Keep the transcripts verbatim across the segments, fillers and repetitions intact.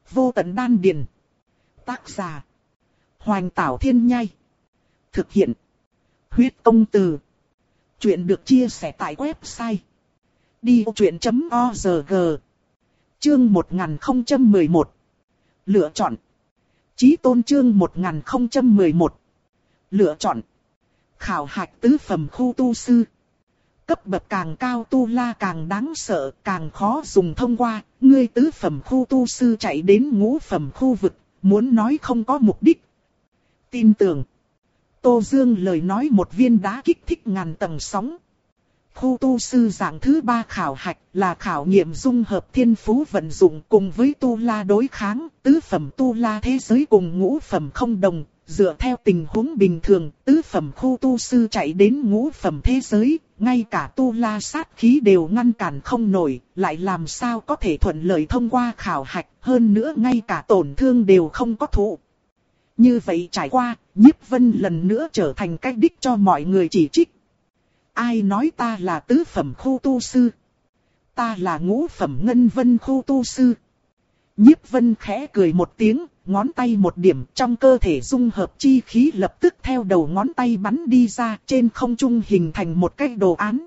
Vô tận đan điền. Tác giả. Hoành Tảo Thiên Nhai. Thực hiện. Huyết Công Từ. Chuyện được chia sẻ tại website đi vô chuyện chấm org. Chương một nghìn không trăm mười một. Lựa chọn. Chí tôn chương một nghìn không trăm mười một. Lựa chọn. Khảo hạch tứ phẩm khu tu sư. Cấp bậc càng cao tu la càng đáng sợ, càng khó dùng thông qua. Ngươi tứ phẩm khu tu sư chạy đến ngũ phẩm khu vực, muốn nói không có mục đích. Tin tưởng. Tô Dương lời nói một viên đá kích thích ngàn tầng sóng. Khu tu sư dạng thứ ba khảo hạch là khảo nghiệm dung hợp thiên phú vận dụng cùng với tu la đối kháng. Tứ phẩm tu la thế giới cùng ngũ phẩm không đồng. Dựa theo tình huống bình thường, tứ phẩm khu tu sư chạy đến ngũ phẩm thế giới, ngay cả tu la sát khí đều ngăn cản không nổi, lại làm sao có thể thuận lợi thông qua khảo hạch, hơn nữa ngay cả tổn thương đều không có thụ. Như vậy trải qua, Nhiếp Vân lần nữa trở thành cách đích cho mọi người chỉ trích. Ai nói ta là tứ phẩm khu tu sư? Ta là ngũ phẩm ngân vân khu tu sư. Nhiếp Vân khẽ cười một tiếng, ngón tay một điểm trong cơ thể dung hợp chi khí lập tức theo đầu ngón tay bắn đi ra trên không trung hình thành một cái đồ án.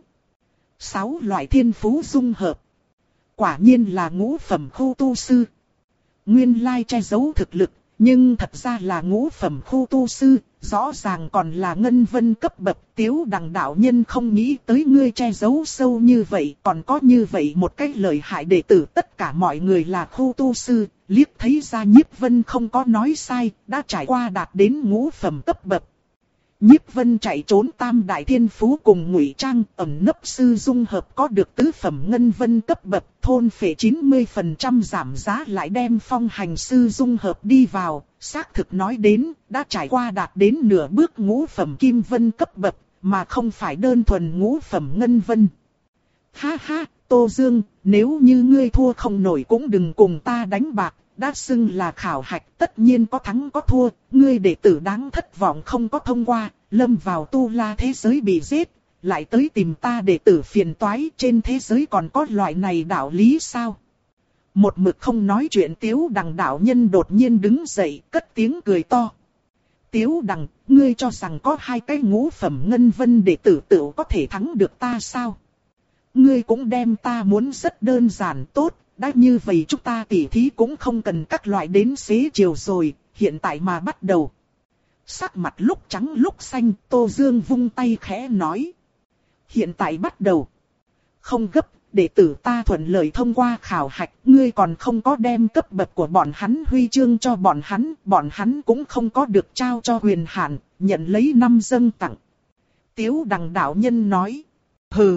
Sáu loại thiên phú dung hợp. Quả nhiên là ngũ phẩm khu tu sư. Nguyên lai che giấu thực lực, nhưng thật ra là ngũ phẩm khu tu sư, rõ ràng còn là ngân vân cấp bậc. Tiếu Đằng đạo nhân không nghĩ tới ngươi che giấu sâu như vậy, còn có như vậy một cách lợi hại đệ tử. Tất cả mọi người là khu tu sư, liếc thấy ra Nhiếp Vân không có nói sai, đã trải qua đạt đến ngũ phẩm cấp bậc. Nhiếp Vân chạy trốn tam đại thiên phú cùng ngụy trang ẩn nấp sư dung hợp có được tứ phẩm ngân vân cấp bậc, thôn phệ chín mươi phần trăm giảm giá lại đem phong hành sư dung hợp đi vào, xác thực nói đến, đã trải qua đạt đến nửa bước ngũ phẩm kim vân cấp bậc, mà không phải đơn thuần ngũ phẩm ngân vân. Ha ha, Tô Dương, nếu như ngươi thua không nổi cũng đừng cùng ta đánh bạc. Đã xưng là khảo hạch tất nhiên có thắng có thua, ngươi đệ tử đáng thất vọng không có thông qua, lâm vào tu la thế giới bị giết, lại tới tìm ta đệ tử phiền toái, trên thế giới còn có loại này đạo lý sao? Một mực không nói chuyện Tiếu Đằng đạo nhân đột nhiên đứng dậy, cất tiếng cười to. Tiếu Đằng, ngươi cho rằng có hai cái ngũ phẩm ngân vân đệ tử tự có thể thắng được ta sao? Ngươi cũng đem ta muốn rất đơn giản tốt. Đã như vậy chúng ta tỉ thí cũng không cần các loại đến xế chiều rồi, hiện tại mà bắt đầu. Sắc mặt lúc trắng lúc xanh, Tô Dương vung tay khẽ nói. Hiện tại bắt đầu. Không gấp, đệ tử ta thuận lợi thông qua khảo hạch, ngươi còn không có đem cấp bậc của bọn hắn huy chương cho bọn hắn, bọn hắn cũng không có được trao cho quyền hạn, nhận lấy năm dâng tặng. Tiếu Đằng đạo nhân nói. Hừ.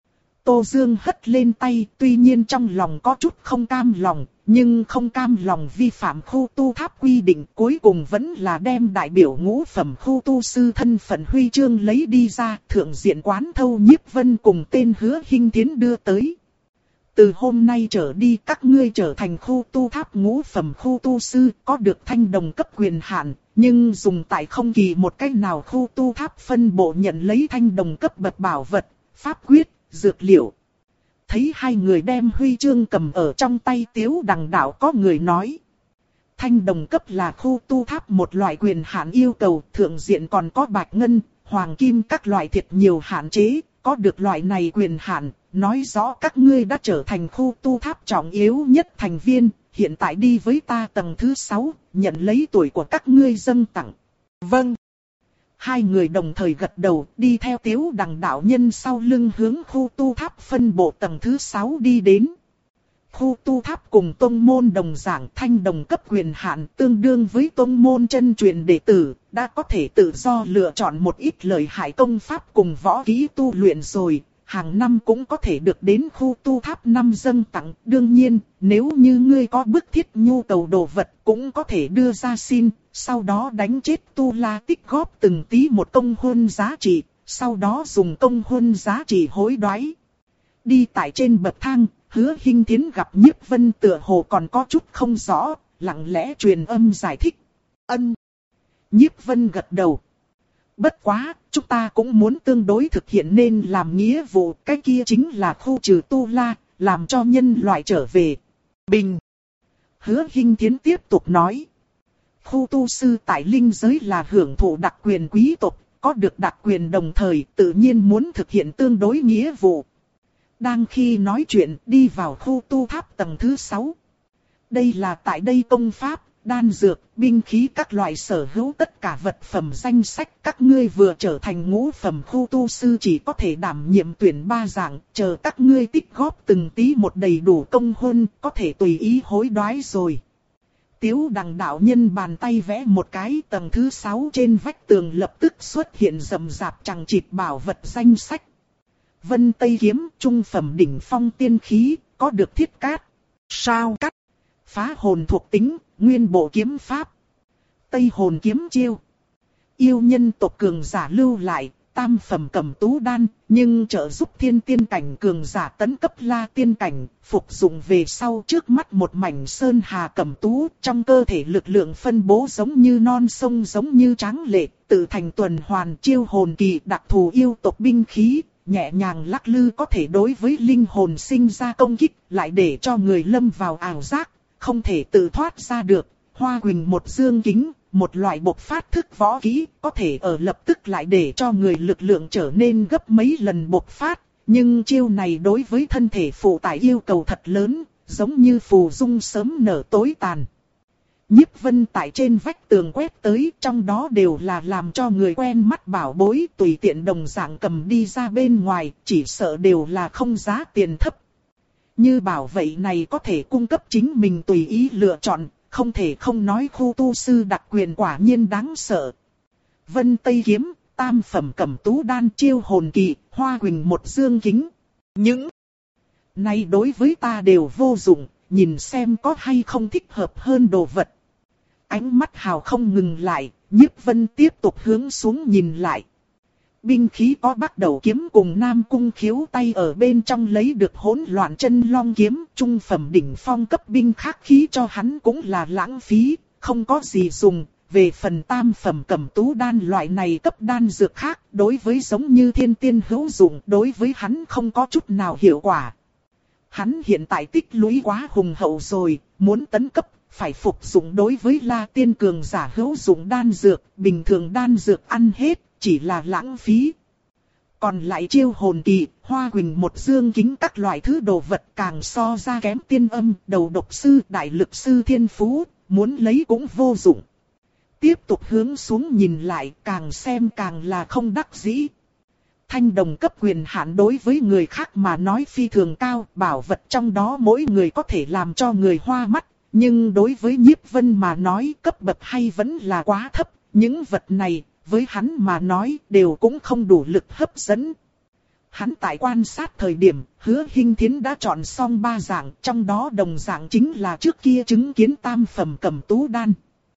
Tô Dương hất lên tay, tuy nhiên trong lòng có chút không cam lòng, nhưng không cam lòng vi phạm khu tu tháp quy định, cuối cùng vẫn là đem đại biểu ngũ phẩm khu tu sư thân phận huy chương lấy đi ra, thượng diện Quán Thâu Nhiếp Vân cùng tên Hứa Hinh Thiến đưa tới. Từ hôm nay trở đi các ngươi trở thành khu tu tháp ngũ phẩm khu tu sư, có được thanh đồng cấp quyền hạn, nhưng dùng tại không kỳ một cách nào khu tu tháp phân bộ nhận lấy thanh đồng cấp bậc bảo vật, pháp quyết, dược liệu. Thấy hai người đem huy chương cầm ở trong tay Tiếu Đằng đạo có người nói. Thanh đồng cấp là khu tu tháp một loại quyền hạn yêu cầu, thượng diện còn có bạch ngân, hoàng kim các loại thiệt nhiều hạn chế, có được loại này quyền hạn, nói rõ các ngươi đã trở thành khu tu tháp trọng yếu nhất thành viên, hiện tại đi với ta tầng thứ sáu, nhận lấy tuổi của các ngươi dâng tặng. Vâng. Hai người đồng thời gật đầu, đi theo Tiếu Đằng đạo nhân sau lưng hướng khu tu tháp phân bộ tầng thứ sáu đi đến. Khu tu tháp cùng tông môn đồng dạng thanh đồng cấp quyền hạn tương đương với tông môn chân truyền đệ tử, đã có thể tự do lựa chọn một ít lợi hại công pháp cùng võ kỹ tu luyện rồi. Hàng năm cũng có thể được đến khu tu tháp năm dâng tặng. Đương nhiên, nếu như ngươi có bức thiết nhu cầu đồ vật cũng có thể đưa ra xin. Sau đó đánh chết tu la tích góp từng tí một công huân giá trị. Sau đó dùng công huân giá trị hối đoái. Đi tại trên bậc thang, Hứa Hinh Thiến gặp Nhiếp Vân tựa hồ còn có chút không rõ. Lặng lẽ truyền âm giải thích. Ân. Nhiếp Vân gật đầu. Bất quá, chúng ta cũng muốn tương đối thực hiện nên làm nghĩa vụ, cái kia chính là khu trừ tu la, làm cho nhân loại trở về bình. Hứa Hinh Thiến tiếp tục nói. Khu tu sư tại linh giới là hưởng thụ đặc quyền quý tộc, có được đặc quyền đồng thời tự nhiên muốn thực hiện tương đối nghĩa vụ. Đang khi nói chuyện đi vào khu tu tháp tầng thứ sáu. Đây là tại đây công pháp, đan dược, binh khí các loại sở hữu tất cả vật phẩm danh sách. Các ngươi vừa trở thành ngũ phẩm khu tu sư chỉ có thể đảm nhiệm tuyển ba dạng, chờ các ngươi tích góp từng tí một đầy đủ công huân, có thể tùy ý hối đoái rồi. Tiếu Đằng đạo nhân bàn tay vẽ một cái, tầng thứ sáu trên vách tường lập tức xuất hiện rầm rạp chằng chịt bảo vật danh sách. Vân Tây kiếm, trung phẩm đỉnh phong tiên khí, có được thiết cát, sao cắt, phá hồn thuộc tính, nguyên bộ kiếm pháp, Tây hồn kiếm chiêu. Yêu nhân tộc cường giả lưu lại, tam phẩm cẩm tú đan, nhưng trợ giúp thiên tiên cảnh cường giả tấn cấp la tiên cảnh, phục dụng về sau trước mắt một mảnh sơn hà cẩm tú, trong cơ thể lực lượng phân bố giống như non sông giống như tráng lệ, tự thành tuần hoàn chiêu hồn kỳ đặc thù yêu tộc binh khí, nhẹ nhàng lắc lư có thể đối với linh hồn sinh ra công kích, lại để cho người lâm vào ảo giác, không thể tự thoát ra được. Hoa Quỳnh một dương kính, một loại bộc phát thức võ kỹ, có thể ở lập tức lại để cho người lực lượng trở nên gấp mấy lần bộc phát, nhưng chiêu này đối với thân thể phụ tải yêu cầu thật lớn, giống như phù dung sớm nở tối tàn. Nhiếp Vân tại trên vách tường quét tới, trong đó đều là làm cho người quen mắt bảo bối, tùy tiện đồng dạng cầm đi ra bên ngoài, chỉ sợ đều là không giá tiền thấp. Như bảo vậy này có thể cung cấp chính mình tùy ý lựa chọn, không thể không nói khu tu sư đặc quyền quả nhiên đáng sợ. Vân Tây kiếm, tam phẩm cẩm tú đan chiêu hồn kỳ, Hoa Quỳnh một dương kính. Những này đối với ta đều vô dụng, nhìn xem có hay không thích hợp hơn đồ vật. Ánh mắt hào không ngừng lại, Nhiếp Vân tiếp tục hướng xuống nhìn lại. Binh khí có Bắc Đầu kiếm cùng Nam Cung Khiếu tay ở bên trong lấy được hỗn loạn chân long kiếm, trung phẩm đỉnh phong cấp binh khác khí cho hắn cũng là lãng phí, không có gì dùng. Về phần tam phẩm cẩm tú đan loại này cấp đan dược khác, đối với giống như thiên tiên hữu dụng, đối với hắn không có chút nào hiệu quả. Hắn hiện tại tích lũy quá hùng hậu rồi, muốn tấn cấp, phải phục dụng đối với la tiên cường giả hữu dụng đan dược, bình thường đan dược ăn hết, chỉ là lãng phí. Còn lại chiêu hồn kỳ, Hoa Quỳnh một dương kính các loại thứ đồ vật càng so ra kém tiên âm, đầu độc sư, đại lực sư thiên phú, muốn lấy cũng vô dụng. Tiếp tục hướng xuống nhìn lại, càng xem càng là không đắc dĩ. Thanh đồng cấp quyền hạn đối với người khác mà nói phi thường cao, bảo vật trong đó mỗi người có thể làm cho người hoa mắt, nhưng đối với Nhiếp Vân mà nói cấp bậc hay vẫn là quá thấp, những vật này với hắn mà nói đều cũng không đủ lực hấp dẫn. Hắn tại quan sát thời điểm, Hứa Hinh Thiến đã chọn xong ba dạng, trong đó đồng dạng chính là trước kia chứng kiến tam phẩm cẩm tú đan.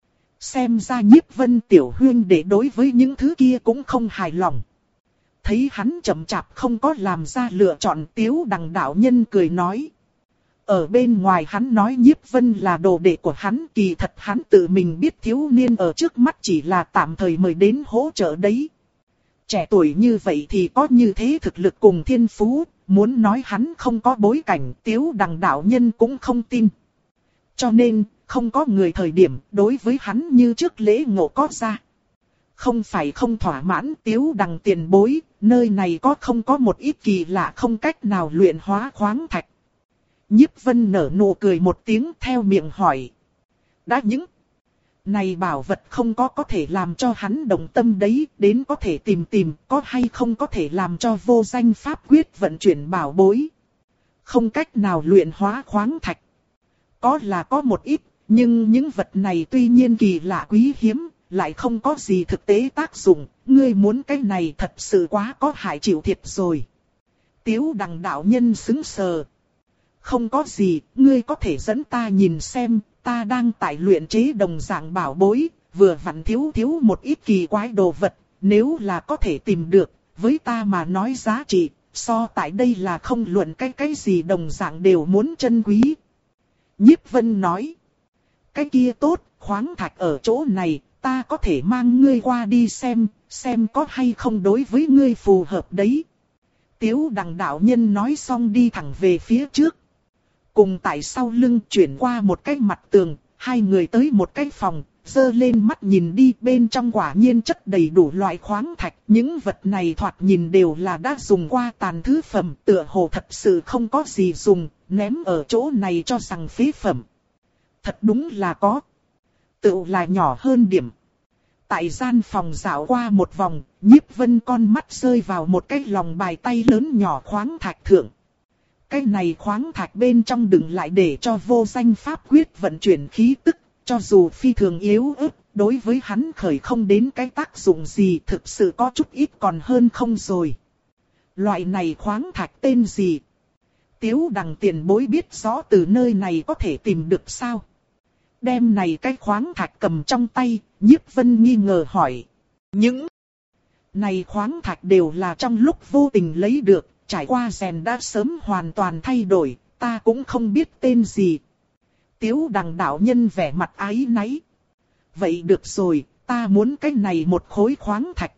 Xem ra Nhiếp Vân tiểu huyên để đối với những thứ kia cũng không hài lòng. Thấy hắn chậm chạp không có làm ra lựa chọn, Tiếu Đằng đạo nhân cười nói. Ở bên ngoài hắn nói Nhiếp Vân là đồ đệ của hắn, kỳ thật hắn tự mình biết thiếu niên ở trước mắt chỉ là tạm thời mời đến hỗ trợ đấy. Trẻ tuổi như vậy thì có như thế thực lực cùng thiên phú, muốn nói hắn không có bối cảnh, Tiếu Đằng đạo nhân cũng không tin. Cho nên, không có người thời điểm đối với hắn như trước lễ ngộ có ra. Không phải không thỏa mãn, Tiếu Đằng tiền bối, nơi này có không có một ít kỳ lạ không cách nào luyện hóa khoáng thạch. Nhiếp Vân nở nụ cười một tiếng theo miệng hỏi. Đã những này bảo vật không có có thể làm cho hắn động tâm đấy, đến có thể tìm tìm có hay không có thể làm cho vô danh pháp quyết vận chuyển bảo bối. Không cách nào luyện hóa khoáng thạch. Có là có một ít, nhưng những vật này tuy nhiên kỳ lạ quý hiếm, lại không có gì thực tế tác dụng, ngươi muốn cái này thật sự quá có hại chịu thiệt rồi. Tiếu Đằng đạo nhân sững sờ. Không có gì, ngươi có thể dẫn ta nhìn xem, ta đang tại luyện chế đồng dạng bảo bối, vừa vặn thiếu thiếu một ít kỳ quái đồ vật, nếu là có thể tìm được, với ta mà nói giá trị, so tại đây là không luận cái cái gì đồng dạng đều muốn trân quý. Nhiếp Vân nói, cái kia tốt, khoáng thạch ở chỗ này, ta có thể mang ngươi qua đi xem, xem có hay không đối với ngươi phù hợp đấy. Tiếu Đằng đạo nhân nói xong đi thẳng về phía trước. cùng tại sau lưng chuyển qua một cái mặt tường, hai người tới một cái phòng, giơ lên mắt nhìn đi, bên trong quả nhiên chất đầy đủ loại khoáng thạch, những vật này thoạt nhìn đều là đã dùng qua tàn thứ phẩm, tựa hồ thật sự không có gì dùng, ném ở chỗ này cho rằng phế phẩm. Thật đúng là có. Tựu là nhỏ hơn điểm. Tại gian phòng dạo qua một vòng, Nhiếp Vân con mắt rơi vào một cái lòng bài tay lớn nhỏ khoáng thạch thượng. Cái này khoáng thạch bên trong đừng lại để cho vô danh pháp quyết vận chuyển khí tức, cho dù phi thường yếu ớt, đối với hắn khởi không đến cái tác dụng gì, thực sự có chút ít còn hơn không rồi. Loại này khoáng thạch tên gì? Tiếu Đằng tiền bối biết rõ từ nơi này có thể tìm được sao? Đem này cái khoáng thạch cầm trong tay, Nhiếp Vân nghi ngờ hỏi. Những này khoáng thạch đều là trong lúc vô tình lấy được, trải qua rèn đã sớm hoàn toàn thay đổi, ta cũng không biết tên gì. Tiếu Đằng đạo nhân vẻ mặt áy náy. Vậy được rồi, ta muốn cái này một khối khoáng thạch.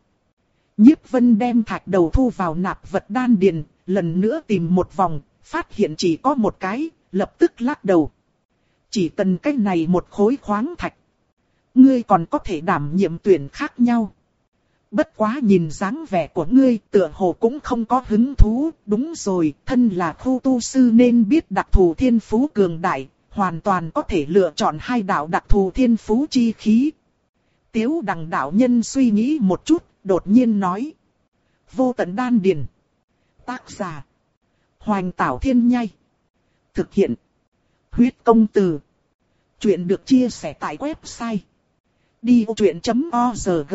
Nhiếp Vân đem thạch đầu thu vào nạp vật đan điền, lần nữa tìm một vòng, phát hiện chỉ có một cái, lập tức lắc đầu. Chỉ cần cái này một khối khoáng thạch. Ngươi còn có thể đảm nhiệm tuyển khác nhau. Bất quá nhìn dáng vẻ của ngươi tựa hồ cũng không có hứng thú. Đúng rồi, thân là khu tu sư nên biết đặc thù thiên phú cường đại. Hoàn toàn có thể lựa chọn hai đạo đặc thù thiên phú chi khí. Tiếu Đằng đạo nhân suy nghĩ một chút, đột nhiên nói. Vô tận đan điền. Tác giả. Hoành Tảo Thiên Nhai. Thực hiện. Huyết Công Từ. Chuyện được chia sẻ tại website đi ô truyện chấm org.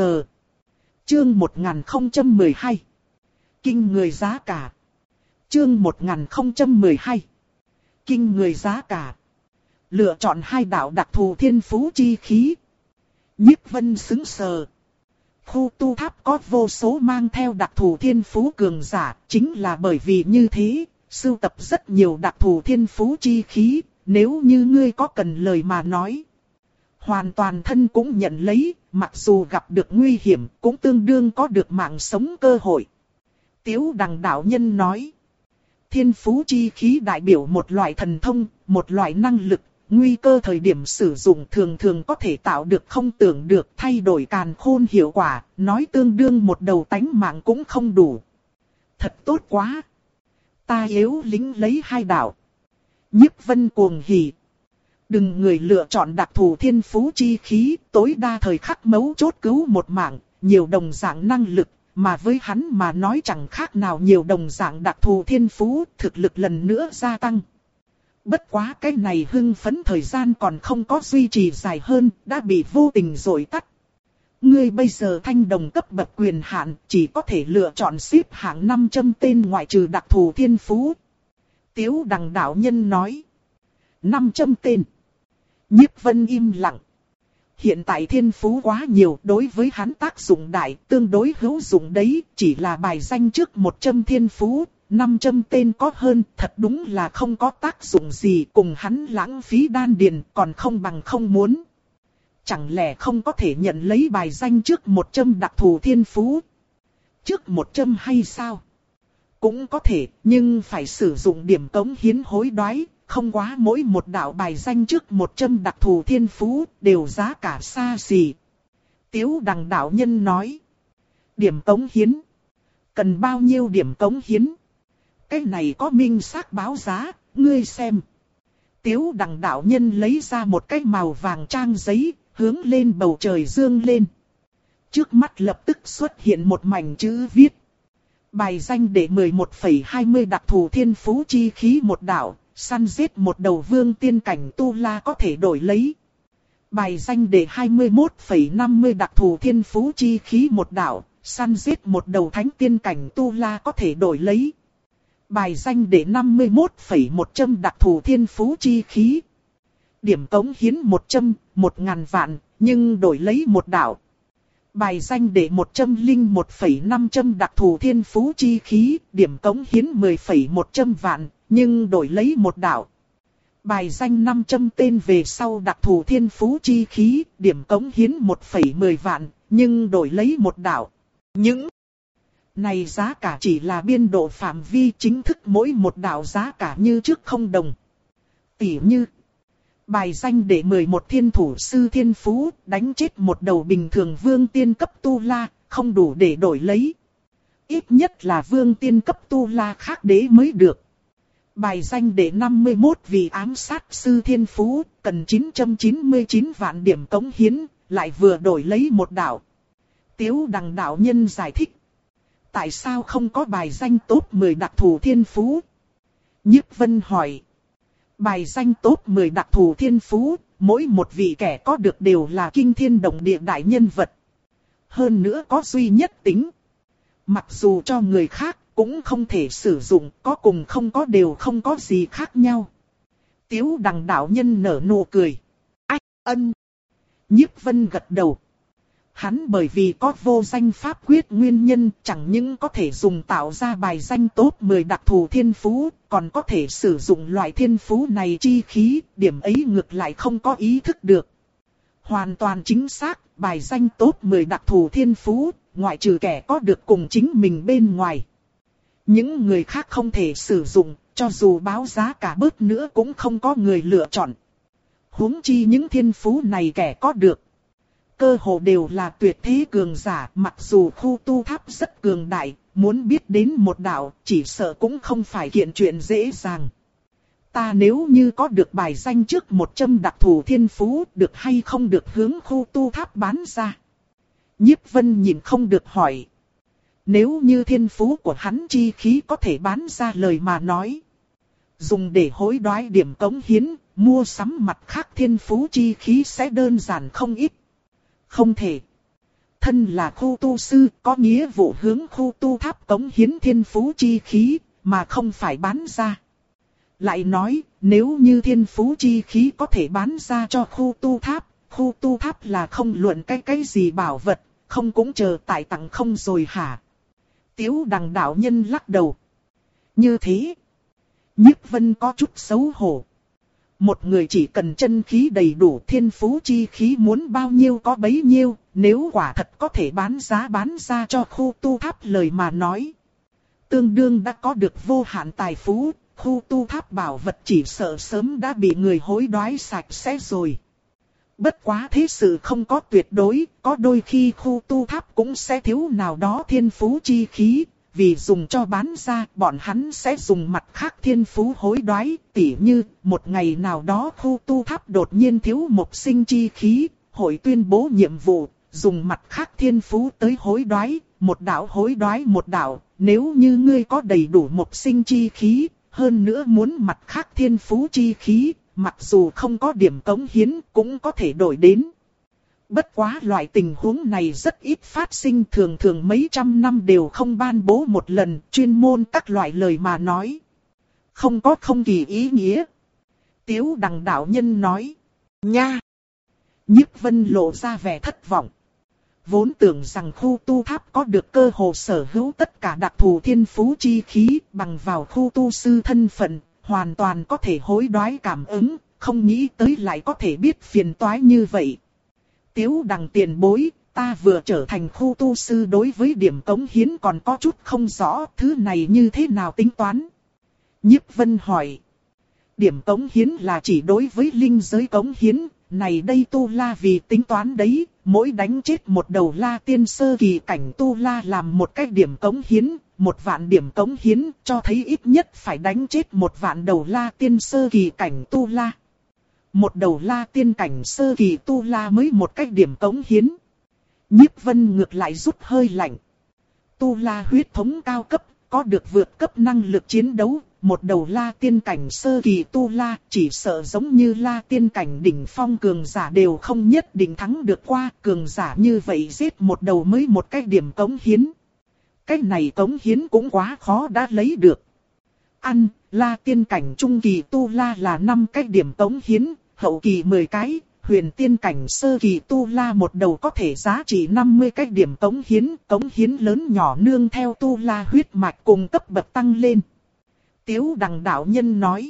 Chương một nghìn không trăm mười hai. Kinh người giá cả. Chương một nghìn không trăm mười hai. Kinh người giá cả. Lựa chọn hai đạo đặc thù thiên phú chi khí. Nhiếp Vân sững sờ. Khu tu tháp có vô số mang theo đặc thù thiên phú cường giả, chính là bởi vì như thế, sưu tập rất nhiều đặc thù thiên phú chi khí, nếu như ngươi có cần lời mà nói. Hoàn toàn thân cũng nhận lấy, mặc dù gặp được nguy hiểm, cũng tương đương có được mạng sống cơ hội. Tiếu Đằng đạo nhân nói. Thiên phú chi khí đại biểu một loại thần thông, một loại năng lực, nguy cơ thời điểm sử dụng thường thường có thể tạo được không tưởng được thay đổi càn khôn hiệu quả, nói tương đương một đầu tánh mạng cũng không đủ. Thật tốt quá! Ta yếu lính lấy hai đạo. Nhiếp Vân cuồng hỉ. Đừng người lựa chọn đặc thù thiên phú chi khí, tối đa thời khắc mấu chốt cứu một mạng, nhiều đồng dạng năng lực, mà với hắn mà nói chẳng khác nào nhiều đồng dạng đặc thù thiên phú, thực lực lần nữa gia tăng. Bất quá cái này hưng phấn thời gian còn không có duy trì dài hơn, đã bị vô tình dội tắt. Ngươi bây giờ thanh đồng cấp bậc quyền hạn, chỉ có thể lựa chọn xếp hạng năm trăm tên ngoại trừ đặc thù thiên phú. Tiếu Đằng đạo nhân nói. năm trăm tên. Nhiếp Vân im lặng. Hiện tại thiên phú quá nhiều, đối với hắn tác dụng đại, tương đối hữu dụng đấy, chỉ là bài danh trước một trăm thiên phú, năm trăm tên có hơn, thật đúng là không có tác dụng gì, cùng hắn lãng phí đan điền, còn không bằng không muốn. Chẳng lẽ không có thể nhận lấy bài danh trước một trăm đặc thù thiên phú? Trước một trăm hay sao? Cũng có thể, nhưng phải sử dụng điểm cống hiến hối đoái, không quá mỗi một đạo bài danh trước một trăm đặc thù thiên phú, đều giá cả xa xỉ. Tiếu Đằng đạo nhân nói. Điểm cống hiến. Cần bao nhiêu điểm cống hiến? Cái này có minh xác báo giá, ngươi xem. Tiếu Đằng đạo nhân lấy ra một cái màu vàng trang giấy, hướng lên bầu trời dương lên. Trước mắt lập tức xuất hiện một mảnh chữ viết. Bài danh để mười một phẩy hai mươi đặc thù thiên phú chi khí một đạo, săn giết một đầu vương tiên cảnh tu la có thể đổi lấy. Bài danh để hai mươi mốt phẩy năm mươi đặc thù thiên phú chi khí một đạo, săn giết một đầu thánh tiên cảnh tu la có thể đổi lấy. Bài danh để năm mươi mốt phẩy một trăm đặc thù thiên phú chi khí. Điểm cống hiến một trăm, một ngàn vạn, nhưng đổi lấy một đạo. Bài danh để một trăm lẻ một phẩy năm trăm đặc thù thiên phú chi khí, điểm cống hiến mười phẩy một trăm vạn, nhưng đổi lấy một đạo. Bài danh năm trăm tên về sau đặc thù thiên phú chi khí, điểm cống hiến một phẩy mười vạn, nhưng đổi lấy một đạo. Những này giá cả chỉ là biên độ phạm vi, chính thức mỗi một đạo giá cả như trước không đồng. Tỉ như, bài danh để mười một thiên thủ sư thiên phú, đánh chết một đầu bình thường vương tiên cấp tu la, không đủ để đổi lấy. Ít nhất là vương tiên cấp tu la khác đế mới được. Bài danh để năm mươi mốt vị ám sát sư thiên phú, cần chín trăm chín mươi chín vạn điểm cống hiến, lại vừa đổi lấy một đạo. Tiếu Đằng đạo nhân giải thích. Tại sao không có bài danh top mười đặc thù thiên phú? Nhiếp Vân hỏi. Bài danh top mười đặc thù thiên phú, mỗi một vị kẻ có được đều là kinh thiên động địa đại nhân vật. Hơn nữa có duy nhất tính. Mặc dù cho người khác cũng không thể sử dụng, có cùng không có đều không có gì khác nhau. Tiếu Đằng đạo nhân nở nụ cười. Ách ân. Nhiếp Vân gật đầu. Hắn bởi vì có vô danh pháp quyết nguyên nhân, chẳng những có thể dùng tạo ra bài danh top mười đặc thù thiên phú, còn có thể sử dụng loại thiên phú này chi khí, điểm ấy ngược lại không có ý thức được. Hoàn toàn chính xác, bài danh top mười đặc thù thiên phú, ngoại trừ kẻ có được cùng chính mình bên ngoài. Những người khác không thể sử dụng, cho dù báo giá cả bớt nữa cũng không có người lựa chọn. Huống chi những thiên phú này kẻ có được. Cơ hồ đều là tuyệt thế cường giả, mặc dù khu tu tháp rất cường đại, muốn biết đến một đạo, chỉ sợ cũng không phải kiện chuyện dễ dàng. Ta nếu như có được bài danh trước một trăm đặc thù thiên phú, được hay không được hướng khu tu tháp bán ra? Nhiếp Vân nhìn không được hỏi. Nếu như thiên phú của hắn chi khí có thể bán ra lời mà nói, dùng để hối đoái điểm cống hiến, mua sắm mặt khác thiên phú chi khí sẽ đơn giản không ít. Không thể. Thân là khu tu sư, có nghĩa vụ hướng khu tu tháp cống hiến thiên phú chi khí, mà không phải bán ra. Lại nói, nếu như thiên phú chi khí có thể bán ra cho khu tu tháp, khu tu tháp là không luận cái cái gì bảo vật, không cũng chờ tại tặng không rồi hả? Tiếu Đằng đạo nhân lắc đầu. Như thế, Nhiếp Vân có chút xấu hổ. Một người chỉ cần chân khí đầy đủ, thiên phú chi khí muốn bao nhiêu có bấy nhiêu, nếu quả thật có thể bán giá bán ra cho khu tu tháp lời mà nói. Tương đương đã có được vô hạn tài phú, khu tu tháp bảo vật chỉ sợ sớm đã bị người hối đoái sạch sẽ rồi. Bất quá thế sự không có tuyệt đối, có đôi khi khu tu tháp cũng sẽ thiếu nào đó thiên phú chi khí. Vì dùng cho bán ra, bọn hắn sẽ dùng mặt khác thiên phú hối đoái, tỉ như một ngày nào đó khu tu tháp đột nhiên thiếu một sinh chi khí, hội tuyên bố nhiệm vụ, dùng mặt khác thiên phú tới hối đoái, một đạo hối đoái một đạo, nếu như ngươi có đầy đủ một sinh chi khí, hơn nữa muốn mặt khác thiên phú chi khí, mặc dù không có điểm cống hiến cũng có thể đổi đến. Bất quá loại tình huống này rất ít phát sinh, thường thường mấy trăm năm đều không ban bố một lần, chuyên môn các loại lời mà nói. Không có không kỳ ý nghĩa. Tiếu Đằng đạo nhân nói. Nha! Nhiếp Vân lộ ra vẻ thất vọng. Vốn tưởng rằng khu tu tháp có được cơ hồ sở hữu tất cả đặc thù thiên phú chi khí, bằng vào khu tu sư thân phận, hoàn toàn có thể hối đoái cảm ứng, không nghĩ tới lại có thể biết phiền toái như vậy. Tiếu Đằng tiền bối, ta vừa trở thành khu tu sư, đối với điểm cống hiến còn có chút không rõ, thứ này như thế nào tính toán? Nhiếp Vân hỏi. Điểm cống hiến là chỉ đối với linh giới cống hiến, này đây tu la vì tính toán đấy, mỗi đánh chết một đầu la tiên sơ kỳ cảnh tu la làm một cái điểm cống hiến, một vạn điểm cống hiến, cho thấy ít nhất phải đánh chết một vạn đầu la tiên sơ kỳ cảnh tu la. Một đầu la tiên cảnh sơ kỳ tu la mới một cách điểm cống hiến. Nhiếp Vân ngược lại rút hơi lạnh. Tu la huyết thống cao cấp, có được vượt cấp năng lực chiến đấu. Một đầu la tiên cảnh sơ kỳ tu la, chỉ sợ giống như la tiên cảnh đỉnh phong cường giả đều không nhất định thắng được qua. Cường giả như vậy giết một đầu mới một cách điểm cống hiến. Cách này cống hiến cũng quá khó đã lấy được. Ăn, la tiên cảnh trung kỳ tu la là năm cách điểm cống hiến. Hậu kỳ mười cái, huyền tiên cảnh sơ kỳ tu la một đầu có thể giá trị năm mươi cái điểm cống hiến, cống hiến lớn nhỏ nương theo tu la huyết mạch cùng cấp bậc tăng lên. Tiếu Đằng đạo nhân nói,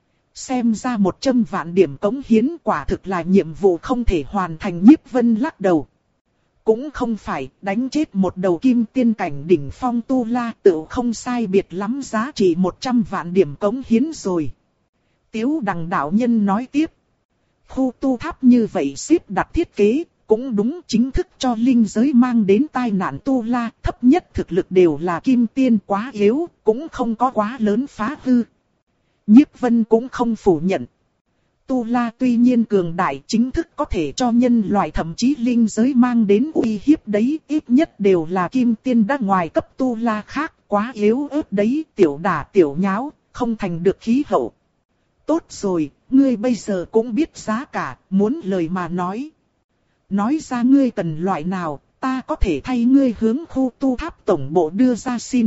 xem ra một trăm vạn điểm cống hiến quả thực là nhiệm vụ không thể hoàn thành. Nhiếp Vân lắc đầu. Cũng không phải, đánh chết một đầu kim tiên cảnh đỉnh phong tu la tự không sai biệt lắm giá trị một trăm vạn điểm cống hiến rồi. Tiếu Đằng đạo nhân nói tiếp. Khu tu tháp như vậy xếp đặt thiết kế, cũng đúng, chính thức cho linh giới mang đến tai nạn tu la, thấp nhất thực lực đều là kim tiên, quá yếu, cũng không có quá lớn phá hư. Nhiếp Vân cũng không phủ nhận. Tu la tuy nhiên cường đại, chính thức có thể cho nhân loại thậm chí linh giới mang đến uy hiếp đấy, ít nhất đều là kim tiên đã ngoài cấp tu la khác, quá yếu ớt đấy, tiểu đả tiểu nháo, không thành được khí hậu. Tốt rồi, ngươi bây giờ cũng biết giá cả, muốn lời mà nói. Nói ra ngươi cần loại nào, ta có thể thay ngươi hướng khu tu tháp tổng bộ đưa ra xin.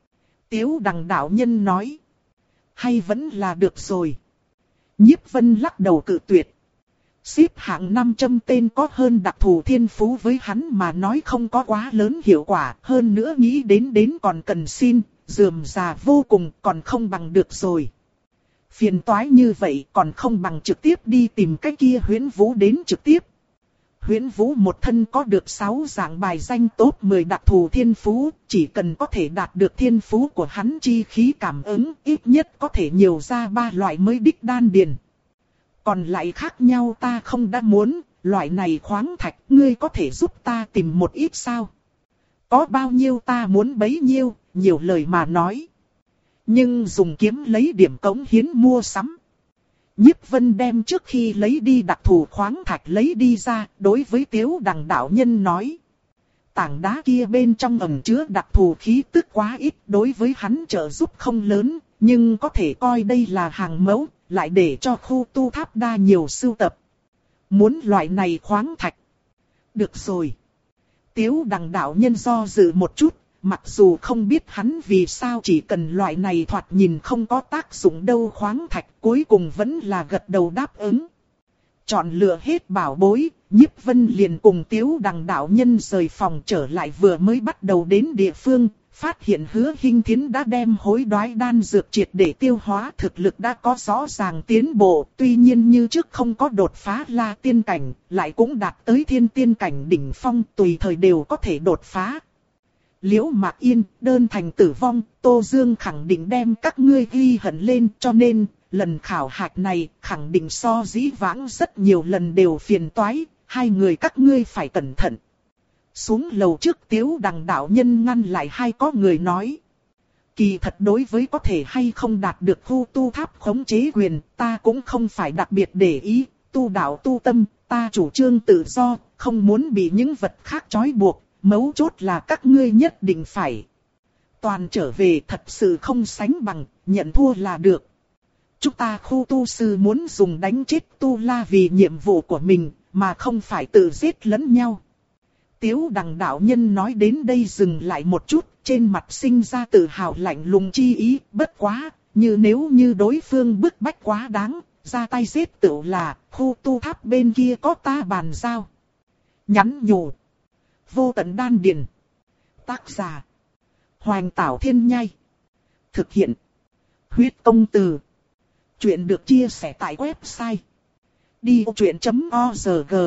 Tiếu Đằng đạo nhân nói. Hay vẫn là được rồi. Nhiếp Vân lắc đầu cự tuyệt. Xếp hạng năm trăm tên có hơn đặc thù thiên phú với hắn mà nói không có quá lớn hiệu quả. Hơn nữa nghĩ đến đến còn cần xin, rườm rà vô cùng, còn không bằng được rồi. Phiền toái như vậy còn không bằng trực tiếp đi tìm cái kia Huyễn Vũ đến trực tiếp. Huyễn Vũ một thân có được sáu dạng bài danh top mười đặc thù thiên phú, chỉ cần có thể đạt được thiên phú của hắn chi khí cảm ứng, ít nhất có thể nhiều ra ba loại mới đích đan điền. Còn lại khác nhau ta không đã muốn, loại này khoáng thạch ngươi có thể giúp ta tìm một ít sao? Có bao nhiêu ta muốn bấy nhiêu, nhiều lời mà nói. Nhưng dùng kiếm lấy điểm cống hiến mua sắm. Nhiếp Vân đem trước khi lấy đi đặc thù khoáng thạch lấy đi ra, đối với Tiếu Đằng đạo nhân nói. Tảng đá kia bên trong ẩn chứa đặc thù khí tức quá ít, đối với hắn trợ giúp không lớn, nhưng có thể coi đây là hàng mẫu, lại để cho khu tu tháp đa nhiều sưu tập. Muốn loại này khoáng thạch. Được rồi. Tiếu Đằng đạo nhân do dự một chút. Mặc dù không biết hắn vì sao chỉ cần loại này thoạt nhìn không có tác dụng đâu khoáng thạch, cuối cùng vẫn là gật đầu đáp ứng. Chọn lựa hết bảo bối, Nhiếp Vân liền cùng Tiếu Đằng đạo nhân rời phòng trở lại vừa mới bắt đầu đến địa phương, phát hiện Hứa Hinh Thiến đã đem hối đoái đan dược triệt để tiêu hóa, thực lực đã có rõ ràng tiến bộ, tuy nhiên như trước không có đột phá La tiên cảnh, lại cũng đạt tới Thiên tiên cảnh đỉnh phong, tùy thời đều có thể đột phá. Liễu Mạc Yên, đơn thành tử vong, Tô Dương khẳng định đem các ngươi ghi hận lên, cho nên, lần khảo hạch này khẳng định so dĩ vãng rất nhiều lần đều phiền toái, hai người các ngươi phải cẩn thận. Xuống lầu trước Tiếu Đằng đạo nhân ngăn lại hai có người nói. Kỳ thật đối với có thể hay không đạt được khu tu tháp khống chế quyền, ta cũng không phải đặc biệt để ý, tu đạo tu tâm, ta chủ trương tự do, không muốn bị những vật khác trói buộc. Mấu chốt là các ngươi nhất định phải toàn trở về, thật sự không sánh bằng, nhận thua là được. Chúng ta khu tu sư muốn dùng đánh chết tu la vì nhiệm vụ của mình, mà không phải tự giết lẫn nhau. Tiếu Đằng đạo nhân nói đến đây dừng lại một chút, trên mặt sinh ra tự hào lạnh lùng chi ý, bất quá, như nếu như đối phương bức bách quá đáng, ra tay giết tự là, khu tu tháp bên kia có ta bàn giao. Nhắn nhủ. Vô tận đan điền. Tác giả. Hoành Tảo Thiên Nhai. Thực hiện. Huyết Công Từ. Chuyện được chia sẻ tại website. đi ô chuyện chấm org.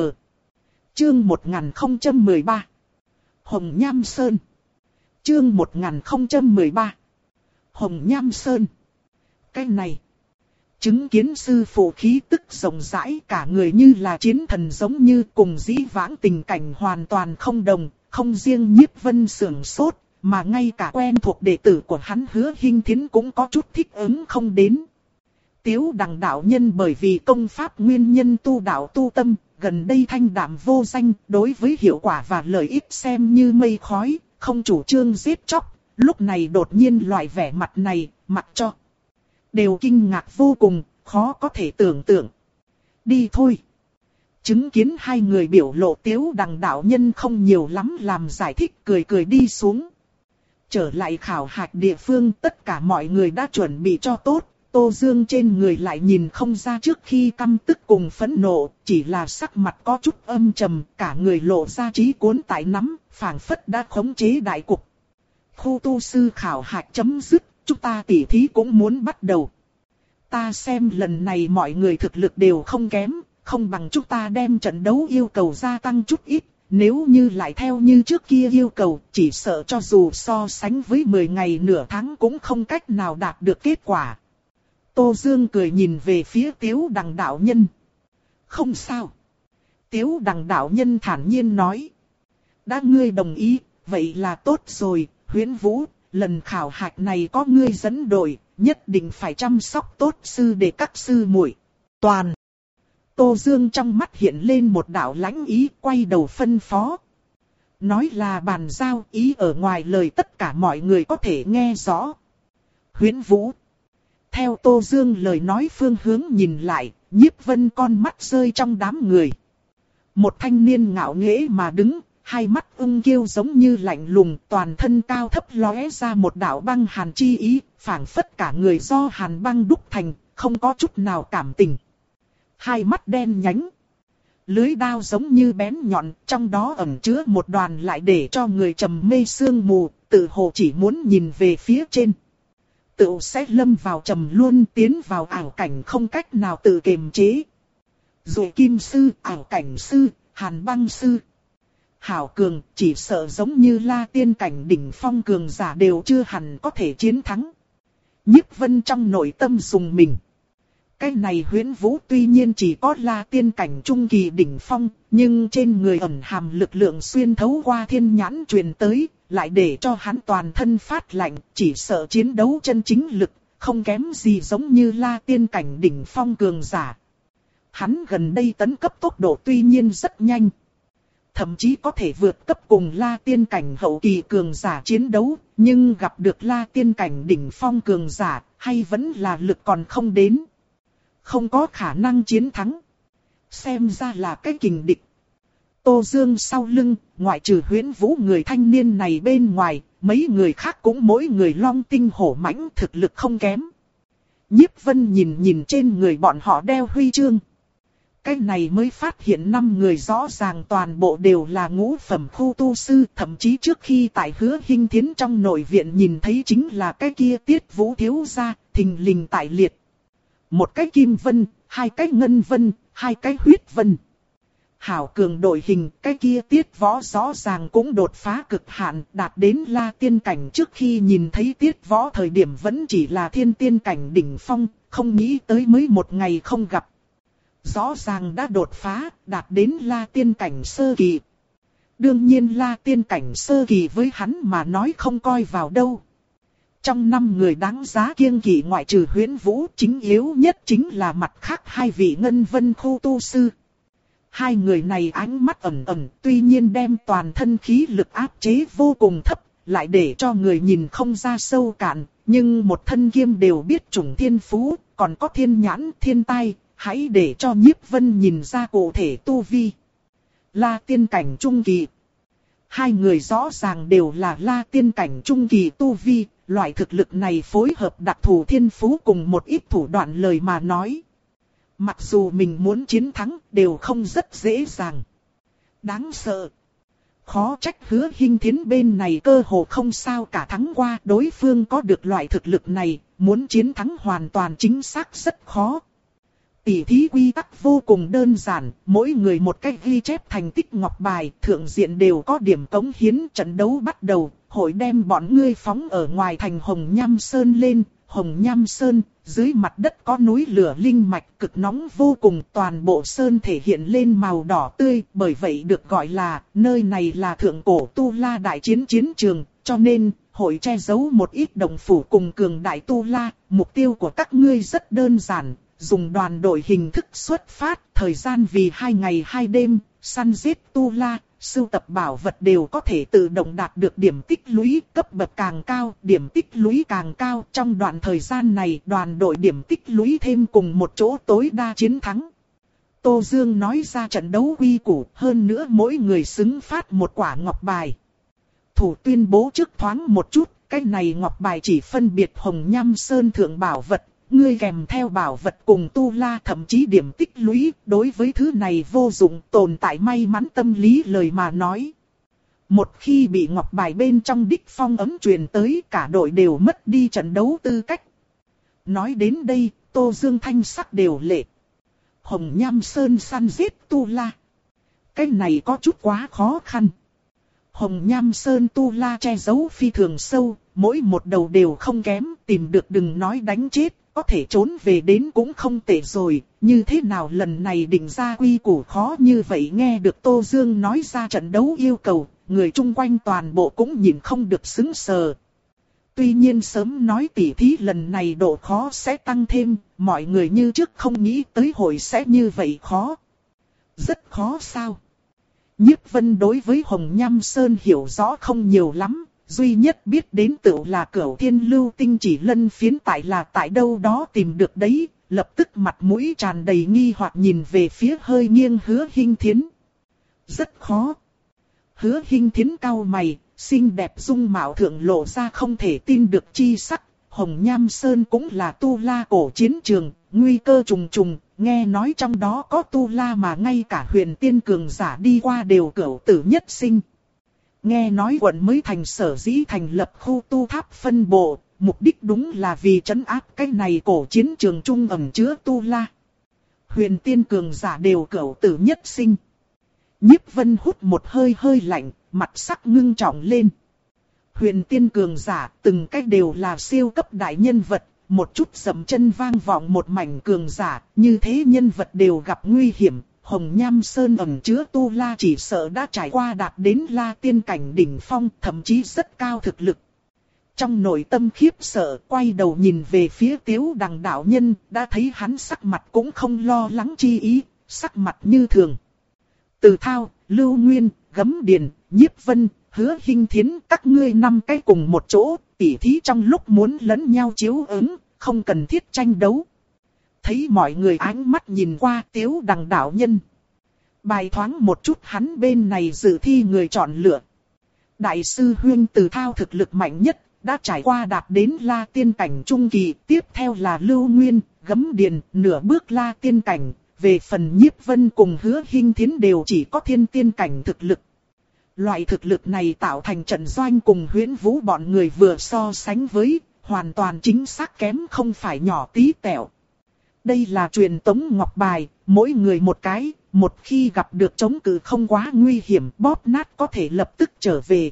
Chương một nghìn không trăm mười ba. Hồng Nham Sơn. Chương một nghìn không trăm mười ba. Hồng Nham Sơn. Cái này. Chứng kiến sư phụ khí tức rộng rãi, cả người như là chiến thần giống như, cùng dĩ vãng tình cảnh hoàn toàn không đồng, không riêng Nhiếp Vân sưởng sốt, mà ngay cả quen thuộc đệ tử của hắn Hứa Hinh Thiến cũng có chút thích ứng không đến. Tiếu Đằng đạo nhân bởi vì công pháp nguyên nhân tu đạo tu tâm, gần đây thanh đạm vô danh, đối với hiệu quả và lợi ích xem như mây khói, không chủ trương giết chóc, lúc này đột nhiên loại vẻ mặt này, mặc cho đều kinh ngạc vô cùng, khó có thể tưởng tượng. Đi thôi. Chứng kiến hai người biểu lộ, Tiếu Đằng đạo nhân không nhiều lắm làm giải thích, cười cười đi xuống. Trở lại khảo hạch địa phương, tất cả mọi người đã chuẩn bị cho tốt. Tô Dương trên người lại nhìn không ra trước khi căm tức cùng phẫn nộ, chỉ là sắc mặt có chút âm trầm, cả người lộ ra trí cuốn tại nắm, phảng phất đã khống chế đại cục. Khu tu sư khảo hạch chấm dứt, chúng ta tỉ thí cũng muốn bắt đầu. Ta xem lần này mọi người thực lực đều không kém, không bằng chúng ta đem trận đấu yêu cầu gia tăng chút ít. Nếu như lại theo như trước kia yêu cầu, chỉ sợ cho dù so sánh với mười ngày nửa tháng cũng không cách nào đạt được kết quả. Tô Dương cười nhìn về phía Tiếu Đằng đạo nhân. Không sao. Tiếu Đằng đạo nhân thản nhiên nói. Đã ngươi đồng ý, vậy là tốt rồi, Huyễn Vũ, lần khảo hạch này có ngươi dẫn đội, nhất định phải chăm sóc tốt sư để các sư muội. Toàn. Tô Dương trong mắt hiện lên một đạo lãnh ý, quay đầu phân phó. Nói là bàn giao, ý ở ngoài lời tất cả mọi người có thể nghe rõ. Huyễn Vũ. Theo Tô Dương lời nói phương hướng nhìn lại, Nhiếp Vân con mắt rơi trong đám người. Một thanh niên ngạo nghễ mà đứng, hai mắt ưng kiêu giống như lạnh lùng, toàn thân cao thấp lóe ra một đạo băng hàn chi ý, phảng phất cả người do hàn băng đúc thành, không có chút nào cảm tình. Hai mắt đen nhánh, lưới đao giống như bén nhọn, trong đó ẩn chứa một đoàn lại để cho người trầm mê sương mù, tự hồ chỉ muốn nhìn về phía trên. Tự sẽ lâm vào trầm luôn, tiến vào ảo cảnh không cách nào tự kiềm chế. Rồi kim sư, ảo cảnh sư, hàn băng sư. Hảo cường, chỉ sợ giống như La Tiên cảnh đỉnh phong cường giả đều chưa hẳn có thể chiến thắng. Nhiếp Vân trong nội tâm dùng mình. Cái này Huyễn Vũ tuy nhiên chỉ có La Tiên cảnh trung kỳ đỉnh phong, nhưng trên người ẩn hàm lực lượng xuyên thấu qua thiên nhãn truyền tới, lại để cho hắn toàn thân phát lạnh, chỉ sợ chiến đấu chân chính lực, không kém gì giống như La Tiên cảnh đỉnh phong cường giả. Hắn gần đây tấn cấp tốc độ tuy nhiên rất nhanh, thậm chí có thể vượt cấp cùng La Tiên cảnh hậu kỳ cường giả chiến đấu, nhưng gặp được La Tiên cảnh đỉnh phong cường giả, hay vẫn là lực còn không đến. Không có khả năng chiến thắng. Xem ra là cái kình địch. Tô Dương sau lưng, ngoại trừ Huyễn Vũ người thanh niên này bên ngoài, mấy người khác cũng mỗi người long tinh hổ mãnh, thực lực không kém. Nhiếp Vân nhìn nhìn trên người bọn họ đeo huy chương. Cái này mới phát hiện năm người rõ ràng toàn bộ đều là ngũ phẩm khu tu sư, thậm chí trước khi tại Hứa Hinh Thiến trong nội viện nhìn thấy chính là cái kia Tiết Vũ thiếu gia, thình lình tại liệt. Một cái kim vân, hai cái ngân vân, hai cái huyết vân. Hảo cường đội hình, cái kia Tiết Võ rõ ràng cũng đột phá cực hạn, đạt đến La Tiên cảnh. Trước khi nhìn thấy Tiết Võ thời điểm vẫn chỉ là thiên tiên cảnh đỉnh phong, không nghĩ tới mới một ngày không gặp. Rõ ràng đã đột phá, đạt đến La Tiên cảnh sơ kỳ. Đương nhiên La Tiên cảnh sơ kỳ với hắn mà nói không coi vào đâu. Trong năm người đáng giá kiêng kỵ ngoại trừ Huyễn Vũ, chính yếu nhất chính là mặt khác hai vị ngân vân khu tu sư. Hai người này ánh mắt ẩn ẩn, tuy nhiên đem toàn thân khí lực áp chế vô cùng thấp, lại để cho người nhìn không ra sâu cạn, nhưng một thân kiêm đều biết chủng thiên phú, còn có thiên nhãn, thiên tai, hãy để cho Nhiếp Vân nhìn ra cụ thể tu vi. La Tiên cảnh trung kỳ. Hai người rõ ràng đều là La Tiên cảnh trung kỳ tu vi, loại thực lực này phối hợp đặc thù thiên phú cùng một ít thủ đoạn lời mà nói. Mặc dù mình muốn chiến thắng đều không rất dễ dàng. Đáng sợ. Khó trách Hứa Hinh Thiến bên này cơ hồ không sao cả thắng qua, đối phương có được loại thực lực này, muốn chiến thắng hoàn toàn chính xác rất khó. Tỷ thí quy tắc vô cùng đơn giản, mỗi người một cách ghi chép thành tích ngọc bài, thượng diện đều có điểm cống hiến. Trận đấu bắt đầu, hội đem bọn ngươi phóng ở ngoài thành Hồng Nham Sơn lên. Hồng Nham Sơn, dưới mặt đất có núi lửa linh mạch cực nóng vô cùng, toàn bộ sơn thể hiện lên màu đỏ tươi, bởi vậy được gọi là, nơi này là thượng cổ Tu La đại chiến chiến trường, cho nên, hội che giấu một ít đồng phủ cùng cường đại Tu La. Mục tiêu của các ngươi rất đơn giản, dùng đoàn đội hình thức xuất phát, thời gian vì hai ngày hai đêm, săn giết Tu La. Sưu tập bảo vật đều có thể tự động đạt được điểm tích lũy, cấp bậc càng cao, điểm tích lũy càng cao. Trong đoạn thời gian này, đoàn đội điểm tích lũy thêm cùng một chỗ tối đa chiến thắng. Tô Dương nói ra trận đấu quy củ, hơn nữa mỗi người xứng phát một quả ngọc bài. Thủ tuyên bố trước thoáng một chút, cái này ngọc bài chỉ phân biệt Hồng Nham Sơn thượng bảo vật. Ngươi kèm theo bảo vật cùng Tu La thậm chí điểm tích lũy, đối với thứ này vô dụng, tồn tại may mắn tâm lý lời mà nói. Một khi bị ngọc bài bên trong đích phong ấm truyền tới, cả đội đều mất đi trận đấu tư cách. Nói đến đây, Tô Dương thanh sắc đều lệ. Hồng Nham Sơn săn giết Tu La. Cái này có chút quá khó khăn. Hồng Nham Sơn Tu La che giấu phi thường sâu, mỗi một đầu đều không kém, tìm được đừng nói đánh chết, có thể trốn về đến cũng không tệ rồi, như thế nào lần này định ra quy củ khó như vậy. Nghe được Tô Dương nói ra trận đấu yêu cầu, người chung quanh toàn bộ cũng nhìn không được sững sờ. Tuy nhiên sớm nói tỉ thí lần này độ khó sẽ tăng thêm, mọi người như trước không nghĩ tới hội sẽ như vậy khó. Rất khó sao? Nhiếp Vân đối với Hồng Nham Sơn hiểu rõ không nhiều lắm, duy nhất biết đến tựu là Cửu Thiên Lưu Tinh chỉ lân phiến tại là tại đâu đó tìm được đấy, lập tức mặt mũi tràn đầy nghi hoặc nhìn về phía hơi nghiêng Hứa Hinh Thiến. Rất khó. Hứa Hinh Thiến cau mày, xinh đẹp dung mạo thượng lộ ra không thể tin được chi sắc. Hồng Nham Sơn cũng là tu la cổ chiến trường, nguy cơ trùng trùng, nghe nói trong đó có tu la mà ngay cả huyền tiên cường giả đi qua đều cửu tử nhất sinh. Nghe nói quận mới thành sở dĩ thành lập khu tu tháp phân bộ, mục đích đúng là vì trấn áp cái này cổ chiến trường trung ẩn chứa tu la. Huyền tiên cường giả đều cửu tử nhất sinh. Nhiếp Vân hút một hơi hơi lạnh, mặt sắc ngưng trọng lên. Huyền tiên cường giả từng cách đều là siêu cấp đại nhân vật, một chút dậm chân vang vọng một mảnh cường giả, như thế nhân vật đều gặp nguy hiểm. Hồng Nham Sơn ẩn chứa tu la chỉ sợ đã trải qua đạt đến la tiên cảnh đỉnh phong, thậm chí rất cao thực lực. Trong nội tâm khiếp sợ, quay đầu nhìn về phía Tiếu Đằng đạo nhân, đã thấy hắn sắc mặt cũng không lo lắng chi ý, sắc mặt như thường. Từ Thao, Lưu Nguyên, Gấm Điền, Nhiếp Vân, Hứa Hinh Thiến, các ngươi năm cái cùng một chỗ, tỉ thí trong lúc muốn lẫn nhau chiếu ứng, không cần thiết tranh đấu. Thấy mọi người ánh mắt nhìn qua Tiếu Đằng đạo nhân. Bài thoáng một chút hắn bên này dự thi người chọn lựa. Đại sư huynh Từ Thao thực lực mạnh nhất, đã trải qua đạt đến la tiên cảnh trung kỳ. Tiếp theo là Lưu Nguyên, Gấm Điền, nửa bước la tiên cảnh. Về phần Nhiếp Vân cùng Hứa Hinh Thiến đều chỉ có thiên tiên cảnh thực lực. Loại thực lực này tạo thành trận doanh cùng Huyễn Vũ bọn người vừa so sánh với, hoàn toàn chính xác kém không phải nhỏ tí tẹo. Đây là truyền tống ngọc bài, mỗi người một cái, một khi gặp được chống cự không quá nguy hiểm bóp nát có thể lập tức trở về.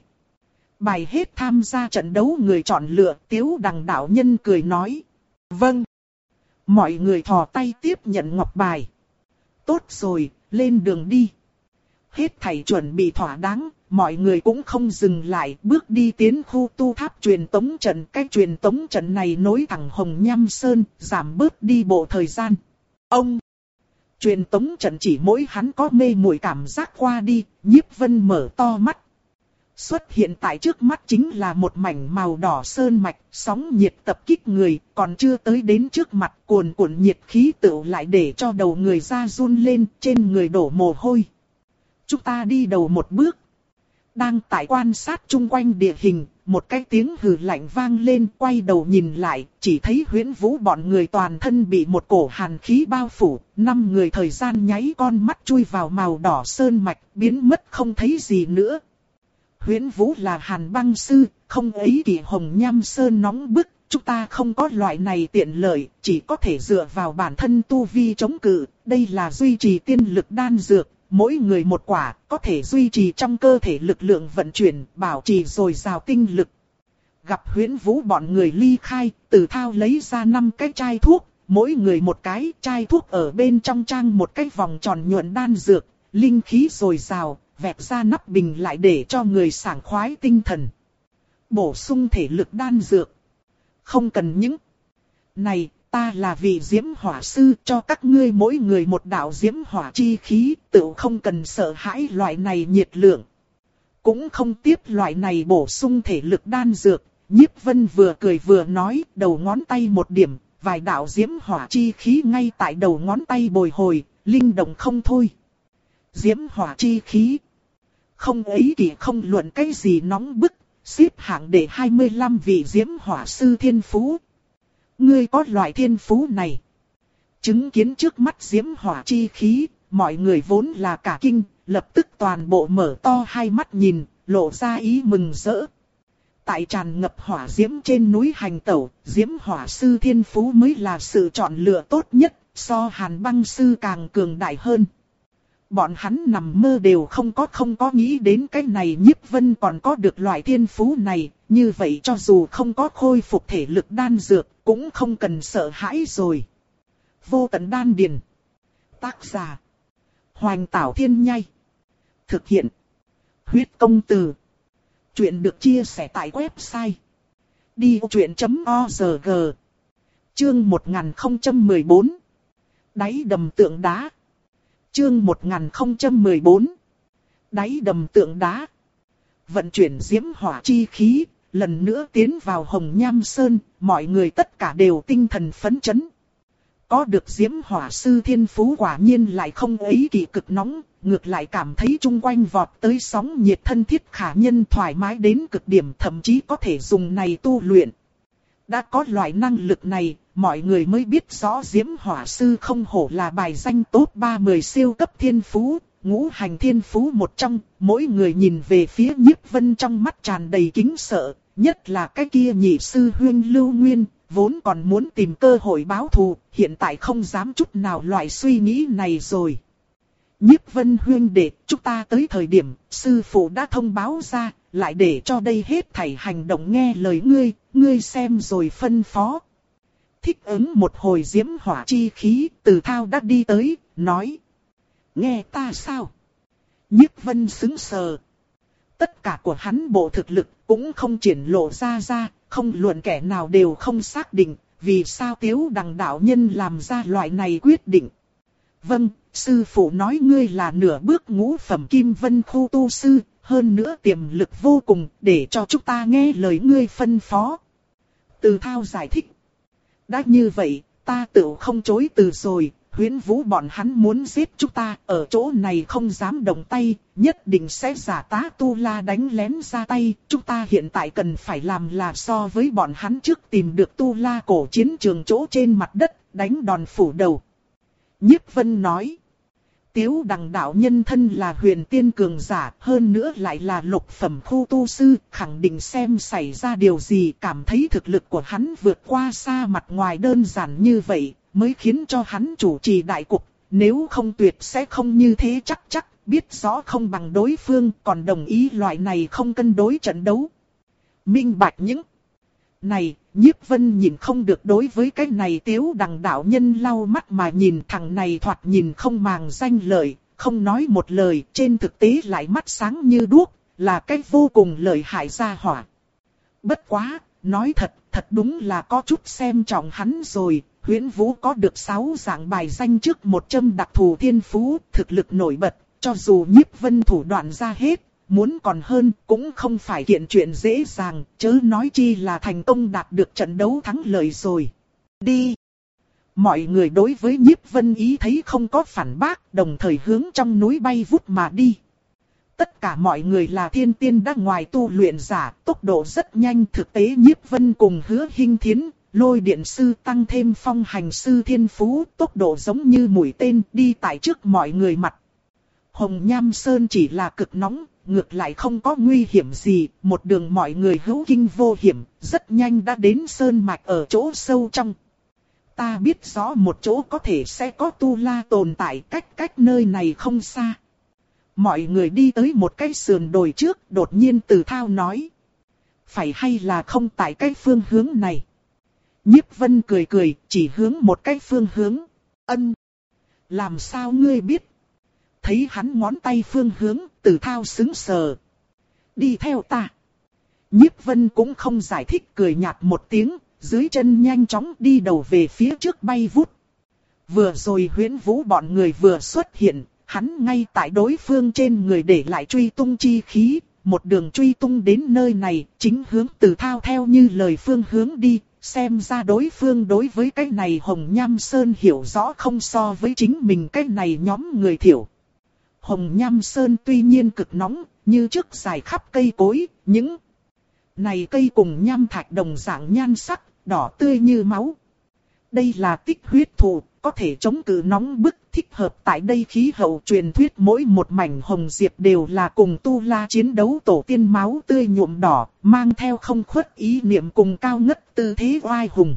Bài hết tham gia trận đấu người chọn lựa, Tiếu Đằng đạo nhân cười nói. Vâng. Mọi người thò tay tiếp nhận ngọc bài. Tốt rồi, lên đường đi. Hết thảy chuẩn bị thỏa đáng, mọi người cũng không dừng lại, bước đi tiến khu tu tháp truyền tống trận. Cái truyền tống trận này nối thẳng Hồng Nham Sơn, giảm bớt đi bộ thời gian. Ông! Truyền tống trận chỉ mỗi hắn có mê muội cảm giác qua đi, Nhiếp Vân mở to mắt. Xuất hiện tại trước mắt chính là một mảnh màu đỏ sơn mạch, sóng nhiệt tập kích người, còn chưa tới đến trước mặt cuồn cuộn nhiệt khí tựu lại để cho đầu người ra run lên, trên người đổ mồ hôi. Chúng ta đi đầu một bước. Đang tại quan sát chung quanh địa hình, một cái tiếng hừ lạnh vang lên, quay đầu nhìn lại, chỉ thấy Huyễn Vũ bọn người toàn thân bị một cổ hàn khí bao phủ, năm người thời gian nháy con mắt chui vào màu đỏ sơn mạch, biến mất không thấy gì nữa. Huyễn Vũ là Hàn Băng sư, không ấy kỳ Hồng Nham Sơn nóng bức, chúng ta không có loại này tiện lợi, chỉ có thể dựa vào bản thân tu vi chống cự, đây là duy trì tiên lực đan dược. Mỗi người một quả, có thể duy trì trong cơ thể lực lượng vận chuyển, bảo trì dồi dào tinh lực. Gặp Huyễn Vũ bọn người ly khai, Từ Thao lấy ra năm cái chai thuốc, mỗi người một cái, chai thuốc ở bên trong trang một cái vòng tròn nhuận đan dược, linh khí dồi dào, vẹt ra nắp bình lại để cho người sảng khoái tinh thần. Bổ sung thể lực đan dược. Không cần những này. Ta là vị diễm hỏa sư, cho các ngươi mỗi người một đạo diễm hỏa chi khí, tự không cần sợ hãi loại này nhiệt lượng. Cũng không tiếp loại này bổ sung thể lực đan dược. Nhiếp Vân vừa cười vừa nói, đầu ngón tay một điểm, vài đạo diễm hỏa chi khí ngay tại đầu ngón tay bồi hồi, linh động không thôi. Diễm hỏa chi khí. Không ấy kỳ không luận cái gì nóng bức, xếp hạng để hai mươi lăm vị diễm hỏa sư thiên phú. Ngươi có loại thiên phú này. Chứng kiến trước mắt diễm hỏa chi khí, mọi người vốn là cả kinh, lập tức toàn bộ mở to hai mắt nhìn, lộ ra ý mừng rỡ. Tại tràn ngập hỏa diễm trên núi hành tẩu, diễm hỏa sư thiên phú mới là sự chọn lựa tốt nhất, so Hàn Băng sư càng cường đại hơn. Bọn hắn nằm mơ đều không có không có nghĩ đến cái này Nhiếp Vân còn có được loại thiên phú này, như vậy cho dù không có khôi phục thể lực đan dược, cũng không cần sợ hãi rồi. Vô tận đan điền. Tác giả. Hoành Tảo Thiên Nhai. Thực hiện. Huyết Công Từ. Chuyện được chia sẻ tại website đi ô chuyện chấm org. Chương một nghìn không trăm mười bốn. Đáy đầm tượng đá. Chương một nghìn không trăm mười bốn. Đáy đầm tượng đá. Vận chuyển diễm hỏa chi khí, lần nữa tiến vào Hồng Nham Sơn, mọi người tất cả đều tinh thần phấn chấn. Có được diễm hỏa sư thiên phú quả nhiên lại không ấy kỳ cực nóng, ngược lại cảm thấy chung quanh vọt tới sóng nhiệt thân thiết khả nhân thoải mái đến cực điểm, thậm chí có thể dùng này tu luyện. Đã có loại năng lực này, mọi người mới biết rõ diễm hỏa sư không hổ là bài danh top ba mươi siêu cấp thiên phú, ngũ hành thiên phú một trong. Mỗi người nhìn về phía Nhiếp Vân trong mắt tràn đầy kính sợ, nhất là cái kia nhị sư huynh Lưu Nguyên, vốn còn muốn tìm cơ hội báo thù, hiện tại không dám chút nào loại suy nghĩ này rồi. Nhiếp Vân huynh đệ, chúng ta tới thời điểm, sư phụ đã thông báo ra, lại để cho đây hết thảy hành động nghe lời ngươi, ngươi xem rồi phân phó. Thích ứng một hồi diễm hỏa chi khí, Từ Thao đã đi tới, nói. Nghe ta sao? Nhiếp Vân sững sờ. Tất cả của hắn bộ thực lực cũng không triển lộ ra ra, không luận kẻ nào đều không xác định, vì sao Tiếu Đằng đạo nhân làm ra loại này quyết định. Vâng, sư phụ nói ngươi là nửa bước ngũ phẩm kim vân khu tu sư, hơn nữa tiềm lực vô cùng, để cho chúng ta nghe lời ngươi phân phó. Từ Thao giải thích. Đã như vậy, ta tự không chối từ rồi, Huyễn Vũ bọn hắn muốn giết chúng ta, ở chỗ này không dám động tay, nhất định sẽ giả tá Tu La đánh lén ra tay. Chúng ta hiện tại cần phải làm là so với bọn hắn trước tìm được Tu La cổ chiến trường chỗ trên mặt đất, đánh đòn phủ đầu. Nhiếp Vân nói. Tiếu Đằng đạo nhân thân là huyền tiên cường giả, hơn nữa lại là lục phẩm khu tu sư, khẳng định xem xảy ra điều gì, cảm thấy thực lực của hắn vượt qua xa mặt ngoài đơn giản như vậy, mới khiến cho hắn chủ trì đại cục, nếu không tuyệt sẽ không như thế chắc chắc, biết rõ không bằng đối phương, còn đồng ý loại này không cân đối trận đấu. Minh bạch những này, Nhiếp Vân nhìn không được đối với cái này Tiếu Đằng đạo nhân lau mắt mà nhìn, thằng này thoạt nhìn không màng danh lợi, không nói một lời, trên thực tế lại mắt sáng như đuốc, là cái vô cùng lợi hại gia hỏa. Bất quá, nói thật, thật đúng là có chút xem trọng hắn rồi. Huyễn Vũ có được sáu dạng bài danh trước một châm đặc thù thiên phú, thực lực nổi bật, cho dù Nhiếp Vân thủ đoạn ra hết, muốn còn hơn cũng không phải kiện chuyện dễ dàng, chớ nói chi là thành công đạt được trận đấu thắng lợi rồi. Đi! Mọi người đối với Nhiếp Vân ý thấy không có phản bác, đồng thời hướng trong núi bay vút mà đi. Tất cả mọi người là thiên tiên đã ngoài tu luyện giả, tốc độ rất nhanh, thực tế Nhiếp Vân cùng Hứa Hinh Thiến, Lôi Điện Sư tăng thêm Phong Hành Sư thiên phú, tốc độ giống như mũi tên đi tại trước mọi người mặt. Hồng Nham Sơn chỉ là cực nóng, ngược lại không có nguy hiểm gì, một đường mọi người hữu kinh vô hiểm, rất nhanh đã đến sơn mạch ở chỗ sâu trong. Ta biết rõ một chỗ có thể sẽ có Tu La tồn tại, cách cách nơi này không xa. Mọi người đi tới một cái sườn đồi trước, đột nhiên Từ Thao nói. Phải hay là không tại cái phương hướng này? Nhiếp Vân cười cười, chỉ hướng một cái phương hướng. Ân! Làm sao ngươi biết? Thấy hắn ngón tay phương hướng, Từ Thao sững sờ. Đi theo ta. Nhiếp Vân cũng không giải thích, cười nhạt một tiếng, dưới chân nhanh chóng đi đầu về phía trước bay vút. Vừa rồi Huyễn Vũ bọn người vừa xuất hiện, hắn ngay tại đối phương trên người để lại truy tung chi khí, một đường truy tung đến nơi này, chính hướng Từ Thao theo như lời phương hướng đi. Xem ra đối phương đối với cái này Hồng Nham Sơn hiểu rõ không so với chính mình cái này nhóm người thiểu. Hồng Nham Sơn tuy nhiên cực nóng, như trước dài khắp cây cối, những này cây cùng nham thạch đồng dạng nhan sắc, đỏ tươi như máu. Đây là tích huyết thụ, có thể chống cự nóng bức, thích hợp tại đây khí hậu truyền thuyết mỗi một mảnh hồng diệp đều là cùng Tu La chiến đấu tổ tiên máu tươi nhuộm đỏ, mang theo không khuất ý niệm cùng cao ngất tư thế oai hùng.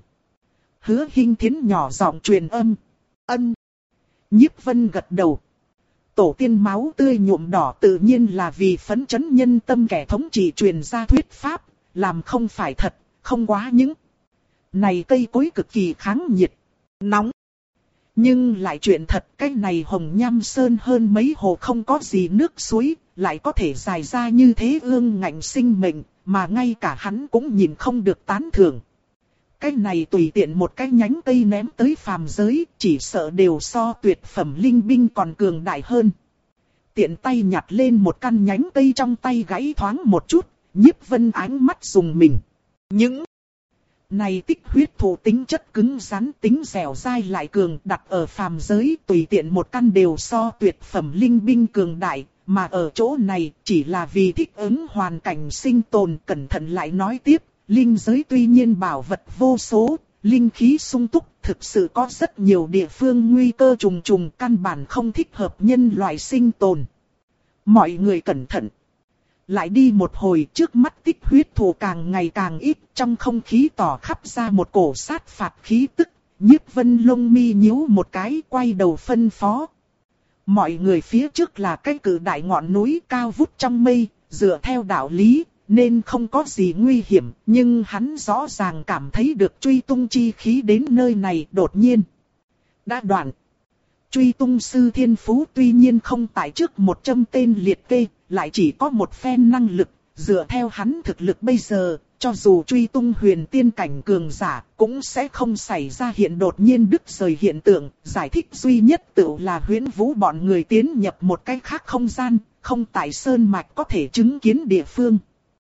Hứa Hinh Thiến nhỏ giọng truyền âm. Ân. Nhiếp Vân gật đầu. tổ tiên máu tươi nhuộm đỏ tự nhiên là vì phấn chấn nhân tâm kẻ thống trị truyền ra thuyết pháp, làm không phải thật, không quá những. Này cây cối cực kỳ kháng nhiệt, nóng. Nhưng lại chuyện thật, cái này Hồng Nham Sơn hơn mấy hồ không có gì nước suối, lại có thể dài ra như thế ương ngạnh sinh mệnh, mà ngay cả hắn cũng nhìn không được tán thưởng. Cái này tùy tiện một cái nhánh cây ném tới phàm giới, chỉ sợ đều so tuyệt phẩm linh binh còn cường đại hơn. Tiện tay nhặt lên một căn nhánh cây trong tay gãy thoáng một chút, Nhiếp Vân ánh mắt dùng mình. Những này tích huyết thụ tính chất cứng rắn, tính dẻo dai lại cường, đặt ở phàm giới tùy tiện một căn đều so tuyệt phẩm linh binh cường đại, mà ở chỗ này chỉ là vì thích ứng hoàn cảnh sinh tồn. Cẩn thận lại nói tiếp, linh giới tuy nhiên bảo vật vô số, linh khí sung túc, thực sự có rất nhiều địa phương nguy cơ trùng trùng, căn bản không thích hợp nhân loại sinh tồn. Mọi người cẩn thận. Lại đi một hồi, trước mắt tích huyết thụ càng ngày càng ít, trong không khí tỏ khắp ra một cổ sát phạt khí tức. Nhiếp Vân lông mi nhíu một cái, quay đầu phân phó. Mọi người phía trước là cái cự đại ngọn núi cao vút trong mây, dựa theo đạo lý, nên không có gì nguy hiểm, nhưng hắn rõ ràng cảm thấy được truy tung chi khí đến nơi này đột nhiên đã đoạn. Truy tung sư thiên phú tuy nhiên không tại trước một trăm tên liệt kê, lại chỉ có một phen năng lực, dựa theo hắn thực lực bây giờ, cho dù truy tung huyền tiên cảnh cường giả, cũng sẽ không xảy ra hiện đột nhiên đứt rời hiện tượng. Giải thích duy nhất tự là Huyễn Vũ bọn người tiến nhập một cái khác không gian, không tại sơn mạch có thể chứng kiến địa phương.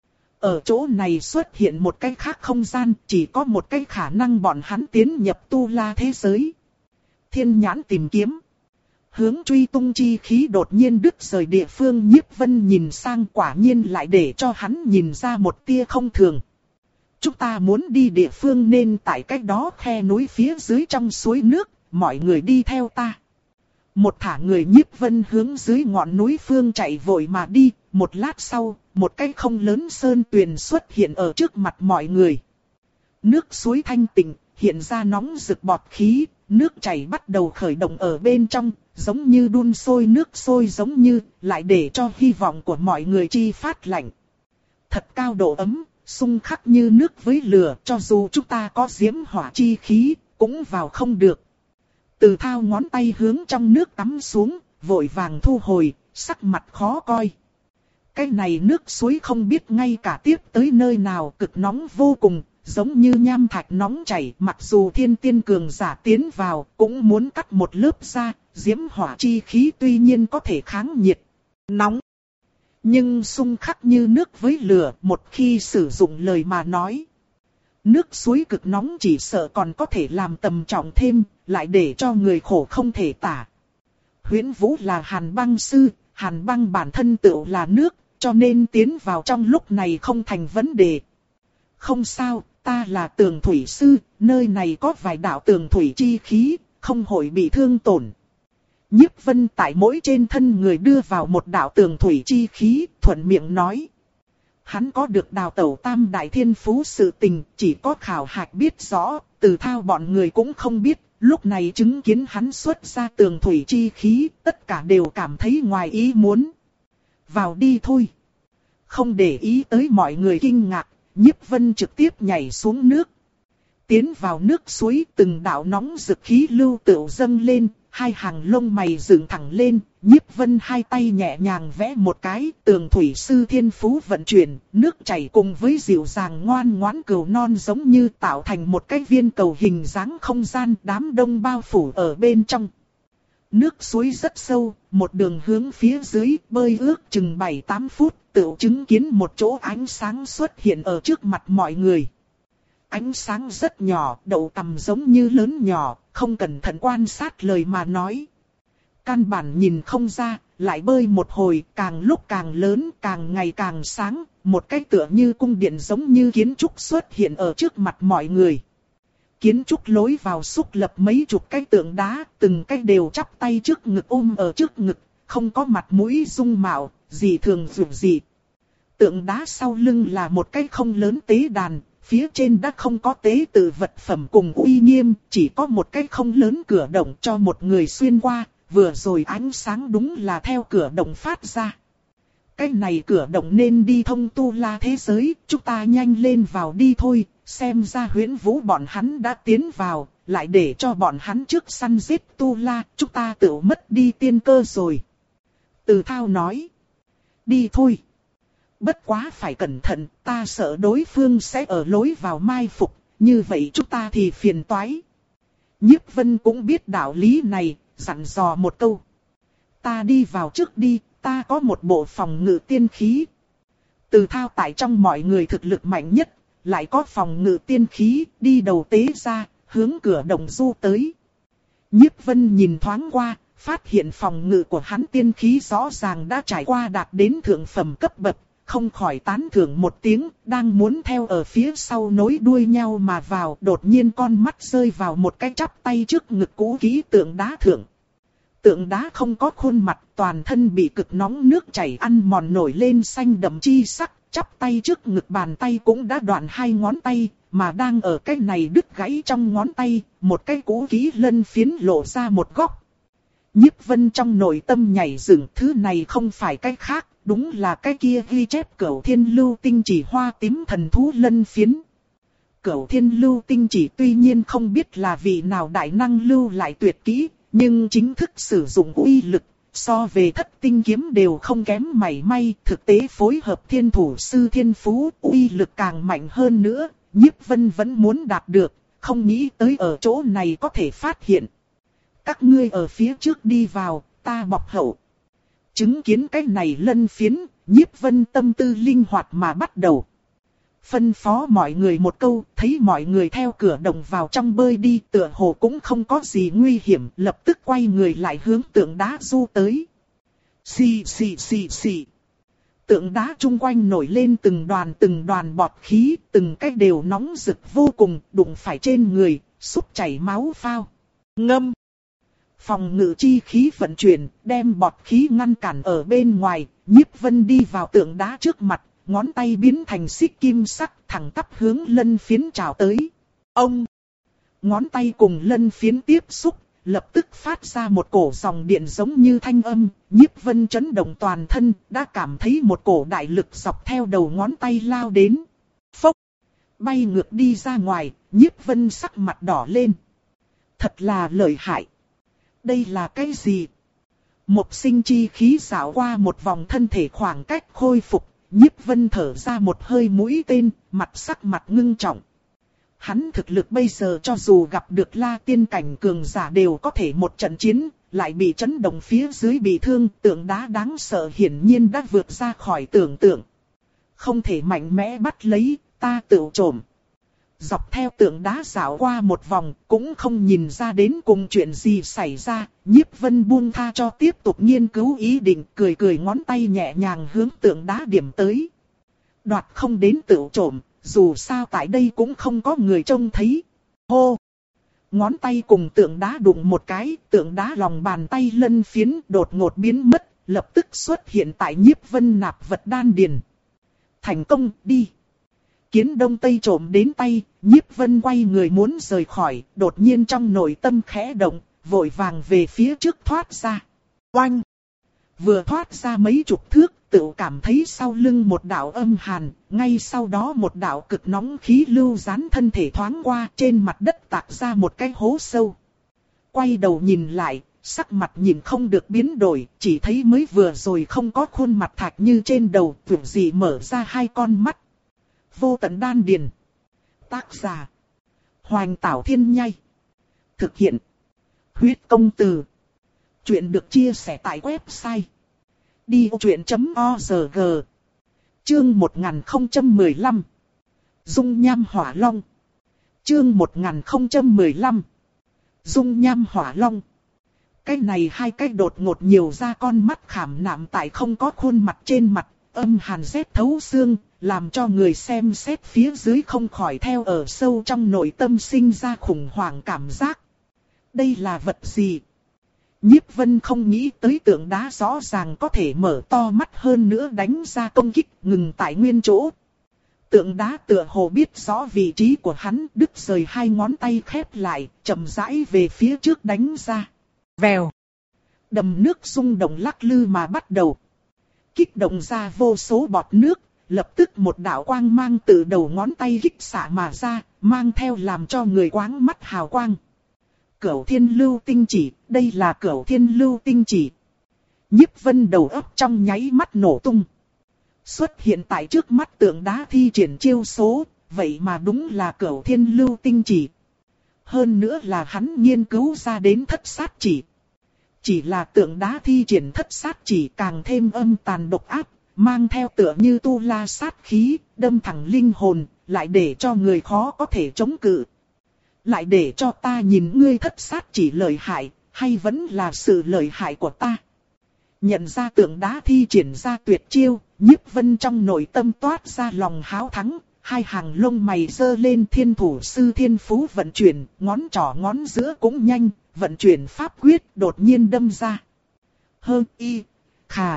Ở chỗ này xuất hiện một cái khác không gian, chỉ có một cái khả năng bọn hắn tiến nhập tu la thế giới. Thiên nhãn tìm kiếm. Hướng truy tung chi khí đột nhiên đứt rời địa phương, Nhiếp Vân nhìn sang, quả nhiên lại để cho hắn nhìn ra một tia không thường. Chúng ta muốn đi địa phương nên tại cách đó khe núi phía dưới trong suối nước, mọi người đi theo ta. Một thả người, Nhiếp Vân hướng dưới ngọn núi phương chạy vội mà đi, một lát sau, một cái không lớn sơn tuyền xuất hiện ở trước mặt mọi người. Nước suối thanh tịnh, hiện ra nóng rực bọt khí, nước chảy bắt đầu khởi động ở bên trong, giống như đun sôi nước sôi, giống như lại để cho hy vọng của mọi người chi phát lạnh. Thật cao độ ấm, xung khắc như nước với lửa, cho dù chúng ta có diễm hỏa chi khí, cũng vào không được. Từ Thao ngón tay hướng trong nước tắm xuống, vội vàng thu hồi, sắc mặt khó coi. Cái này nước suối không biết ngay cả tiếp tới nơi nào, cực nóng vô cùng, giống như nham thạch nóng chảy. Mặc dù thiên tiên cường giả tiến vào, cũng muốn cắt một lớp ra, diễm hỏa chi khí tuy nhiên có thể kháng nhiệt, nóng. Nhưng xung khắc như nước với lửa, một khi sử dụng lời mà nói. Nước suối cực nóng chỉ sợ còn có thể làm tầm trọng thêm, lại để cho người khổ không thể tả. Huyễn Vũ là hàn băng sư, hàn băng bản thân tựu là nước, cho nên tiến vào trong lúc này không thành vấn đề. Không sao, ta là tường thủy sư, nơi này có vài đạo tường thủy chi khí, không hội bị thương tổn. Nhiếp Vân tại mỗi trên thân người đưa vào một đạo tường thủy chi khí, thuận miệng nói. Hắn có được đào tẩu tam đại thiên phú sự tình, chỉ có khảo hạch biết rõ, Từ Thao bọn người cũng không biết. Lúc này chứng kiến hắn xuất ra tường thủy chi khí, tất cả đều cảm thấy ngoài ý muốn. Vào đi thôi. Không để ý tới mọi người kinh ngạc, Nhiếp Vân trực tiếp nhảy xuống nước. Tiến vào nước suối, từng đạo nóng rực khí lưu tựu dâng lên, hai hàng lông mày dựng thẳng lên. Nhiếp Vân hai tay nhẹ nhàng vẽ một cái, tường thủy sư thiên phú vận chuyển, nước chảy cùng với dịu dàng ngoan ngoãn cừu non giống như tạo thành một cái viên cầu hình dáng không gian, đám đông bao phủ ở bên trong. Nước suối rất sâu, một đường hướng phía dưới, bơi ước chừng bảy tám phút, tựu chứng kiến một chỗ ánh sáng xuất hiện ở trước mặt mọi người. Ánh sáng rất nhỏ, đậu tầm giống như lớn nhỏ, không cẩn thận quan sát lời mà nói. Căn bản nhìn không ra, lại bơi một hồi, càng lúc càng lớn, càng ngày càng sáng, một cái tựa như cung điện giống như kiến trúc xuất hiện ở trước mặt mọi người. Kiến trúc lối vào xúc lập mấy chục cái tượng đá, từng cái đều chắp tay trước ngực ôm ở trước ngực, không có mặt mũi dung mạo, gì thường dù gì. Tượng đá sau lưng là một cái không lớn tế đàn, phía trên đã không có tế tự vật phẩm cùng uy nghiêm, chỉ có một cái không lớn cửa động cho một người xuyên qua, vừa rồi ánh sáng đúng là theo cửa động phát ra. Cái này cửa động nên đi thông tu la thế giới, chúng ta nhanh lên vào đi thôi, xem ra Huyễn Vũ bọn hắn đã tiến vào, lại để cho bọn hắn trước săn giết tu la, chúng ta tự mất đi tiên cơ rồi. Từ Thao nói, đi thôi. Bất quá phải cẩn thận, ta sợ đối phương sẽ ở lối vào mai phục, như vậy chúng ta thì phiền toái. Nhiếp Vân cũng biết đạo lý này, dặn dò một câu. Ta đi vào trước đi, ta có một bộ phòng ngự tiên khí. Từ Thao tại trong mọi người thực lực mạnh nhất, lại có phòng ngự tiên khí, đi đầu tế ra, hướng cửa động du tới. Nhiếp Vân nhìn thoáng qua, phát hiện phòng ngự của hắn tiên khí rõ ràng đã trải qua đạt đến thượng phẩm cấp bậc, không khỏi tán thưởng một tiếng, đang muốn theo ở phía sau nối đuôi nhau mà vào, đột nhiên con mắt rơi vào một cái chắp tay trước ngực cũ kỹ tượng đá thượng. Tượng đá không có khuôn mặt, toàn thân bị cực nóng nước chảy ăn mòn nổi lên xanh đậm chi sắc, chắp tay trước ngực bàn tay cũng đã đoạn hai ngón tay, mà đang ở cái này đứt gãy trong ngón tay, một cái cũ kỹ lân phiến lộ ra một góc. Nhiếp Vân trong nội tâm nhảy dựng, thứ này không phải cái khác, đúng là cái kia ghi chép Cửu Thiên Lưu Tinh Chỉ hoa tím thần thú lân phiến. Cửu Thiên Lưu Tinh Chỉ tuy nhiên không biết là vị nào đại năng lưu lại tuyệt kỹ, nhưng chính thức sử dụng uy lực, so về thất tinh kiếm đều không kém mảy may, thực tế phối hợp thiên thủ sư thiên phú, uy lực càng mạnh hơn nữa, Nhiếp Vân vẫn muốn đạt được, không nghĩ tới ở chỗ này có thể phát hiện. Các ngươi ở phía trước đi vào, ta bọc hậu. Chứng kiến cái này lân phiến, Nhiếp Vân tâm tư linh hoạt mà bắt đầu. Phân phó mọi người một câu, thấy mọi người theo cửa động vào trong bơi đi, tựa hồ cũng không có gì nguy hiểm, lập tức quay người lại hướng tượng đá du tới. Xì xì xì xì. Tượng đá chung quanh nổi lên từng đoàn từng đoàn bọt khí, từng cái đều nóng rực vô cùng, đụng phải trên người, xúc chảy máu phao. Ngâm. Phòng ngự chi khí vận chuyển, đem bọt khí ngăn cản ở bên ngoài, Nhiếp Vân đi vào tượng đá trước mặt, ngón tay biến thành xích kim sắc, thẳng tắp hướng lân phiến trào tới. Ông! Ngón tay cùng lân phiến tiếp xúc, lập tức phát ra một cổ dòng điện giống như thanh âm, Nhiếp Vân chấn động toàn thân, đã cảm thấy một cổ đại lực dọc theo đầu ngón tay lao đến. Phốc! Bay ngược đi ra ngoài, Nhiếp Vân sắc mặt đỏ lên. Thật là lợi hại! Đây là cái gì? Một sinh chi khí xảo qua một vòng thân thể khoảng cách khôi phục, Nhiếp Vân thở ra một hơi mũi tên, mặt sắc mặt ngưng trọng. Hắn thực lực bây giờ cho dù gặp được La Tiên cảnh cường giả đều có thể một trận chiến, lại bị chấn động phía dưới bị thương, tượng đá đáng sợ hiển nhiên đã vượt ra khỏi tưởng tượng. Không thể mạnh mẽ bắt lấy, ta tự trộm. Dọc theo tượng đá dạo qua một vòng, cũng không nhìn ra đến cùng chuyện gì xảy ra, Nhiếp Vân buông tha cho tiếp tục nghiên cứu ý định, cười cười ngón tay nhẹ nhàng hướng tượng đá điểm tới. Đoạt không đến tự trộm, dù sao tại đây cũng không có người trông thấy. Hô! Ngón tay cùng tượng đá đụng một cái, tượng đá lòng bàn tay lân phiến đột ngột biến mất, lập tức xuất hiện tại Nhiếp Vân nạp vật đan điền. Thành công, đi! Kiến đông tây trộm đến tay, Nhiếp Vân quay người muốn rời khỏi, đột nhiên trong nội tâm khẽ động, vội vàng về phía trước thoát ra. Oanh! Vừa thoát ra mấy chục thước, tự cảm thấy sau lưng một đạo âm hàn, ngay sau đó một đạo cực nóng khí lưu dán thân thể thoáng qua, trên mặt đất tạc ra một cái hố sâu. Quay đầu nhìn lại, sắc mặt nhìn không được biến đổi, chỉ thấy mới vừa rồi không có khuôn mặt thạch như trên đầu, tưởng gì mở ra hai con mắt. Vô tận đan điền. Tác giả: Hoành Tảo Thiên Nhai. Thực hiện: Huyết Công Từ. Chuyện được chia sẻ tại website đi vô chuyện chấm org. Chương một nghìn không trăm mười lăm. Dung nham hỏa long. Chương một nghìn không trăm mười lăm. Dung nham hỏa long. Cái này hai cái đột ngột nhiều ra con mắt khảm nạm tại không có khuôn mặt trên mặt, âm hàn rét thấu xương, làm cho người xem xét phía dưới không khỏi theo ở sâu trong nội tâm sinh ra khủng hoảng cảm giác. Đây là vật gì? Nhiếp Vân không nghĩ tới tượng đá rõ ràng có thể mở to mắt hơn nữa đánh ra công kích, ngừng tại nguyên chỗ. Tượng đá tựa hồ biết rõ vị trí của hắn, đứt rời hai ngón tay khép lại, chậm rãi về phía trước đánh ra. Vèo. Đầm nước rung động lắc lư mà bắt đầu. Kích động ra vô số bọt nước, lập tức một đạo quang mang từ đầu ngón tay kích xạ mà ra, mang theo làm cho người quáng mắt hào quang. Cửu thiên lưu tinh chỉ, đây là cửu thiên lưu tinh chỉ. Nhiếp Vân đầu óc trong nháy mắt nổ tung. Xuất hiện tại trước mắt tượng đá thi triển chiêu số, vậy mà đúng là cửu thiên lưu tinh chỉ. Hơn nữa là hắn nghiên cứu ra đến thất sát chỉ. Chỉ là tượng đá thi triển thất sát chỉ càng thêm âm tàn độc ác, mang theo tựa như tu la sát khí, đâm thẳng linh hồn, lại để cho người khó có thể chống cự. Lại để cho ta nhìn ngươi thất sát chỉ lợi hại, hay vẫn là sự lợi hại của ta. Nhận ra tượng đá thi triển ra tuyệt chiêu, Nhiếp Vân trong nội tâm toát ra lòng háo thắng, hai hàng lông mày giơ lên, thiên thủ sư thiên phú vận chuyển, ngón trỏ ngón giữa cũng nhanh, vận chuyển pháp quyết đột nhiên đâm ra. Hơ y, khà,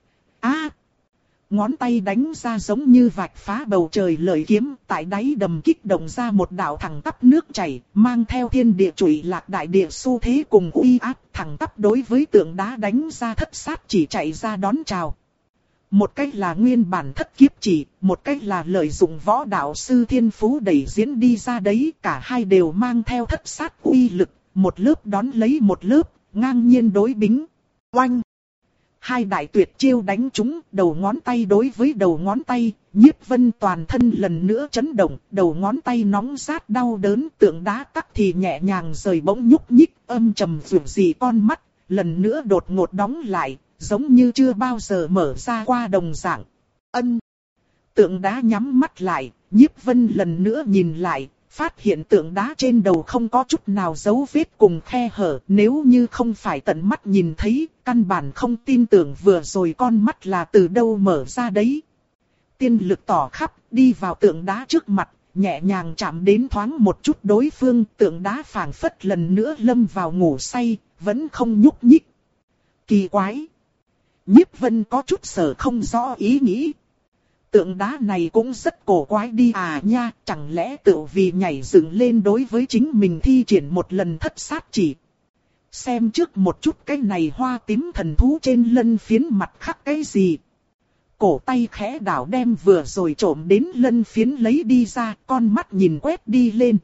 á. Ngón tay đánh ra giống như vạch phá bầu trời lợi kiếm, tại đáy đầm kích động ra một đạo thẳng tắp nước chảy, mang theo thiên địa trụy lạc đại địa xu thế cùng uy áp, thẳng tắp đối với tượng đá đánh ra thất sát chỉ chạy ra đón chào. Một cách là nguyên bản thất kiếp chỉ, một cách là lợi dụng võ đạo sư thiên phú đẩy diễn đi ra đấy, cả hai đều mang theo thất sát uy lực, một lớp đón lấy một lớp, ngang nhiên đối bính. Oanh! Hai đại tuyệt chiêu đánh trúng, đầu ngón tay đối với đầu ngón tay, Nhiếp Vân toàn thân lần nữa chấn động, đầu ngón tay nóng rát đau đớn, tượng đá tắc thì nhẹ nhàng rời bỗng nhúc nhích, âm trầm dịu dị con mắt, lần nữa đột ngột đóng lại, giống như chưa bao giờ mở ra qua đồng dạng. Ân! Tượng đá nhắm mắt lại, Nhiếp Vân lần nữa nhìn lại, phát hiện tượng đá trên đầu không có chút nào dấu vết cùng khe hở, nếu như không phải tận mắt nhìn thấy, căn bản không tin tưởng vừa rồi con mắt là từ đâu mở ra đấy. Tiên lực tỏ khắp, đi vào tượng đá trước mặt, nhẹ nhàng chạm đến thoáng một chút đối phương, tượng đá phảng phất lần nữa lâm vào ngủ say, vẫn không nhúc nhích. Kỳ quái! Nhiếp Vân có chút sở không rõ ý nghĩ. Tượng đá này cũng rất cổ quái đi à nha, chẳng lẽ tự vì nhảy dựng lên đối với chính mình thi triển một lần thất sát chỉ. Xem trước một chút cái này hoa tím thần thú trên lân phiến mặt khắc cái gì. Cổ tay khẽ đảo đem vừa rồi trộm đến lân phiến lấy đi ra, con mắt nhìn quét đi lên.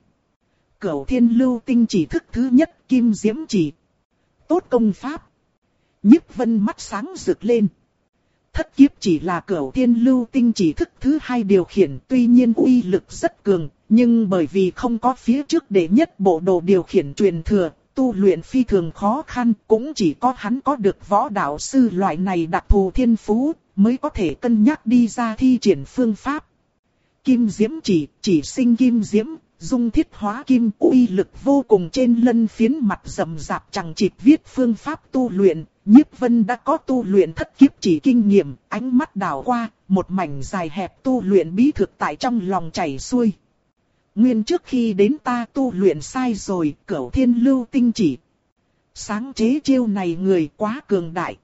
Cửu thiên lưu tinh chỉ thức thứ nhất, kim diễm chỉ. Tốt công pháp. Nhiếp Vân mắt sáng rực lên. Thất kiếp chỉ là cửu thiên lưu tinh chỉ thức thứ hai điều khiển, tuy nhiên uy lực rất cường, nhưng bởi vì không có phía trước đệ nhất bộ đồ điều khiển truyền thừa, tu luyện phi thường khó khăn, cũng chỉ có hắn có được võ đạo sư loại này đặc thù thiên phú, mới có thể cân nhắc đi ra thi triển phương pháp. Kim diễm chỉ, chỉ sinh kim diễm, dung thiết hóa kim, uy lực vô cùng, trên lân phiến mặt rậm rạp chẳng chịt viết phương pháp tu luyện. Nhiếp Vân đã có tu luyện thất kiếp chỉ kinh nghiệm, ánh mắt đảo qua, một mảnh dài hẹp tu luyện bí thực tại trong lòng chảy xuôi. Nguyên trước khi đến ta tu luyện sai rồi, cửu thiên lưu tinh chỉ. Sáng chế chiêu này người quá cường đại.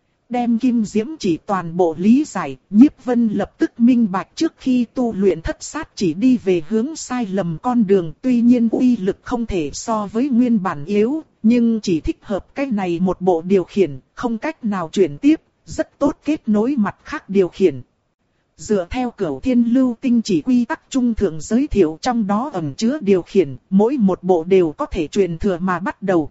Đem kim diễm chỉ toàn bộ lý giải, Nhiếp Vân lập tức minh bạch trước khi tu luyện thất sát chỉ đi về hướng sai lầm con đường, tuy nhiên uy lực không thể so với nguyên bản yếu, nhưng chỉ thích hợp cái này một bộ điều khiển, không cách nào chuyển tiếp, rất tốt kết nối mặt khác điều khiển. Dựa theo cửu thiên lưu tinh chỉ quy tắc trung thượng giới thiệu, trong đó ẩn chứa điều khiển, mỗi một bộ đều có thể truyền thừa mà bắt đầu.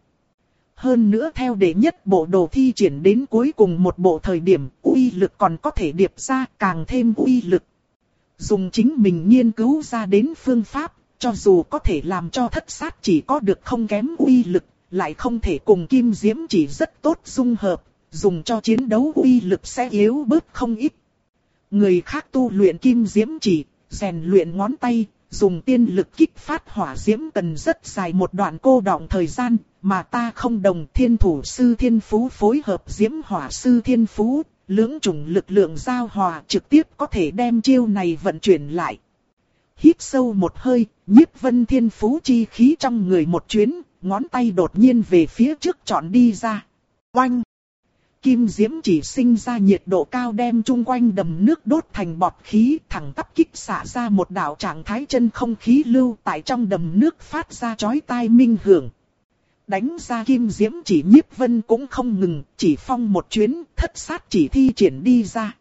Hơn nữa theo đệ nhất bộ đồ thi triển đến cuối cùng một bộ thời điểm, uy lực còn có thể điệp ra, càng thêm uy lực. Dùng chính mình nghiên cứu ra đến phương pháp, cho dù có thể làm cho thất sát chỉ có được không kém uy lực, lại không thể cùng kim diễm chỉ rất tốt dung hợp, dùng cho chiến đấu uy lực sẽ yếu bớt không ít. Người khác tu luyện kim diễm chỉ, rèn luyện ngón tay, dùng tiên lực kích phát hỏa diễm cần rất dài một đoạn cô đọng thời gian, mà ta không đồng, thiên thủ sư thiên phú phối hợp diễm hỏa sư thiên phú, lưỡng chủng lực lượng giao hòa trực tiếp có thể đem chiêu này vận chuyển lại. Hít sâu một hơi, Nhiếp Vân thiên phú chi khí trong người một chuyến, ngón tay đột nhiên về phía trước chọn đi ra. Oanh! Kim diễm chỉ sinh ra nhiệt độ cao đem chung quanh đầm nước đốt thành bọt khí, thẳng tắp kích xạ ra một đạo trạng thái chân không khí lưu tại trong đầm nước phát ra chói tai minh hưởng. Đánh ra kim diễm chỉ Nhiếp Vân cũng không ngừng, chỉ phong một chuyến, thất sát chỉ thi triển đi ra.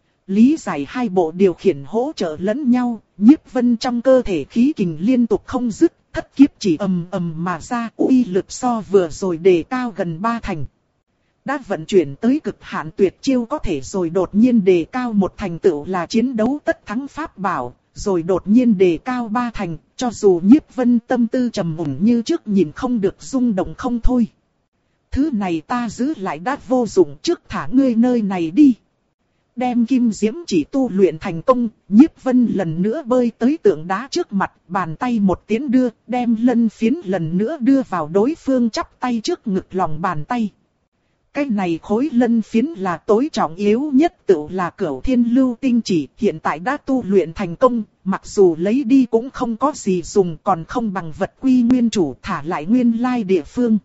Lý giải hai bộ điều khiển hỗ trợ lẫn nhau, Nhiếp Vân trong cơ thể khí kình liên tục không dứt, thất kiếp chỉ ầm ầm mà ra, uy lực so vừa rồi đề cao gần ba thành. Đã vận chuyển tới cực hạn tuyệt chiêu có thể rồi đột nhiên đề cao một thành tựu là chiến đấu tất thắng pháp bảo, rồi đột nhiên đề cao ba thành, cho dù Nhiếp Vân tâm tư trầm mùn như trước nhìn không được rung động không thôi. Thứ này ta giữ lại đã vô dụng, trước thả ngươi nơi này đi. Đem kim diễm chỉ tu luyện thành công, Nhiếp Vân lần nữa bơi tới tượng đá trước mặt, bàn tay một tiến đưa, đem lân phiến lần nữa đưa vào đối phương chắp tay trước ngực lòng bàn tay. Cái này khối lân phiến là tối trọng yếu nhất, tự là Cửu Thiên Lưu Tinh chỉ, hiện tại đã tu luyện thành công, mặc dù lấy đi cũng không có gì dùng, còn không bằng vật quy nguyên chủ, thả lại nguyên lai địa phương.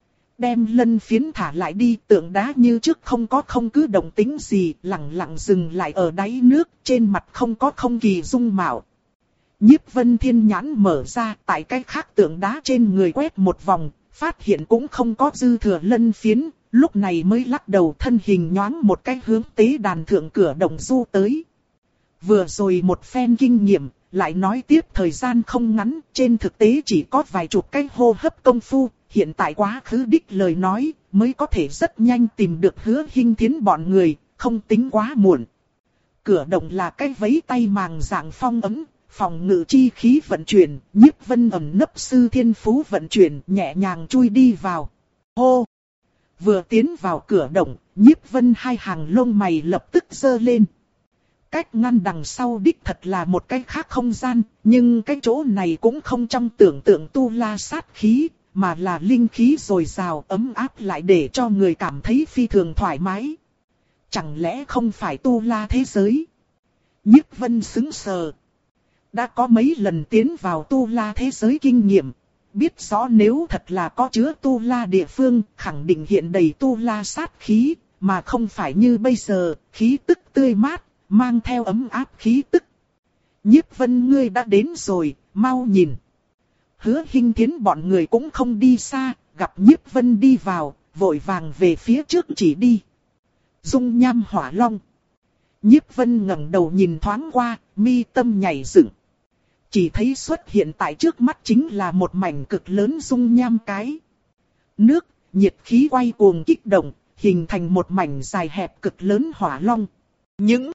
Đem lân phiến thả lại đi, tượng đá như trước không có không cứ động tĩnh gì, lặng lặng dừng lại ở đáy nước, trên mặt không có không kỳ dung mạo. Nhiếp Vân thiên nhãn mở ra, tại cái khác tượng đá trên người quét một vòng, phát hiện cũng không có dư thừa lân phiến, lúc này mới lắc đầu, thân hình nhoáng một cái hướng tế đàn thượng cửa động du tới. Vừa rồi một phen kinh nghiệm, lại nói tiếp thời gian không ngắn, trên thực tế chỉ có vài chục cái hô hấp công phu, hiện tại quá khứ đích lời nói, mới có thể rất nhanh tìm được Hứa Hinh Thiến bọn người, không tính quá muộn. Cửa động là cái vấy tay màng dạng phong ấm, phòng ngự chi khí vận chuyển, Nhiếp Vân ẩn nấp sư thiên phú vận chuyển, nhẹ nhàng chui đi vào. Hô! Vừa tiến vào cửa động, Nhiếp Vân hai hàng lông mày lập tức giơ lên. Cách ngăn đằng sau đích thật là một cái khác không gian, nhưng cái chỗ này cũng không trong tưởng tượng tu la sát khí, mà là linh khí dồi dào ấm áp lại để cho người cảm thấy phi thường thoải mái. Chẳng lẽ không phải tu la thế giới? Nhiếp Vân sững sờ. Đã có mấy lần tiến vào tu la thế giới kinh nghiệm, biết rõ nếu thật là có chứa tu la địa phương, khẳng định hiện đầy tu la sát khí, mà không phải như bây giờ, khí tức tươi mát, mang theo ấm áp khí tức. Nhiếp Vân ngươi đã đến rồi, mau nhìn. Hứa Hinh Thiến bọn người cũng không đi xa, gặp Nhiếp Vân đi vào, vội vàng về phía trước chỉ đi. Dung nham hỏa long. Nhiếp Vân ngẩng đầu nhìn thoáng qua, mi tâm nhảy dựng. Chỉ thấy xuất hiện tại trước mắt chính là một mảnh cực lớn dung nham cái. Nước, nhiệt khí quay cuồng kích động, hình thành một mảnh dài hẹp cực lớn hỏa long. Những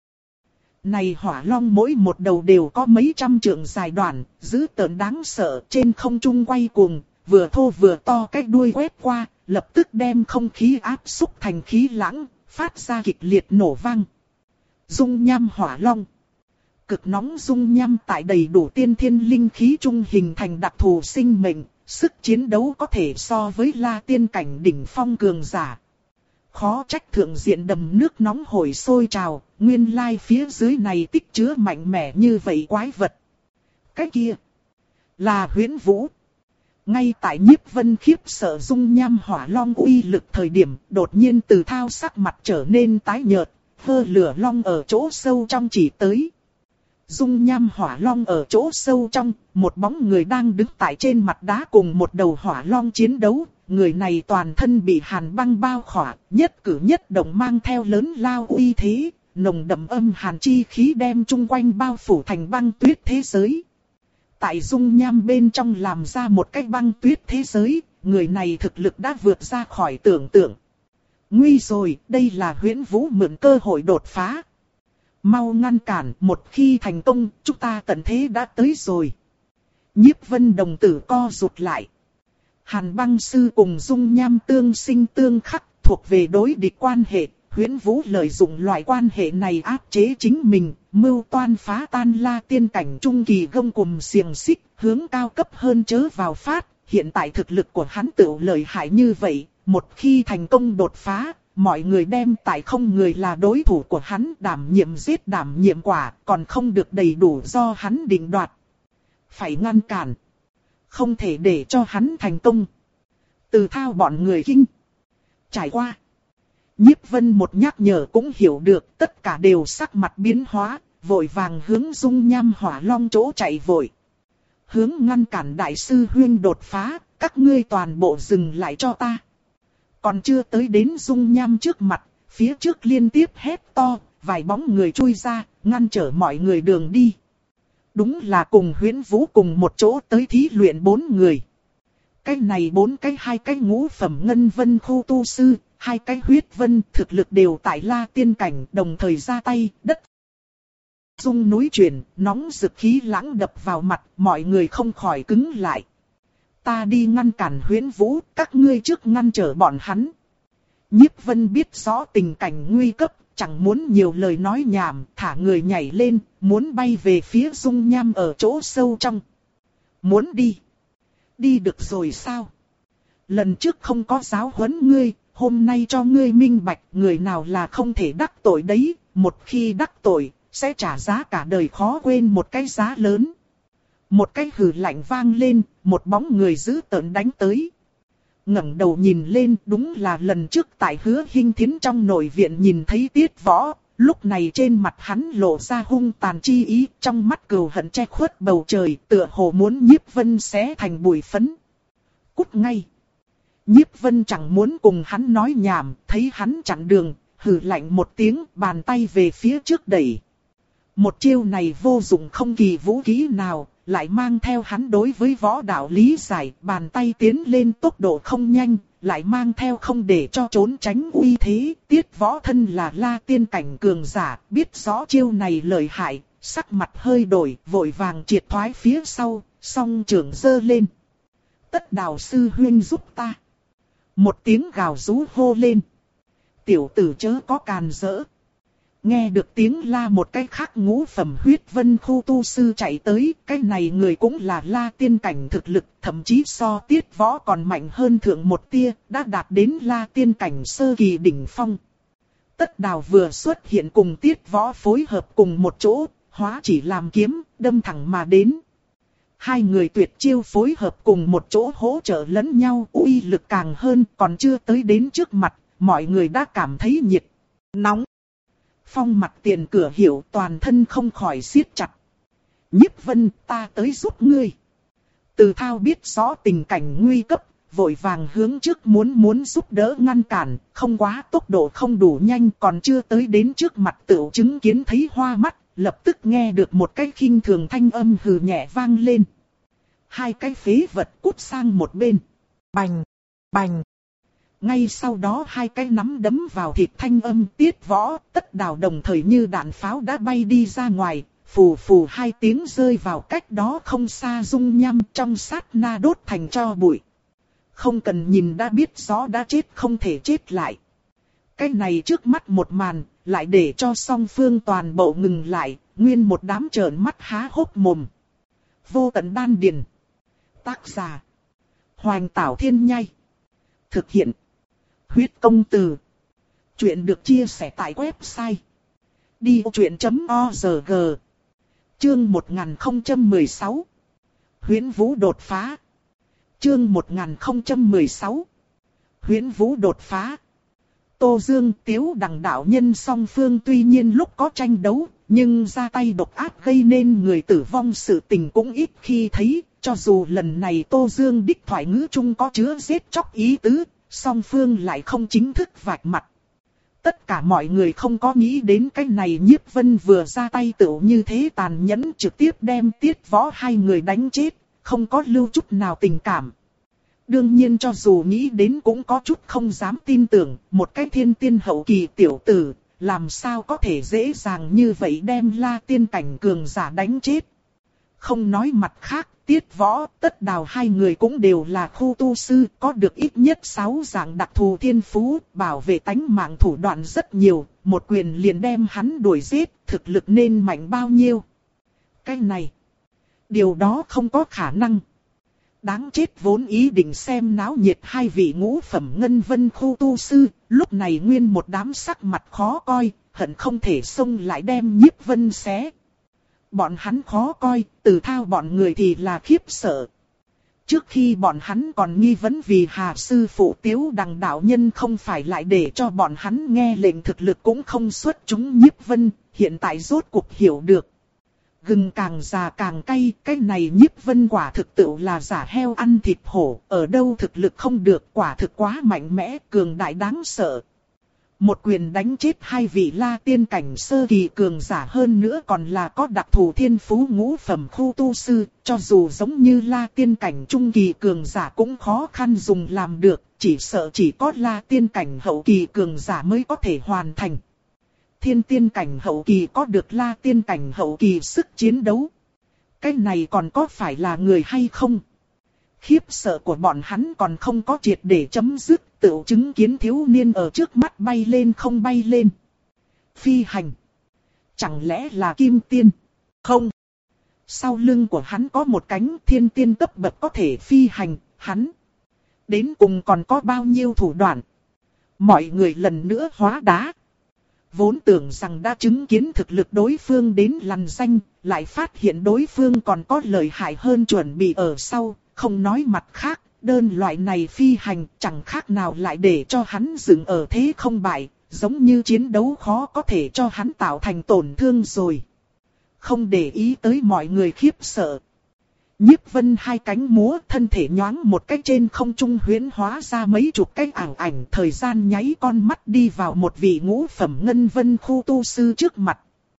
này hỏa long mỗi một đầu đều có mấy trăm trượng dài đoạn, dữ tợn đáng sợ, trên không trung quay cuồng, vừa thô vừa to cái đuôi quét qua, lập tức đem không khí áp xúc thành khí lãng, phát ra kịch liệt nổ vang. Dung nham hỏa long. Cực nóng dung nham tại đầy đủ tiên thiên linh khí trung hình thành đặc thù sinh mệnh, sức chiến đấu có thể so với la tiên cảnh đỉnh phong cường giả. Khó trách thượng diện đầm nước nóng hổi sôi trào, nguyên lai phía dưới này tích chứa mạnh mẽ như vậy quái vật. Cái kia là Huyễn Vũ. Ngay tại Nhiếp Vân khiếp sợ dung nham hỏa long uy lực thời điểm, đột nhiên từ thao sắc mặt trở nên tái nhợt, hơ lửa long ở chỗ sâu trong chỉ tới. Dung nham hỏa long ở chỗ sâu trong, một bóng người đang đứng tại trên mặt đá cùng một đầu hỏa long chiến đấu. Người này toàn thân bị hàn băng bao khỏa, nhất cử nhất động mang theo lớn lao uy thế, nồng đậm âm hàn chi khí đem chung quanh bao phủ thành băng tuyết thế giới. Tại dung nham bên trong làm ra một cái băng tuyết thế giới, người này thực lực đã vượt ra khỏi tưởng tượng. Nguy rồi, đây là Huyễn Vũ mượn cơ hội đột phá. Mau ngăn cản, một khi thành công, chúng ta tận thế đã tới rồi. Nhiếp Vân đồng tử co rụt lại. Hàn băng sư cùng dung nham tương sinh tương khắc, thuộc về đối địch quan hệ. Huyễn Vũ lợi dụng loại quan hệ này áp chế chính mình, mưu toan phá tan la tiên cảnh trung kỳ gông cùm xiềng xích, hướng cao cấp hơn chớ vào phát. Hiện tại thực lực của hắn tự lợi hại như vậy, một khi thành công đột phá, mọi người đem tại không người là đối thủ của hắn, đảm nhiệm giết đảm nhiệm quả, còn không được đầy đủ do hắn định đoạt. Phải ngăn cản. Không thể để cho hắn thành công. Từ thao bọn người kinh. Trải qua. Nhiếp Vân một nhắc nhở cũng hiểu được, tất cả đều sắc mặt biến hóa, vội vàng hướng dung nham hỏa long chỗ chạy vội. Hướng ngăn cản đại sư huyên đột phá, các ngươi toàn bộ dừng lại cho ta. Còn chưa tới đến dung nham trước mặt, phía trước liên tiếp hét to, vài bóng người chui ra, ngăn trở mọi người đường đi. Đúng là cùng Huyễn Vũ cùng một chỗ tới thí luyện bốn người. Cái này bốn cái hai cái ngũ phẩm ngân vân khu tu sư, hai cái huyết vân thực lực đều tại La Tiên cảnh, đồng thời ra tay, đất rung núi chuyển, nóng rực khí lãng đập vào mặt, mọi người không khỏi cứng lại. Ta đi ngăn cản Huyễn Vũ, các ngươi trước ngăn trở bọn hắn. Nhiếp Vân biết rõ tình cảnh nguy cấp, chẳng muốn nhiều lời nói nhảm, thả người nhảy lên, muốn bay về phía dung nham ở chỗ sâu trong. Muốn đi. Đi được rồi sao? Lần trước không có giáo huấn ngươi, hôm nay cho ngươi minh bạch, người nào là không thể đắc tội đấy, một khi đắc tội, sẽ trả giá cả đời khó quên một cái giá lớn. Một cái hừ lạnh vang lên, một bóng người dữ tợn đánh tới. Ngẩng đầu nhìn lên, đúng là lần trước tại Hứa Hinh Thiến trong nội viện nhìn thấy Tiết Võ, lúc này trên mặt hắn lộ ra hung tàn chi ý, trong mắt cừu hận che khuất bầu trời, tựa hồ muốn Nhiếp Vân xé thành bụi phấn. Cút ngay. Nhiếp Vân chẳng muốn cùng hắn nói nhảm, thấy hắn chặn đường, hừ lạnh một tiếng, bàn tay về phía trước đẩy. Một chiêu này vô dụng không kỳ vũ khí nào, lại mang theo hắn đối với võ đạo lý giải, bàn tay tiến lên tốc độ không nhanh, lại mang theo không để cho trốn tránh uy thế. Tiết Võ thân là La Tiên cảnh cường giả, biết rõ chiêu này lợi hại, sắc mặt hơi đổi, vội vàng triệt thoái phía sau, song trưởng giơ lên. Tất Đào sư huynh giúp ta. Một tiếng gào rú hô lên. Tiểu tử chớ có càn rỡ. Nghe được tiếng la một cái khác ngũ phẩm huyết vân khu tu sư chạy tới, cái này người cũng là La Tiên cảnh thực lực, thậm chí so Tiết Võ còn mạnh hơn thượng một tia, đã đạt đến La Tiên cảnh sơ kỳ đỉnh phong. Tất Đào vừa xuất hiện cùng Tiết Võ phối hợp cùng một chỗ, hóa chỉ làm kiếm, đâm thẳng mà đến. Hai người tuyệt chiêu phối hợp cùng một chỗ hỗ trợ lẫn nhau, uy lực càng hơn, còn chưa tới đến trước mặt, mọi người đã cảm thấy nhiệt, nóng. Phong mặt tiền cửa hiểu, toàn thân không khỏi siết chặt. Nhiếp Vân, ta tới giúp ngươi. Từ Thao biết rõ tình cảnh nguy cấp, vội vàng hướng trước muốn muốn giúp đỡ ngăn cản, không quá tốc độ không đủ nhanh, còn chưa tới đến trước mặt tựu chứng kiến thấy hoa mắt, lập tức nghe được một cái khinh thường thanh âm hừ nhẹ vang lên. Hai cái phế vật cút sang một bên. Bành, bành. Ngay sau đó hai cái nắm đấm vào thịt thanh âm Tiết Võ, Tất Đào đồng thời như đạn pháo đã bay đi ra ngoài, phù phù hai tiếng rơi vào cách đó không xa dung nham, trong sát na đốt thành tro bụi. Không cần nhìn đã biết rõ đã chết không thể chết lại. Cái này trước mắt một màn, lại để cho song phương toàn bộ ngừng lại, nguyên một đám trợn mắt há hốc mồm. Vô Tận Đan Điền. Tác giả Hoành Tảo Thiên Nhai. Thực hiện Huyết Công Từ. Chuyện được chia sẻ tại website đi ô chuyện chấm org. Chương một nghìn không trăm mười sáu. Huyễn Vũ đột phá. Chương một nghìn không trăm mười sáu. Huyễn Vũ đột phá. Tô Dương, Tiếu Đằng đạo nhân song phương tuy nhiên lúc có tranh đấu, nhưng ra tay độc ác gây nên người tử vong sự tình cũng ít khi thấy. Cho dù lần này Tô Dương đích thoại ngữ chung có chứa giết chóc ý tứ, song phương lại không chính thức vạch mặt. Tất cả mọi người không có nghĩ đến cái này Nhiếp Vân vừa ra tay tựu như thế tàn nhẫn, trực tiếp đem Tiết Võ hai người đánh chết, không có lưu chút nào tình cảm. Đương nhiên cho dù nghĩ đến cũng có chút không dám tin tưởng, một cái thiên tiên hậu kỳ tiểu tử, làm sao có thể dễ dàng như vậy đem La Tiên cảnh cường giả đánh chết. Không nói mặt khác, Tiết Võ, Tất Đào hai người cũng đều là khu tu sư, có được ít nhất sáu dạng đặc thù thiên phú, bảo vệ tánh mạng thủ đoạn rất nhiều, một quyền liền đem hắn đuổi giết, thực lực nên mạnh bao nhiêu. Cái này, điều đó không có khả năng. Đáng chết vốn ý định xem náo nhiệt hai vị ngũ phẩm ngân vân khu tu sư, lúc này nguyên một đám sắc mặt khó coi, hận không thể xông lại đem Nhiếp Vân xé. Bọn hắn khó coi, Từ Thao bọn người thì là khiếp sợ. Trước khi bọn hắn còn nghi vấn vì Hà sư phụ Tiếu Đằng đạo nhân không phải lại để cho bọn hắn nghe lệnh thực lực cũng không xuất chúng Nhiếp Vân, hiện tại rốt cuộc hiểu được. gừng càng già càng cay, cái này Nhiếp Vân quả thực tự là giả heo ăn thịt hổ, ở đâu thực lực không được, quả thực quá mạnh mẽ, cường đại đáng sợ. Một quyền đánh chết hai vị La Tiên cảnh sơ kỳ cường giả, hơn nữa còn là có đặc thù thiên phú ngũ phẩm khu tu sư, cho dù giống như La Tiên cảnh trung kỳ cường giả cũng khó khăn dùng làm được, chỉ sợ chỉ có La Tiên cảnh hậu kỳ cường giả mới có thể hoàn thành. Thiên Tiên cảnh hậu kỳ có được La Tiên cảnh hậu kỳ sức chiến đấu. Cái này còn có phải là người hay không? Khiếp sợ của bọn hắn còn không có triệt để chấm dứt, tự chứng kiến thiếu niên ở trước mắt bay lên không bay lên. Phi hành. Chẳng lẽ là Kim Tiên? Không. Sau lưng của hắn có một cánh thiên tiên cấp bậc có thể phi hành, hắn. Đến cùng còn có bao nhiêu thủ đoạn? Mọi người lần nữa hóa đá. Vốn tưởng rằng đã chứng kiến thực lực đối phương đến lằn danh, lại phát hiện đối phương còn có lợi hại hơn chuẩn bị ở sau. Không nói mặt khác, đơn loại này phi hành chẳng khác nào lại để cho hắn dừng ở thế không bại, giống như chiến đấu khó có thể cho hắn tạo thành tổn thương rồi. Không để ý tới mọi người khiếp sợ. Nhiếp Vân hai cánh múa, thân thể nhoáng một cách trên không trung huyễn hóa ra mấy chục cái ảo ảnh, thời gian nháy con mắt đi vào một vị ngũ phẩm ngân vân khu tu sư trước mặt.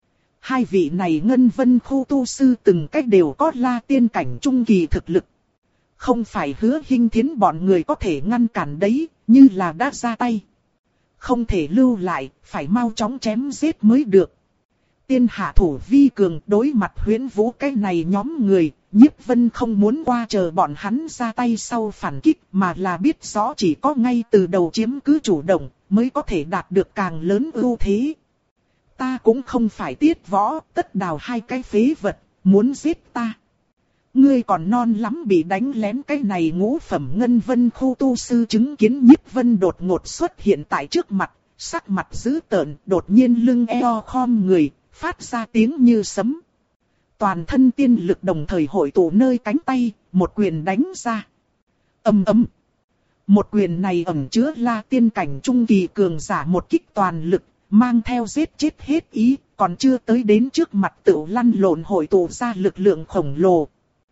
Hai vị này ngân vân khu tu sư từng cách đều có La Tiên cảnh trung kỳ thực lực. Không phải Hứa Hinh Thiến bọn người có thể ngăn cản đấy, như là đã ra tay. Không thể lưu lại, phải mau chóng chém giết mới được. Tiên hạ thủ vi cường, đối mặt Huyễn Vũ cái này nhóm người, Nhiếp Vân không muốn qua chờ bọn hắn ra tay sau phản kích, mà là biết rõ chỉ có ngay từ đầu chiếm cứ chủ động, mới có thể đạt được càng lớn ưu thế. Ta cũng không phải Tiết Võ, Tất Đào hai cái phế vật, muốn giết ta. Ngươi còn non lắm bị đánh lén, cái này ngũ phẩm ngân vân khu tu sư chứng kiến Nhiếp Vân đột ngột xuất hiện tại trước mặt, sắc mặt dữ tợn, đột nhiên lưng eo khom người, phát ra tiếng như sấm. Toàn thân tiên lực đồng thời hội tụ nơi cánh tay, một quyền đánh ra. Ầm ầm. Một quyền này ẩn chứa La Tiên cảnh trung kỳ cường giả một kích toàn lực, mang theo giết chết hết ý, còn chưa tới đến trước mặt tự lăn lộn hội tụ ra lực lượng khổng lồ.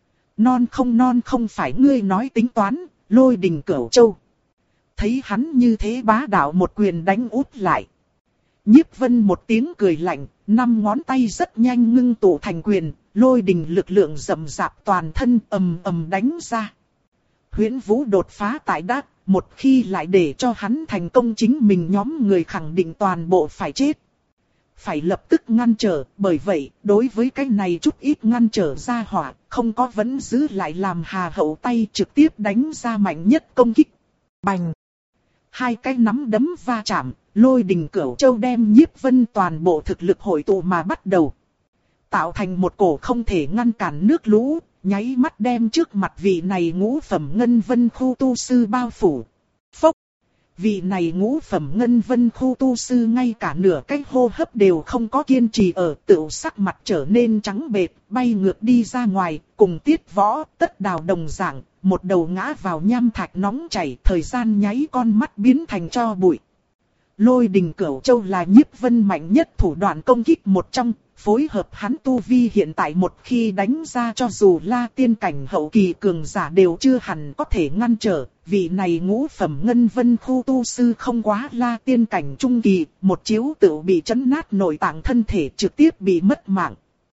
Non không non không phải ngươi nói tính toán, Lôi Đình Cửu Châu. Thấy hắn như thế bá đạo một quyền đánh út lại. Nhiếp Vân một tiếng cười lạnh, năm ngón tay rất nhanh ngưng tụ thành quyền, lôi đình lực lượng rầm rạp toàn thân ầm ầm đánh ra. Huyễn Vũ đột phá tại đắc, một khi lại để cho hắn thành công chính mình nhóm người khẳng định toàn bộ phải chết. Phải lập tức ngăn trở, bởi vậy, đối với cái này chút ít ngăn trở ra hỏa, không có vẫn giữ lại làm hà hậu tay trực tiếp đánh ra mạnh nhất công kích. Bành! Hai cái nắm đấm va chạm, Lôi Đình Cửu Châu đem Nhiếp Vân toàn bộ thực lực hội tụ mà bắt đầu. Tạo thành một cổ không thể ngăn cản nước lũ, nháy mắt đem trước mặt vị này ngũ phẩm ngân vân khu tu sư bao phủ. Phốc! Vị này ngũ phẩm ngân vân khu tu sư ngay cả nửa cái hô hấp đều không có kiên trì ở, tựu sắc mặt trở nên trắng bệch, bay ngược đi ra ngoài, cùng Tiết Võ, Tất Đào đồng dạng, một đầu ngã vào nham thạch nóng chảy, thời gian nháy con mắt biến thành tro bụi. Lôi Đình Cửu Châu là Nhiếp Vân mạnh nhất thủ đoạn công kích một trong, phối hợp hắn tu vi hiện tại một khi đánh ra cho dù La Tiên cảnh hậu kỳ cường giả đều chưa hẳn có thể ngăn trở, vị này ngũ phẩm ngân vân khu tu sư không quá La Tiên cảnh trung kỳ, một chiếu tự bị chấn nát nội tạng thân thể trực tiếp bị mất mạng.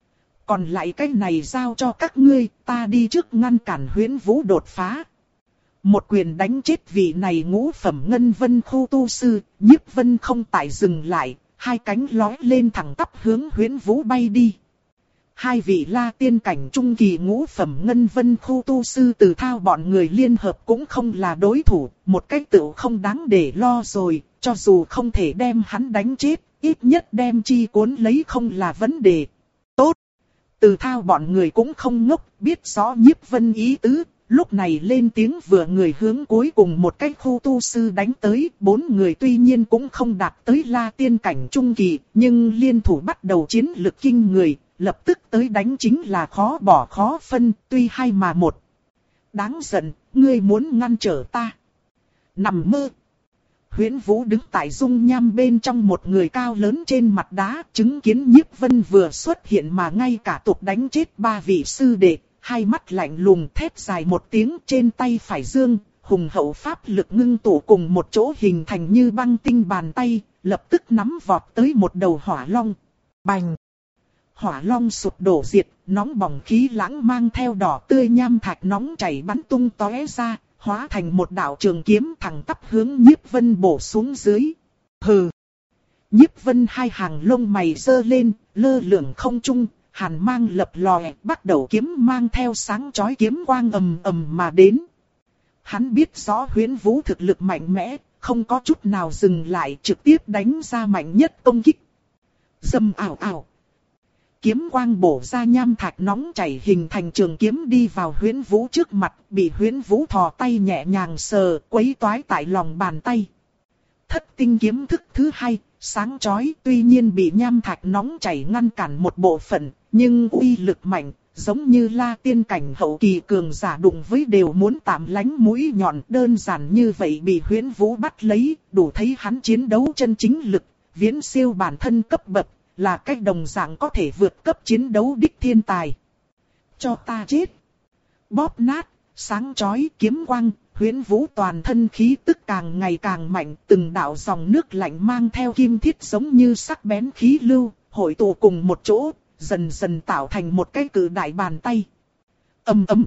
Còn lại cái này giao cho các ngươi, ta đi trước ngăn cản Huyễn Vũ đột phá. Một quyền đánh chết vị này ngũ phẩm ngân vân khu tu sư, Nhiếp Vân không tại dừng lại, hai cánh lói lên thẳng tắp hướng Huyễn Vũ bay đi. Hai vị La Tiên cảnh trung kỳ ngũ phẩm ngân vân khu tu sư Từ Thao bọn người liên hợp cũng không là đối thủ, một cách tự không đáng để lo rồi, cho dù không thể đem hắn đánh chết, ít nhất đem chi cuốn lấy không là vấn đề. Tốt! Từ Thao bọn người cũng không ngốc, biết rõ Nhiếp Vân ý tứ. Lúc này lên tiếng vừa người hướng cuối cùng một cái khu tu sư đánh tới, bốn người tuy nhiên cũng không đạt tới La Tiên cảnh trung kỳ, nhưng liên thủ bắt đầu chiến lực kinh người, lập tức tới đánh chính là khó bỏ khó phân, tuy hai mà một. Đáng giận, ngươi muốn ngăn trở ta. Nằm mơ. Huyễn Vũ đứng tại dung nham bên trong một người cao lớn trên mặt đá, chứng kiến Nhiếp Vân vừa xuất hiện mà ngay cả tục đánh chết ba vị sư đệ, hai mắt lạnh lùng thét dài một tiếng, trên tay phải dương, hùng hậu pháp lực ngưng tụ cùng một chỗ hình thành như băng tinh bàn tay, lập tức nắm vọt tới một đầu hỏa long. Bành! Hỏa long sụp đổ diệt, nóng bỏng khí lãng mang theo đỏ tươi nham thạch nóng chảy bắn tung tóe ra, hóa thành một đạo trường kiếm thẳng tắp hướng Nhiếp Vân bổ xuống dưới. Hừ! Nhiếp Vân hai hàng lông mày giơ lên, lơ lửng không trung, hàn mang lập lòe, bắt đầu kiếm mang theo sáng chói kiếm quang ầm ầm mà đến. Hắn biết rõ Huyễn Vũ thực lực mạnh mẽ, không có chút nào dừng lại, trực tiếp đánh ra mạnh nhất công kích. Dầm ảo ảo. Kiếm quang bổ ra nham thạch nóng chảy hình thành trường kiếm đi vào Huyễn Vũ trước mặt, bị Huyễn Vũ thò tay nhẹ nhàng sờ, quấy toái tại lòng bàn tay. Thất tinh kiếm thức thứ hai, sáng chói, tuy nhiên bị nham thạch nóng chảy ngăn cản một bộ phận, nhưng uy lực mạnh, giống như La Tiên cảnh hậu kỳ cường giả đụng với đều muốn tạm lánh mũi nhọn, đơn giản như vậy bị Huyễn Vũ bắt lấy, đủ thấy hắn chiến đấu chân chính lực, viễn siêu bản thân cấp bậc, là cách đồng dạng có thể vượt cấp chiến đấu đích thiên tài. Cho ta chết! Bóp nát, sáng chói kiếm quang, Huyễn Vũ toàn thân khí tức càng ngày càng mạnh, từng đạo dòng nước lạnh mang theo kim thiết giống như sắc bén khí lưu, hội tụ cùng một chỗ, dần dần tạo thành một cái cự đại bàn tay. Ầm ầm.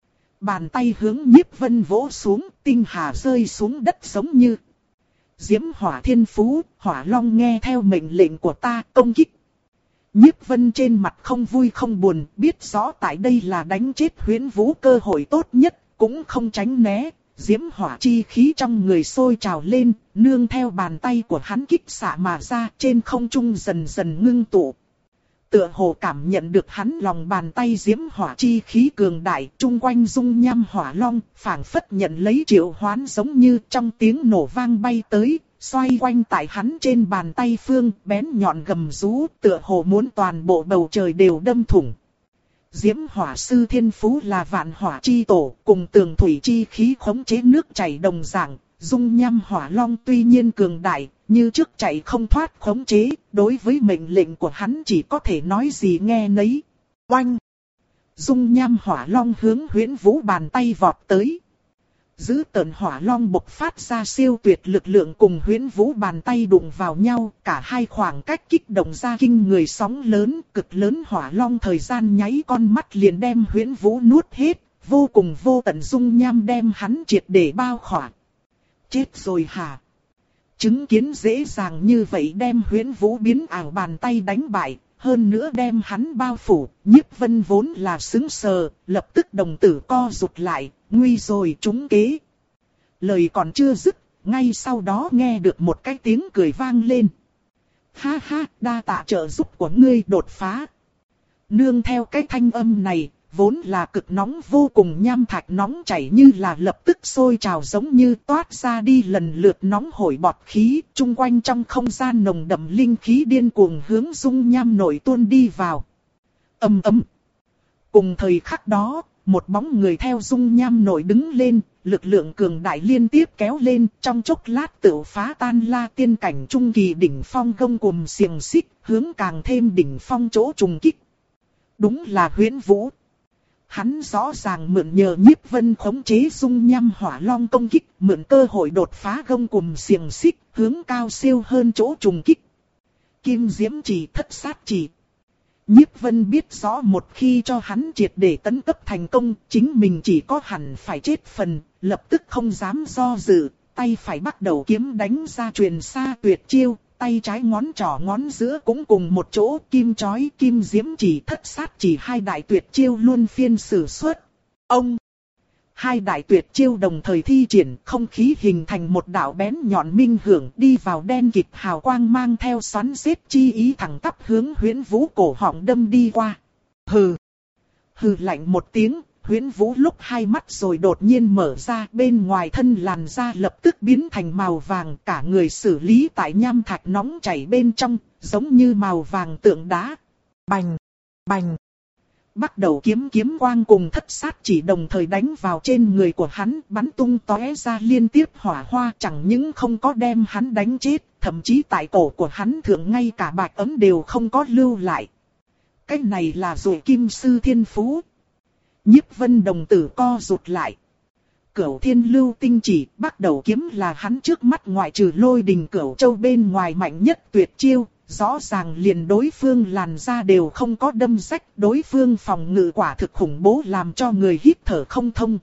Bàn tay hướng Nhiếp Vân vỗ xuống, tinh hà rơi xuống đất giống như Diễm Hỏa Thiên Phú, Hỏa Long nghe theo mệnh lệnh của ta, công kích. Nhiếp Vân trên mặt không vui không buồn, biết rõ tại đây là đánh chết Huyễn Vũ cơ hội tốt nhất, cũng không tránh né. Diễm hỏa chi khí trong người sôi trào lên, nương theo bàn tay của hắn kích xạ mà ra, trên không trung dần dần ngưng tụ. Tựa hồ cảm nhận được hắn lòng bàn tay diễm hỏa chi khí cường đại, chung quanh dung nham hỏa long, phảng phất nhận lấy triệu hoán giống như trong tiếng nổ vang bay tới, xoay quanh tại hắn trên bàn tay phương, bén nhọn gầm rú, tựa hồ muốn toàn bộ bầu trời đều đâm thủng. Diễm hỏa sư thiên phú là vạn hỏa chi tổ, cùng tường thủy chi khí khống chế nước chảy đồng dạng, dung nham hỏa long tuy nhiên cường đại, như trước chạy không thoát khống chế, đối với mệnh lệnh của hắn chỉ có thể nói gì nghe nấy. Oanh! Dung nham hỏa long hướng Huyễn Vũ bàn tay vọt tới. Giữ tợn hỏa long bộc phát ra siêu tuyệt lực lượng cùng Huyễn Vũ bàn tay đụng vào nhau, cả hai khoảng cách kích động ra kinh người sóng lớn, cực lớn hỏa long thời gian nháy con mắt liền đem Huyễn Vũ nuốt hết, vô cùng vô tận dung nham đem hắn triệt để bao khỏa. Chết rồi hả? Chứng kiến dễ dàng như vậy đem Huyễn Vũ biến ảo bàn tay đánh bại, hơn nữa đem hắn bao phủ, Nhiếp Vân vốn là sững sờ, lập tức đồng tử co rụt lại, nguy rồi trúng kế. Lời còn chưa dứt, ngay sau đó nghe được một cái tiếng cười vang lên. Ha ha, đa tạ trợ giúp của ngươi đột phá. Nương theo cái thanh âm này, vốn là cực nóng vô cùng nham thạch nóng chảy như là lập tức sôi trào giống như toát ra đi lần lượt nóng hổi bọt khí, chung quanh trong không gian nồng đậm linh khí điên cuồng hướng dung nham nội tuôn đi vào. Ầm ầm. Cùng thời khắc đó, một bóng người theo dung nham nội đứng lên, lực lượng cường đại liên tiếp kéo lên, trong chốc lát tự phá tan La Tiên cảnh trung kỳ đỉnh phong gông cùm xiềng xích, hướng càng thêm đỉnh phong chỗ trùng kích. Đúng là Huyễn Vũ. Hắn rõ ràng mượn nhờ Nhiếp Vân khống chế dung nham hỏa long công kích, mượn cơ hội đột phá gông cùm xiềng xích, hướng cao siêu hơn chỗ trùng kích. Kim diễm chỉ thất sát chỉ. Nhiếp Vân biết rõ một khi cho hắn triệt để tấn cấp thành công, chính mình chỉ có hẳn phải chết phần, lập tức không dám do dự, tay phải bắt đầu kiếm đánh ra truyền xa tuyệt chiêu, tay trái ngón trỏ ngón giữa cũng cùng một chỗ, kim chói kim diễm chỉ thất sát chỉ hai đại tuyệt chiêu luôn phiên sử xuất. Ông! Hai đại tuyệt chiêu đồng thời thi triển, không khí hình thành một đạo bén nhọn minh hưởng đi vào đen kịt hào quang mang theo xoắn xếp chi ý thẳng tắp hướng Huyễn Vũ cổ họng đâm đi qua. Hừ! Hừ lạnh một tiếng, Huyễn Vũ lúc hai mắt rồi đột nhiên mở ra, bên ngoài thân làn da lập tức biến thành màu vàng, cả người xử lý tại nham thạch nóng chảy bên trong, giống như màu vàng tượng đá. Bành! Bành! Bắt đầu kiếm kiếm quang cùng thất sát chỉ đồng thời đánh vào trên người của hắn, bắn tung tóe ra liên tiếp hỏa hoa, chẳng những không có đem hắn đánh chết, thậm chí tại cổ của hắn thượng ngay cả bạch ấm đều không có lưu lại. Cái này là rồi kim sư thiên phú. Nhiếp Vân đồng tử co rụt lại. Cửu thiên lưu tinh chỉ, bắt đầu kiếm là hắn trước mắt ngoại trừ lôi đình cửu châu bên ngoài mạnh nhất tuyệt chiêu. Rõ ràng liền đối phương làn ra đều không có đâm rách, đối phương phòng ngự quả thực khủng bố làm cho người hít thở không thông.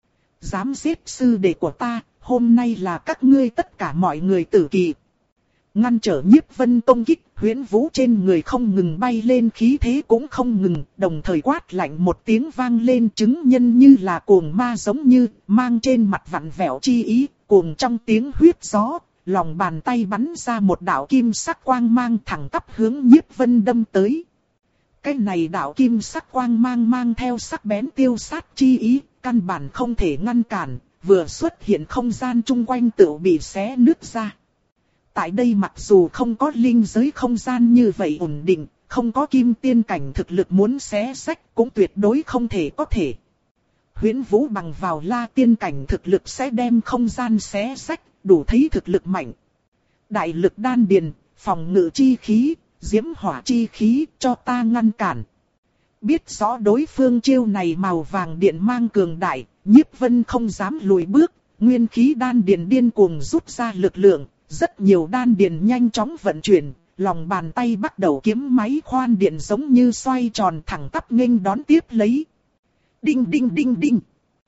Dám giết sư đệ của ta, hôm nay là các ngươi tất cả mọi người tử kỳ. Ngăn trở Nhiếp Vân công kích, Huyễn Vũ trên người không ngừng bay lên, khí thế cũng không ngừng, đồng thời quát lạnh một tiếng vang lên, chứng nhân như là cuồng ma giống như, mang trên mặt vặn vẹo chi ý, cuồng trong tiếng huyết gió. Lòng bàn tay bắn ra một đạo kim sắc quang mang thẳng tắp hướng Nhiếp Vân đâm tới. Cái này đạo kim sắc quang mang mang theo sắc bén tiêu sát chi ý, căn bản không thể ngăn cản, vừa xuất hiện không gian chung quanh tự bị xé nứt ra. Tại đây mặc dù không có linh giới không gian như vậy ổn định, không có kim tiên cảnh thực lực muốn xé sách cũng tuyệt đối không thể có thể. Huyễn Vũ bằng vào la tiên cảnh thực lực sẽ đem không gian xé sách, đủ thấy thực lực mạnh. Đại lực đan điền, phòng ngự chi khí, diễm hỏa chi khí, cho ta ngăn cản. Biết rõ đối phương chiêu này màu vàng điện mang cường đại, Nhiếp Vân không dám lùi bước, nguyên khí đan điền điên cuồng rút ra lực lượng, rất nhiều đan điền nhanh chóng vận chuyển, lòng bàn tay bắt đầu kiếm máy khoan điện giống như xoay tròn thẳng tắp nghênh đón tiếp lấy. Đinh đinh đinh đinh.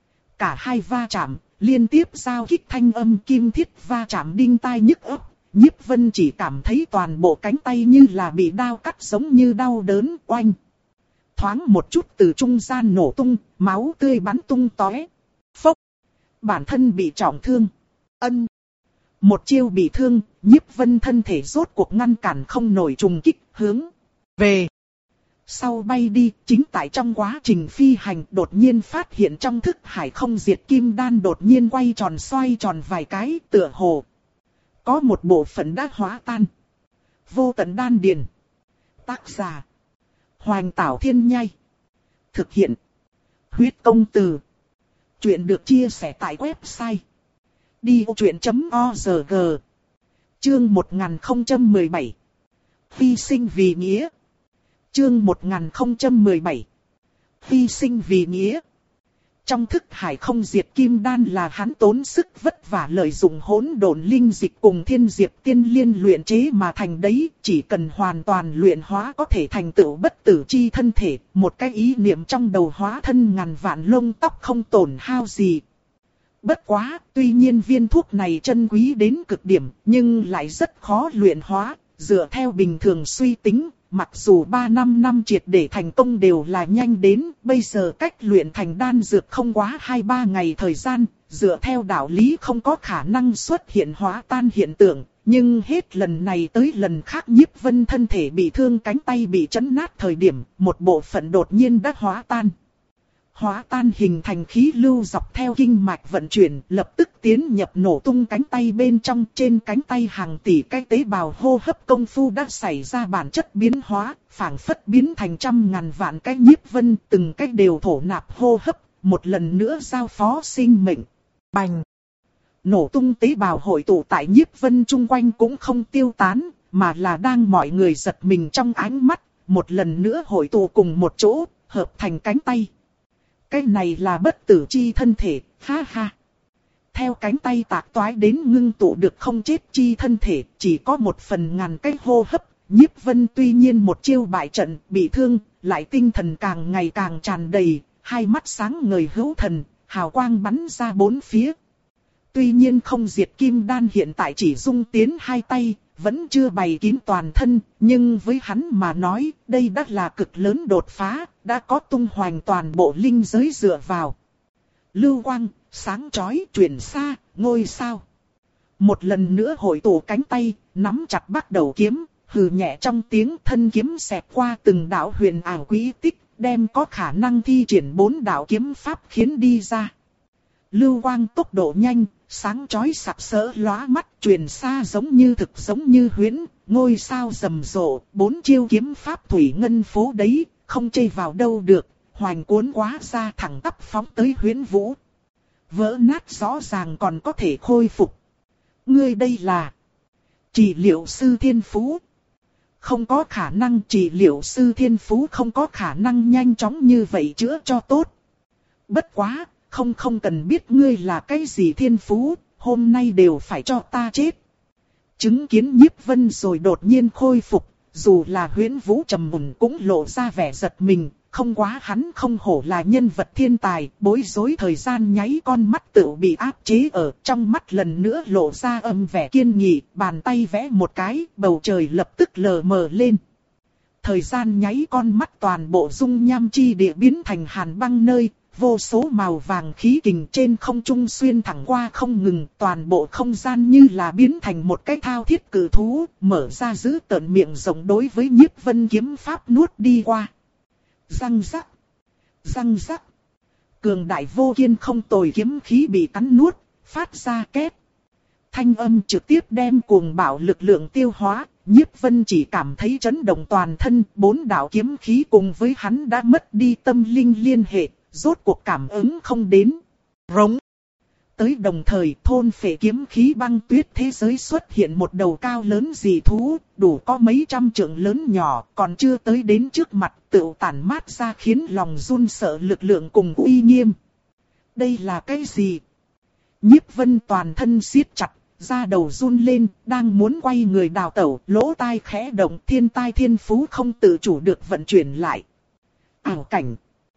Cả hai va chạm, liên tiếp giao kích thanh âm kim thiết va chạm đinh tai nhức óc. Nhiếp Vân chỉ cảm thấy toàn bộ cánh tay như là bị đao cắt giống như đau đớn oanh. Thoáng một chút từ trung gian nổ tung, máu tươi bắn tung tóe. Phốc. Bản thân bị trọng thương. Ân. Một chiêu bị thương, Nhiếp Vân thân thể rốt cuộc ngăn cản không nổi trùng kích, hướng về sau bay đi. Chính tại trong quá trình phi hành đột nhiên phát hiện trong thức hải không diệt kim đan đột nhiên quay tròn xoay tròn vài cái, tựa hồ có một bộ phận đã hóa tan. Vô tận đan điền. Tác giả Hoành Tảo Thiên Nhai. Thực hiện Huyết Công Từ. Chuyện được chia sẻ tại website đi vô chuyện chấm org. Chương một nghìn không trăm mười bảy. Hy sinh vì nghĩa. Chương một nghìn không trăm mười bảy. Hy sinh vì nghĩa. Trong thức hải không diệt kim đan là hắn tốn sức vất vả lợi dụng hỗn độn linh dịch cùng thiên diệp tiên liên luyện chế mà thành đấy, chỉ cần hoàn toàn luyện hóa có thể thành tựu bất tử chi thân thể, một cái ý niệm trong đầu hóa thân ngàn vạn lông tóc không tổn hao gì. Bất quá, tuy nhiên viên thuốc này chân quý đến cực điểm, nhưng lại rất khó luyện hóa, dựa theo bình thường suy tính. Mặc dù ba năm năm triệt để thành công đều là nhanh đến, bây giờ cách luyện thành đan dược không quá hai ba ngày thời gian, dựa theo đạo lý không có khả năng xuất hiện hóa tan hiện tượng, nhưng hết lần này tới lần khác Nhiếp Vân thân thể bị thương, cánh tay bị chấn nát thời điểm, một bộ phận đột nhiên đã hóa tan. Hóa tan hình thành khí lưu dọc theo kinh mạch vận chuyển, lập tức tiến nhập nổ tung cánh tay bên trong. Trên cánh tay hàng tỷ cái tế bào hô hấp công phu đã xảy ra bản chất biến hóa, phảng phất biến thành trăm ngàn vạn cái Nhiếp Vân, từng cái đều thổ nạp hô hấp, một lần nữa giao phó sinh mệnh. Bành! Nổ tung tế bào hội tụ tại Nhiếp Vân chung quanh cũng không tiêu tán, mà là đang mọi người giật mình trong ánh mắt, một lần nữa hội tụ cùng một chỗ, hợp thành cánh tay. Cái này là bất tử chi thân thể, ha ha. Theo cánh tay tạc toái đến ngưng tụ được không chết chi thân thể, chỉ có một phần ngàn cái hô hấp. Nhiếp Vân tuy nhiên một chiêu bại trận, bị thương, lại tinh thần càng ngày càng tràn đầy, hai mắt sáng ngời hữu thần, hào quang bắn ra bốn phía. Tuy nhiên không diệt kim đan hiện tại chỉ dung tiến hai tay, vẫn chưa bày kín toàn thân, nhưng với hắn mà nói, đây đã là cực lớn đột phá, đã có tung hoành toàn bộ linh giới dựa vào. Lưu quang, sáng chói, chuyển xa, ngôi sao. Một lần nữa hội tụ cánh tay, nắm chặt bắt đầu kiếm, hừ nhẹ trong tiếng, thân kiếm xẹt qua từng đạo huyền ảo quý tích, đem có khả năng thi triển bốn đạo kiếm pháp khiến đi ra. Lưu quang tốc độ nhanh, sáng chói sặc sỡ lóa mắt, truyền xa giống như thực giống như huyễn, ngôi sao rầm rộ, bốn chiêu kiếm pháp thủy ngân phố đấy, không chê vào đâu được, hoành cuốn quá ra thẳng tắp phóng tới Huyễn Vũ. Vỡ nát rõ ràng còn có thể khôi phục. Ngươi đây là trị liệu sư thiên phú. Không có khả năng, trị liệu sư thiên phú không có khả năng nhanh chóng như vậy chữa cho tốt. Bất quá, không không cần biết ngươi là cái gì thiên phú, hôm nay đều phải cho ta chết. Chứng kiến Nhiếp Vân rồi đột nhiên khôi phục, dù là Huyễn Vũ trầm mùn cũng lộ ra vẻ giật mình. Không quá hắn không hổ là nhân vật thiên tài, bối rối thời gian nháy con mắt tự bị áp chế ở trong mắt lần nữa lộ ra âm vẻ kiên nghị, bàn tay vẽ một cái, bầu trời lập tức lờ mờ lên. Thời gian nháy con mắt toàn bộ dung nham chi địa biến thành hàn băng nơi, vô số màu vàng khí kình trên không trung xuyên thẳng qua không ngừng, toàn bộ không gian như là biến thành một cái thao thiết cử thú, mở ra giữ tợn miệng rộng đối với Nhiếp Vân kiếm pháp nuốt đi qua. Răng rắc, răng rắc, cường đại vô kiên không tồi kiếm khí bị cắn nuốt, phát ra két. Thanh âm trực tiếp đem cuồng bạo lực lượng tiêu hóa, Nhiếp Vân chỉ cảm thấy chấn động toàn thân, bốn đạo kiếm khí cùng với hắn đã mất đi tâm linh liên hệ, rốt cuộc cảm ứng không đến. Rống. Tới đồng thời thôn phệ kiếm khí băng tuyết thế giới xuất hiện một đầu cao lớn dị thú, đủ có mấy trăm trượng lớn nhỏ, còn chưa tới đến trước mặt tự tản mát ra khiến lòng run sợ lực lượng cùng uy nghiêm. Đây là cái gì? Nhiếp Vân toàn thân siết chặt, da đầu run lên, đang muốn quay người đào tẩu, lỗ tai khẽ động, thiên tai thiên phú không tự chủ được vận chuyển lại. Ảo cảnh.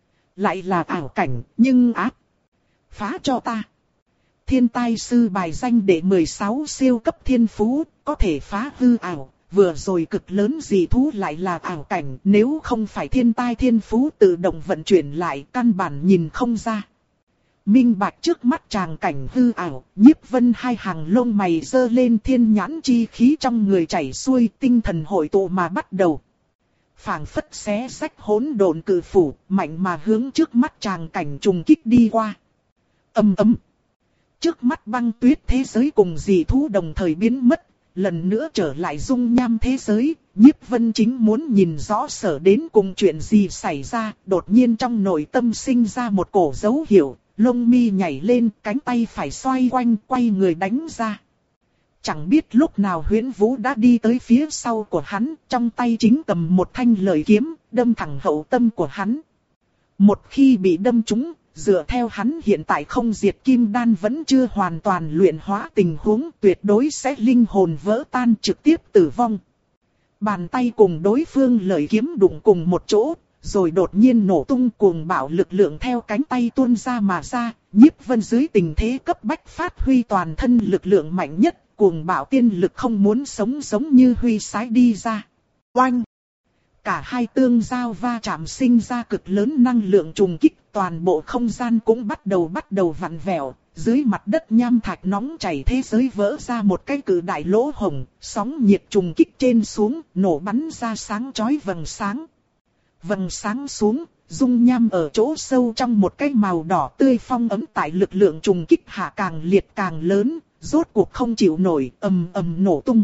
Lại là ảo cảnh, nhưng ác. Phá cho ta. Thiên tai sư bài danh đệ mười sáu siêu cấp thiên phú, có thể phá hư ảo. Vừa rồi cực lớn dị thú lại là ảo cảnh, nếu không phải thiên tai thiên phú tự động vận chuyển lại, căn bản nhìn không ra. Minh bạch trước mắt tràng cảnh hư ảo, Nhiếp Vân hai hàng lông mày giơ lên, thiên nhãn chi khí trong người chảy xuôi, tinh thần hội tụ mà bắt đầu. Phảng phất xé rách hỗn độn cự phủ, mạnh mà hướng trước mắt tràng cảnh trùng kích đi qua. Ầm ầm. Trước mắt băng tuyết thế giới cùng dị thú đồng thời biến mất, lần nữa trở lại dung nham thế giới. Nhiếp Vân chính muốn nhìn rõ sở đến cùng chuyện gì xảy ra, đột nhiên trong nội tâm sinh ra một cổ dấu hiệu, lông mi nhảy lên, cánh tay phải xoay quanh, quay người đánh ra. Chẳng biết lúc nào Huyễn Vũ đã đi tới phía sau của hắn, trong tay chính cầm một thanh lợi kiếm, đâm thẳng hậu tâm của hắn. Một khi bị đâm trúng, dựa theo hắn hiện tại không diệt kim đan vẫn chưa hoàn toàn luyện hóa tình huống, tuyệt đối sẽ linh hồn vỡ tan trực tiếp tử vong. Bàn tay cùng đối phương lợi kiếm đụng cùng một chỗ, rồi đột nhiên nổ tung, cuồng bạo lực lượng theo cánh tay tuôn ra mà ra. Nhiếp Vân dưới tình thế cấp bách phát huy toàn thân lực lượng mạnh nhất, cuồng bạo tiên lực không muốn sống giống như huy sái đi ra. Oanh! Cả hai tương giao va chạm sinh ra cực lớn năng lượng trùng kích, toàn bộ không gian cũng bắt đầu bắt đầu vặn vẹo. Dưới mặt đất nham thạch nóng chảy thế giới vỡ ra một cái cự đại lỗ hổng, sóng nhiệt trùng kích trên xuống, nổ bắn ra sáng chói vầng sáng. Vầng sáng xuống, dung nham ở chỗ sâu trong một cái màu đỏ tươi phong ấm tại lực lượng trùng kích hạ càng liệt càng lớn, rốt cuộc không chịu nổi, ầm ầm nổ tung.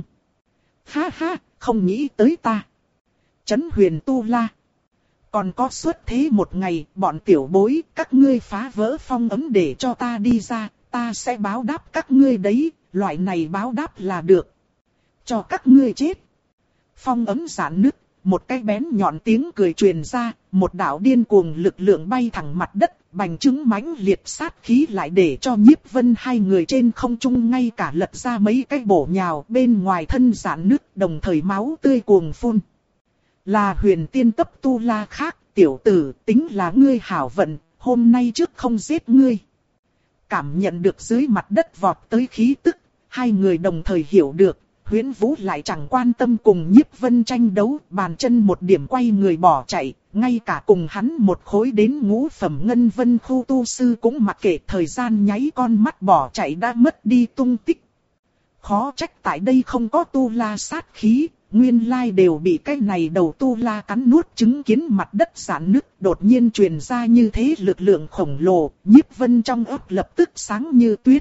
Ha ha, không nghĩ tới ta. Chấn Huyền Tu La. Còn có xuất thế một ngày, bọn tiểu bối, các ngươi phá vỡ phong ấm để cho ta đi ra, ta sẽ báo đáp các ngươi đấy, loại này báo đáp là được. Cho các ngươi chết. Phong ấm giãn nứt, một cái bén nhọn tiếng cười truyền ra, một đạo điên cuồng lực lượng bay thẳng mặt đất, bành trướng mãnh liệt sát khí lại để cho Nhiếp Vân hai người trên không trung ngay cả lật ra mấy cái bổ nhào, bên ngoài thân giãn nứt, đồng thời máu tươi cuồng phun. Là huyền tiên cấp tu la khác, tiểu tử, tính là ngươi hảo vận, hôm nay trước không giết ngươi. Cảm nhận được dưới mặt đất vọt tới khí tức, hai người đồng thời hiểu được, Huyễn Vũ lại chẳng quan tâm cùng Nhiếp Vân tranh đấu, bàn chân một điểm quay người bỏ chạy, ngay cả cùng hắn một khối đến ngũ phẩm ngân vân khu tu sư cũng mặc kệ, thời gian nháy con mắt bỏ chạy đã mất đi tung tích. Khó trách tại đây không có tu la sát khí. Nguyên lai đều bị cái này đầu tu la cắn nuốt, chứng kiến mặt đất giãn nứt, đột nhiên truyền ra như thế lực lượng khổng lồ, Nhiếp Vân trong óc lập tức sáng như tuyết.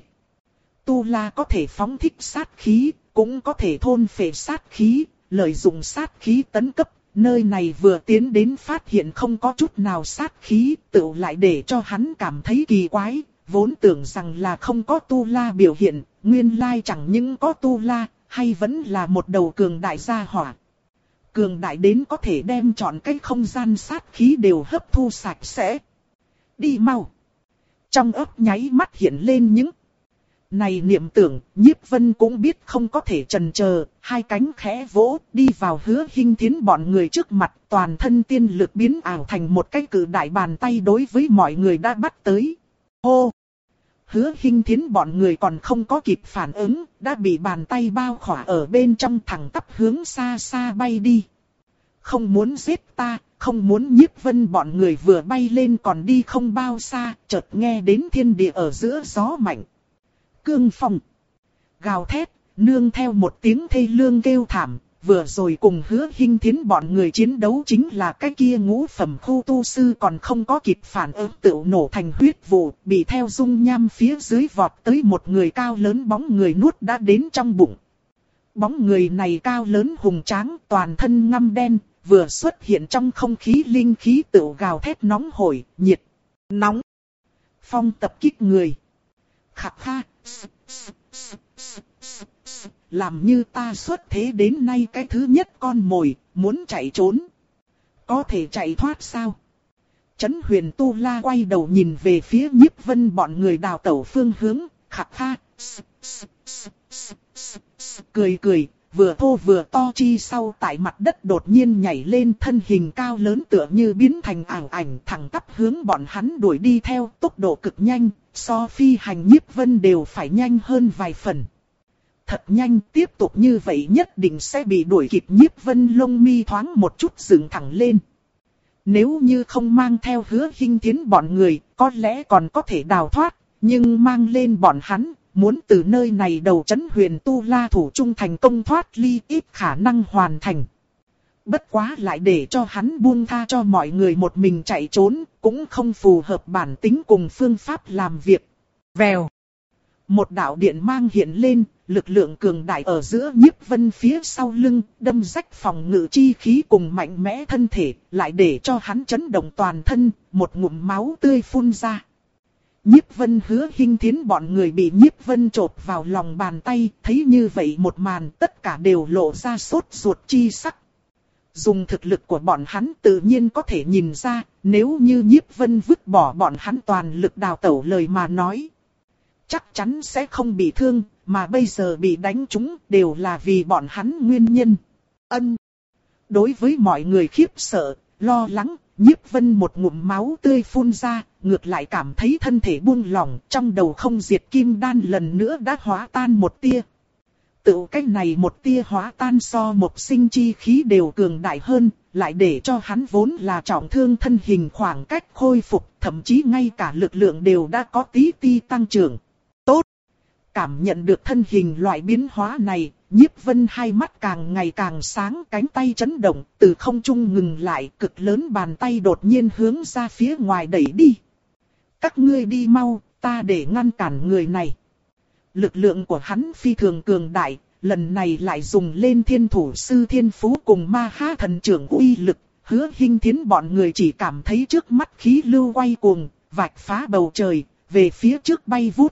Tu la có thể phóng thích sát khí, cũng có thể thôn phệ sát khí, lợi dụng sát khí tấn cấp, nơi này vừa tiến đến phát hiện không có chút nào sát khí, tựu lại để cho hắn cảm thấy kỳ quái, vốn tưởng rằng là không có tu la biểu hiện, nguyên lai chẳng những có tu la, hay vẫn là một đầu cường đại gia hỏa. Cường đại đến có thể đem trọn cái không gian sát khí đều hấp thu sạch sẽ. Đi mau. Trong ấp nháy mắt hiện lên những này niệm tưởng, Nhiếp Vân cũng biết không có thể chần chờ, hai cánh khẽ vỗ, đi vào Hứa Hinh Thiến bọn người trước mặt, toàn thân tiên lực biến ảo thành một cái cự đại bàn tay đối với mọi người đã bắt tới. Hô! Hứa Hinh Thiến bọn người còn không có kịp phản ứng, đã bị bàn tay bao khỏa ở bên trong, thẳng tắp hướng xa xa bay đi. Không muốn giết ta, không muốn. Nhiếp Vân bọn người vừa bay lên còn đi không bao xa, chợt nghe đến thiên địa ở giữa gió mạnh. Cương phong, gào thét, nương theo một tiếng thê lương kêu thảm, vừa rồi cùng Hứa Hinh Thiến bọn người chiến đấu chính là cái kia ngũ phẩm khu tu sư, còn không có kịp phản ứng tựu nổ thành huyết vụ, bị theo dung nham phía dưới vọt tới một người cao lớn bóng người nuốt đã đến trong bụng. Bóng người này cao lớn hùng tráng, toàn thân ngăm đen, vừa xuất hiện trong không khí linh khí tựu gào thét nóng hổi, nhiệt, nóng, phong tập kích người. Khạc kha, làm như ta xuất thế đến nay cái thứ nhất con mồi, muốn chạy trốn. Có thể chạy thoát sao? Chấn Huyền Tu La quay đầu nhìn về phía Nhiếp Vân bọn người đào tẩu phương hướng, khạc kha, cười cười, vừa thô vừa to chi sau tại mặt đất đột nhiên nhảy lên, thân hình cao lớn tựa như biến thành ảo ảnh thẳng tắp hướng bọn hắn đuổi đi theo tốc độ cực nhanh, so phi hành Nhiếp Vân đều phải nhanh hơn vài phần. Thật nhanh, tiếp tục như vậy nhất định sẽ bị đuổi kịp. Nhiếp Vân lông mi thoáng một chút dựng thẳng lên. Nếu như không mang theo Hứa Hinh Thiến bọn người, có lẽ còn có thể đào thoát, nhưng mang lên bọn hắn, muốn từ nơi này đầu Chấn Huyền Tu La thủ trung thành công thoát ly ít khả năng hoàn thành. Bất quá lại để cho hắn buông tha cho mọi người một mình chạy trốn, cũng không phù hợp bản tính cùng phương pháp làm việc. Vèo. Một đạo điện mang hiện lên, lực lượng cường đại ở giữa Nhiếp Vân phía sau lưng, đâm rách phòng ngự chi khí cùng mạnh mẽ thân thể, lại để cho hắn chấn động toàn thân, một ngụm máu tươi phun ra. Nhiếp Vân Hứa Hinh Thiến bọn người bị Nhiếp Vân chộp vào lòng bàn tay, thấy như vậy một màn tất cả đều lộ ra sốt ruột chi sắc. Dùng thực lực của bọn hắn tự nhiên có thể nhìn ra, nếu như Nhiếp Vân vứt bỏ bọn hắn toàn lực đào tẩu lời mà nói, chắc chắn sẽ không bị thương, mà bây giờ bị đánh trúng đều là vì bọn hắn nguyên nhân. Ân. Đối với mọi người khiếp sợ, lo lắng, Nhiếp Vân một ngụm máu tươi phun ra, ngược lại cảm thấy thân thể buông lỏng, trong đầu không diệt kim đan lần nữa đã hóa tan một tia. Tự cách này một tia hóa tan so một sinh chi khí đều cường đại hơn, lại để cho hắn vốn là trọng thương thân hình khoảng cách khôi phục, thậm chí ngay cả lực lượng đều đã có tí ti tăng trưởng. Tốt! Cảm nhận được thân hình loại biến hóa này, Nhiếp Vân hai mắt càng ngày càng sáng, cánh tay chấn động, từ không trung ngừng lại, cực lớn bàn tay đột nhiên hướng ra phía ngoài đẩy đi. Các ngươi đi mau, ta để ngăn cản người này. Lực lượng của hắn phi thường cường đại, lần này lại dùng lên thiên thủ sư thiên phú cùng ma ha thần trưởng uy lực. Hứa Hinh Thiến bọn người chỉ cảm thấy trước mắt khí lưu quay cuồng, vạch phá bầu trời, về phía trước bay vút.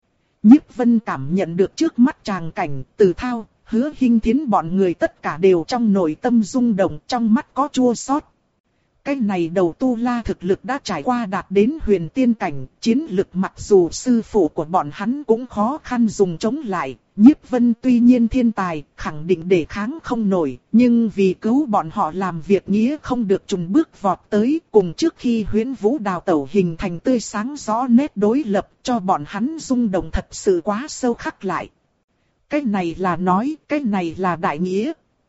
Nhiếp Vân cảm nhận được trước mắt tràng cảnh, Từ Thao, Hứa Hinh Thiến bọn người tất cả đều trong nội tâm rung động, trong mắt có chua xót. Cái này đầu tu la thực lực đã trải qua đạt đến huyền tiên cảnh, chiến lực mặc dù sư phụ của bọn hắn cũng khó khăn dùng chống lại. Nhiếp Vân tuy nhiên thiên tài, khẳng định đề kháng không nổi, nhưng vì cứu bọn họ làm việc nghĩa không được trùng bước vọt tới, cùng trước khi Huyễn Vũ đào tẩu hình thành tươi sáng rõ nét đối lập, cho bọn hắn rung động thật sự quá sâu khắc lại. Cái này là nói, cái này là đại nghĩa.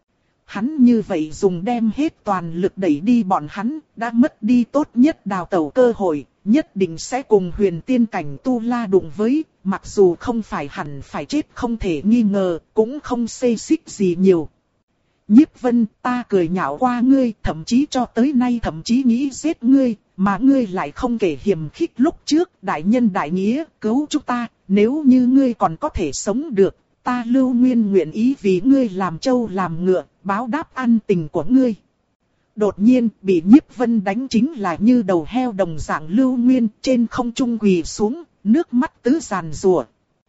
Hắn như vậy dùng đem hết toàn lực đẩy đi bọn hắn, đã mất đi tốt nhất đào tẩu cơ hội, nhất định sẽ cùng huyền tiên cảnh tu la đụng với, mặc dù không phải hẳn phải chết không thể nghi ngờ, cũng không xê xích gì nhiều. Nhiếp Vân, ta cười nhạo qua ngươi, thậm chí cho tới nay thậm chí nghĩ giết ngươi, mà ngươi lại không kể hiềm khích lúc trước, đại nhân đại nghĩa, cứu chúng ta, nếu như ngươi còn có thể sống được, ta Lưu Nguyên nguyện ý vì ngươi làm trâu làm ngựa, báo đáp ân tình của ngươi. Đột nhiên bị Nhiếp Vân đánh chính là như đầu heo đồng dạng Lưu Nguyên, trên không trung quỳ xuống, nước mắt tứ giàn rủa.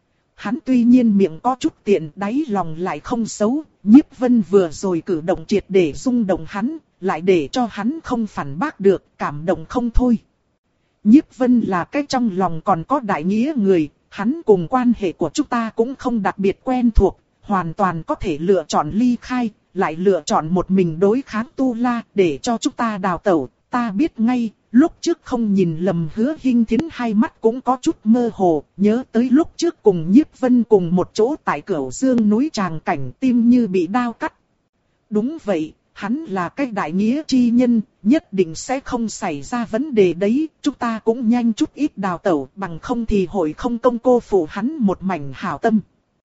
Hắn tuy nhiên miệng có chút tiện, đáy lòng lại không xấu. Nhiếp Vân vừa rồi cử động triệt để rung động hắn, lại để cho hắn không phản bác được, cảm động không thôi. Nhiếp Vân là cái trong lòng còn có đại nghĩa người, hắn cùng quan hệ của chúng ta cũng không đặc biệt quen thuộc, hoàn toàn có thể lựa chọn ly khai, lại lựa chọn một mình đối kháng Tu La để cho chúng ta đào tẩu. Ta biết ngay, lúc trước không nhìn lầm Hứa Hinh Thiến hai mắt cũng có chút mơ hồ, nhớ tới lúc trước cùng Nhiếp Vân cùng một chỗ tại Cửu Dương núi tràng cảnh, tim như bị đao cắt. Đúng vậy, hắn là cái đại nghĩa chi nhân, nhất định sẽ không xảy ra vấn đề đấy, chúng ta cũng nhanh chút ít đào tẩu, bằng không thì hội không công cô phụ hắn một mảnh hảo tâm.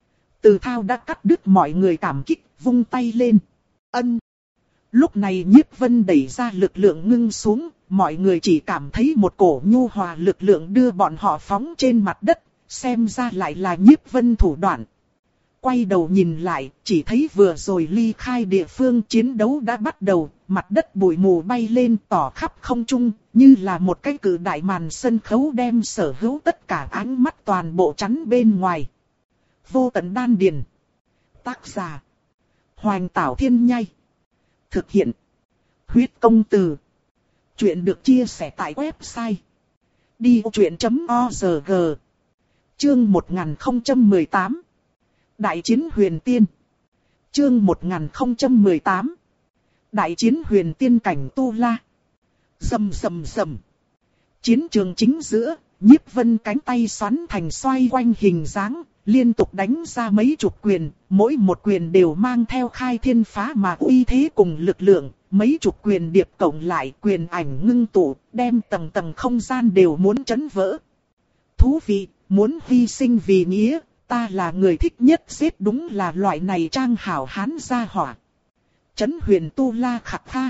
Từ Thao đã cắt đứt mọi người cảm kích, vung tay lên. Ân. Lúc này Nhiếp Vân đẩy ra lực lượng ngưng xuống, mọi người chỉ cảm thấy một cổ nhu hòa lực lượng đưa bọn họ phóng trên mặt đất, xem ra lại là Nhiếp Vân thủ đoạn. Quay đầu nhìn lại, chỉ thấy vừa rồi ly khai địa phương chiến đấu đã bắt đầu, mặt đất bụi mù bay lên tỏ khắp không trung, như là một cái cự đại màn sân khấu đem sở hữu tất cả ánh mắt toàn bộ chắn bên ngoài. Vô tận đan điền. Tác giả: Hoành Tảo Thiên Nhai. Thực hiện: Huyết Công Từ. Chuyện được chia sẻ tại website đi ô chuyện chấm org. Chương một nghìn không trăm mười tám. Đại chiến huyền tiên. Chương một nghìn không trăm mười tám. Đại chiến huyền tiên cảnh Tu La. Rầm rầm rầm. Chiến trường chính giữa, Nhiếp Vân cánh tay xoắn thành xoay quanh hình dáng, liên tục đánh ra mấy chục quyền, mỗi một quyền đều mang theo khai thiên phá mà uy thế cùng lực lượng, mấy chục quyền điệp cộng lại, quyền ảnh ngưng tụ, đem tầng tầng không gian đều muốn chấn vỡ. Thú vị, muốn hy sinh vì nghĩa, ta là người thích nhất giết đúng là loại này trang hảo hán gia hỏa. Chấn Huyền Tu La khạc kha,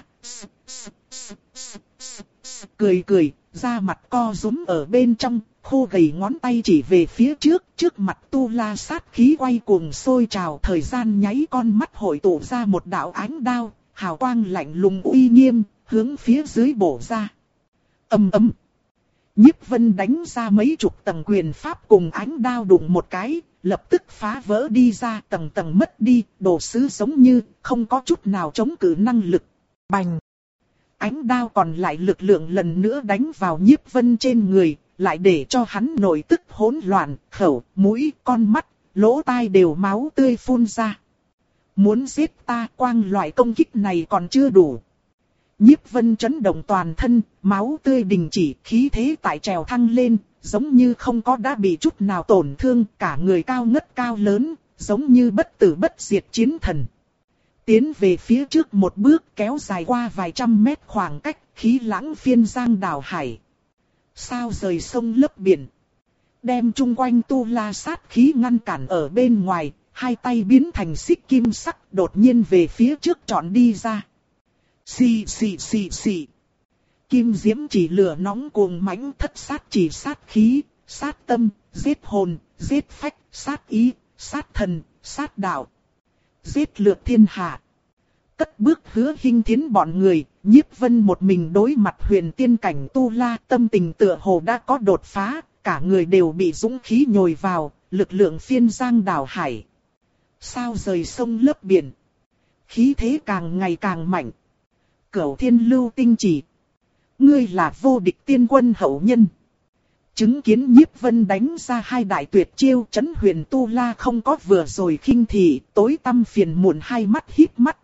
cười cười, da mặt co rúm ở bên trong, khô gầy ngón tay chỉ về phía trước, trước mặt Tu La sát khí quay cuồng sôi trào, thời gian nháy, con mắt hội tụ ra một đạo ánh đao, hào quang lạnh lùng uy nghiêm, hướng phía dưới bổ ra. Ầm ầm. Nhiếp Vân đánh ra mấy chục tầng quyền pháp cùng ánh đao đụng một cái, lập tức phá vỡ đi ra, tầng tầng mất đi, đồ sứ giống như không có chút nào chống cự năng lực. Bành! Ánh đao còn lại lực lượng lần nữa đánh vào Nhiếp Vân trên người, lại để cho hắn nội tức hỗn loạn, khẩu, mũi, con mắt, lỗ tai đều máu tươi phun ra. Muốn giết ta, quang loại công kích này còn chưa đủ. Nhiếp Vân chấn động toàn thân, máu tươi đình chỉ, khí thế tại trèo thăng lên, giống như không có đã bị chút nào tổn thương, cả người cao ngất cao lớn, giống như bất tử bất diệt chiến thần. Tiến về phía trước một bước, kéo dài qua vài trăm mét khoảng cách, khí lãng phiên giang đảo hải. Sao rời sông lấp biển. Đem chung quanh Tu La sát khí ngăn cản ở bên ngoài, hai tay biến thành xích kim sắc, đột nhiên về phía trước trọn đi ra. Xì xì xì xì. Kim diễm chỉ lửa nóng cuồng mãnh, thất sát chỉ sát khí, sát tâm, giết hồn, giết phách, sát ý, sát thần, sát đạo. Giết lược thiên hạ. Cất bước Hứa Hinh Thiến bọn người, Nhiếp Vân một mình đối mặt huyền tiên cảnh Tu La, tâm tình tựa hồ đã có đột phá, cả người đều bị dũng khí nhồi vào, lực lượng phiên giang đảo hải. Sao rời sông lấp biển. Khí thế càng ngày càng mạnh. Cửu Thiên Lưu Tinh Chỉ. Ngươi là vô địch tiên quân hậu nhân. Chứng kiến Nhiếp Vân đánh ra hai đại tuyệt chiêu, Chấn Huyền Tu La không có vừa rồi khinh thị, tối tăm phiền muộn hai mắt híp mắt.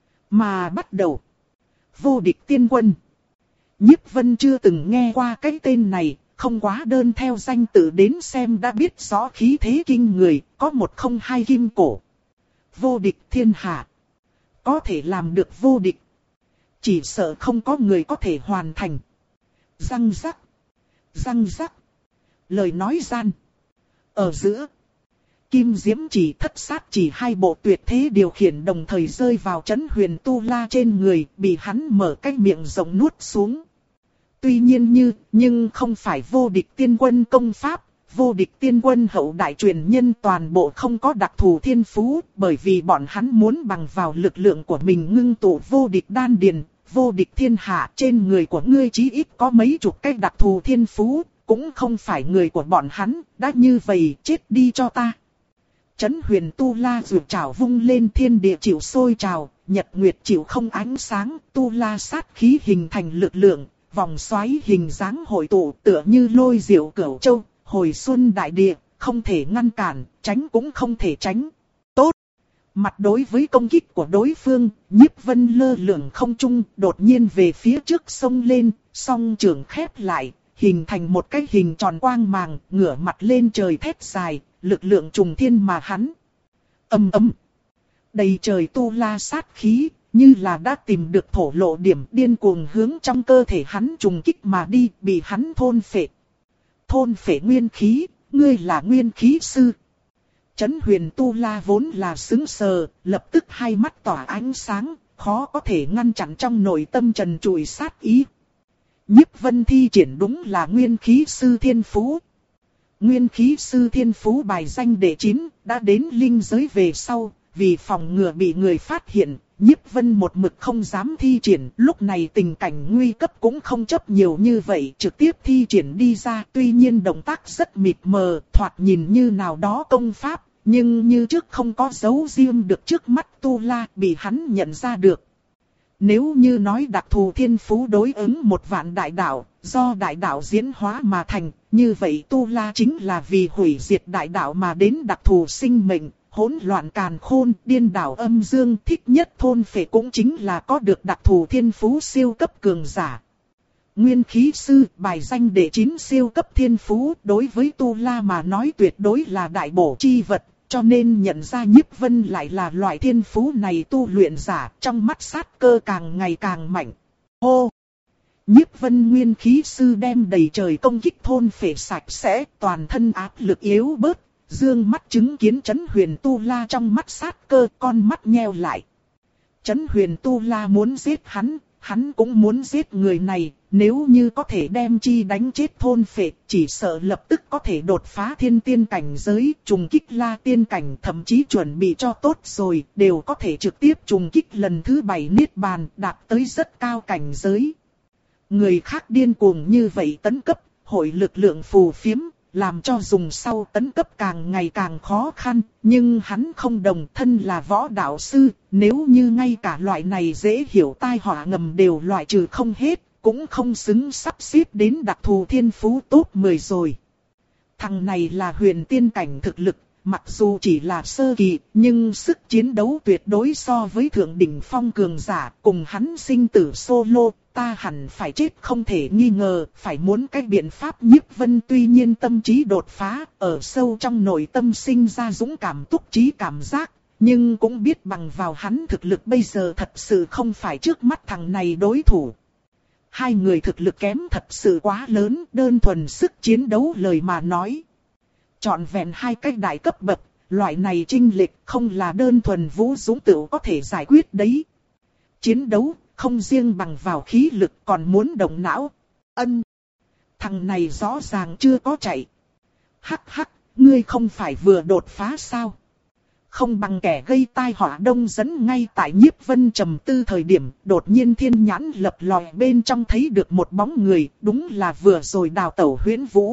Mà bắt đầu. Vô địch tiên quân. Nhiếp Vân chưa từng nghe qua cái tên này, không quá đơn theo danh tự đến xem đã biết rõ khí thế kinh người, có một không hai kim cổ. Vô địch thiên hạ. Có thể làm được vô địch. Chỉ sợ không có người có thể hoàn thành. Răng rắc. Răng rắc. Lời nói gian. Ở giữa. Kim diễm chỉ, thất sát chỉ, hai bộ tuyệt thế điều khiển đồng thời rơi vào Chấn Huyền Tu La trên người, bị hắn mở cái miệng rộng nuốt xuống. Tuy nhiên như, nhưng không phải vô địch tiên quân công pháp, vô địch tiên quân hậu đại truyền nhân toàn bộ không có đặc thù thiên phú, bởi vì bọn hắn muốn bằng vào lực lượng của mình ngưng tụ vô địch đan điền, vô địch thiên hạ, trên người của ngươi chí ít có mấy chục cái đặc thù thiên phú, cũng không phải người của bọn hắn, đã như vậy chết đi cho ta. Chấn huyền tu la rượt trảo vung lên, thiên địa chịu sôi trào, nhật nguyệt chịu không ánh sáng, tu la sát khí hình thành lực lượng, vòng xoáy hình dáng hội tụ tựa như lôi diệu cửu châu, hồi xuân đại địa, không thể ngăn cản, tránh cũng không thể tránh. Tốt! Mặt đối với công kích của đối phương, Nhiếp Vân lơ lửng không trung, đột nhiên về phía trước xông lên, song trường khép lại, hình thành một cái hình tròn quang màng, ngửa mặt lên trời thét dài, lực lượng trùng thiên mà hắn. Ầm ầm. Đầy trời tu la sát khí, như là đã tìm được thổ lộ điểm, điên cuồng hướng trong cơ thể hắn trùng kích mà đi, bị hắn thôn phệ. Thôn phệ nguyên khí, ngươi là nguyên khí sư. Chấn huyền tu la vốn là sững sờ, lập tức hai mắt tỏa ánh sáng, khó có thể ngăn chặn trong nội tâm trần trụi sát ý. Nhiếp Vân thi triển đúng là nguyên khí sư thiên phú. Nguyên khí sư thiên phú bài danh đệ chín, đã đến linh giới về sau, vì phòng ngừa bị người phát hiện, Nhiếp Vân một mực không dám thi triển, lúc này tình cảnh nguy cấp cũng không chấp nhiều như vậy, trực tiếp thi triển đi ra, tuy nhiên động tác rất mịt mờ, thoạt nhìn như nào đó công pháp, nhưng như trước không có dấu riêng được trước mắt tu la, bị hắn nhận ra được. Nếu như nói đặc thù thiên phú đối ứng một vạn đại đạo, do đại đạo diễn hóa mà thành, như vậy tu la chính là vì hủy diệt đại đạo mà đến đặc thù sinh mệnh, hỗn loạn càn khôn, điên đảo âm dương, thích nhất thôn phệ cũng chính là có được đặc thù thiên phú siêu cấp cường giả. Nguyên khí sư, bài danh đệ chín siêu cấp thiên phú, đối với tu la mà nói tuyệt đối là đại bổ chi vật. Cho nên nhận ra Nhiếp Vân lại là loại thiên phú này tu luyện giả, trong mắt sát cơ càng ngày càng mạnh. Hô! Nhiếp Vân nguyên khí sư đem đầy trời công kích thôn phệ sạch sẽ, toàn thân áp lực yếu bớt, dương mắt chứng kiến Chấn huyền tu la trong mắt sát cơ, con mắt nheo lại. Chấn huyền tu la muốn giết hắn, hắn cũng muốn giết người này, nếu như có thể đem chi đánh chết thôn phệ, chỉ sợ lập tức có thể đột phá thiên tiên cảnh giới, trùng kích la tiên cảnh, thậm chí chuẩn bị cho tốt rồi, đều có thể trực tiếp trùng kích lần thứ bảy niết bàn, đạt tới rất cao cảnh giới. Người khác điên cuồng như vậy tấn cấp, hội lực lượng phù phiếm, làm cho dùng sau tấn cấp càng ngày càng khó khăn, nhưng hắn không đồng, thân là võ đạo sư, nếu như ngay cả loại này dễ hiểu tai họa ngầm đều loại trừ không hết, cũng không xứng sắp xếp đến đặc thù thiên phú top mười rồi. Thằng này là huyền tiên cảnh thực lực, mặc dù chỉ là sơ kỳ, nhưng sức chiến đấu tuyệt đối so với thượng đỉnh phong cường giả, cùng hắn sinh tử solo, ta hẳn phải chết không thể nghi ngờ, phải muốn cái biện pháp. Nhiếp Vân tuy nhiên tâm trí đột phá, ở sâu trong nội tâm sinh ra dũng cảm túc trí cảm giác, nhưng cũng biết bằng vào hắn thực lực bây giờ thật sự không phải trước mắt thằng này đối thủ. Hai người thực lực kém thật sự quá lớn, đơn thuần sức chiến đấu lời mà nói. Chọn vẹn hai cách đại cấp bậc, loại này chênh lệch không là đơn thuần vũ dũng tự có thể giải quyết đấy. Chiến đấu, không riêng bằng vào khí lực còn muốn động não. Ân! Thằng này rõ ràng chưa có chạy. Hắc hắc, ngươi không phải vừa đột phá sao? Không bằng kẻ gây tai họa đông dẫn. Ngay tại Nhiếp Vân trầm tư thời điểm, đột nhiên thiên nhãn lập lòe bên trong thấy được một bóng người, đúng là vừa rồi đào tẩu Huyễn Vũ.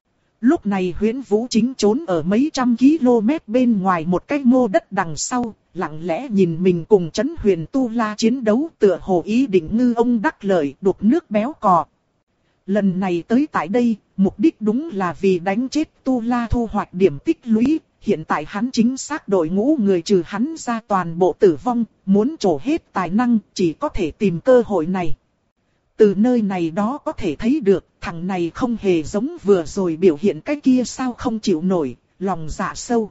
Lúc này Huyễn Vũ chính trốn ở mấy trăm km bên ngoài một cái mô đất đằng sau, lặng lẽ nhìn mình cùng Chấn huyền tu la chiến đấu, tựa hồ ý định ngư ông đắc lợi, đục nước béo cò. Lần này tới tại đây, mục đích đúng là vì đánh chết tu la thu hoạch điểm tích lũy. Hiện tại hắn chính xác đội ngũ người trừ hắn ra toàn bộ tử vong, muốn trổ hết tài năng, chỉ có thể tìm cơ hội này. Từ nơi này đó có thể thấy được, thằng này không hề giống vừa rồi biểu hiện cái kia sao không chịu nổi, lòng dạ sâu.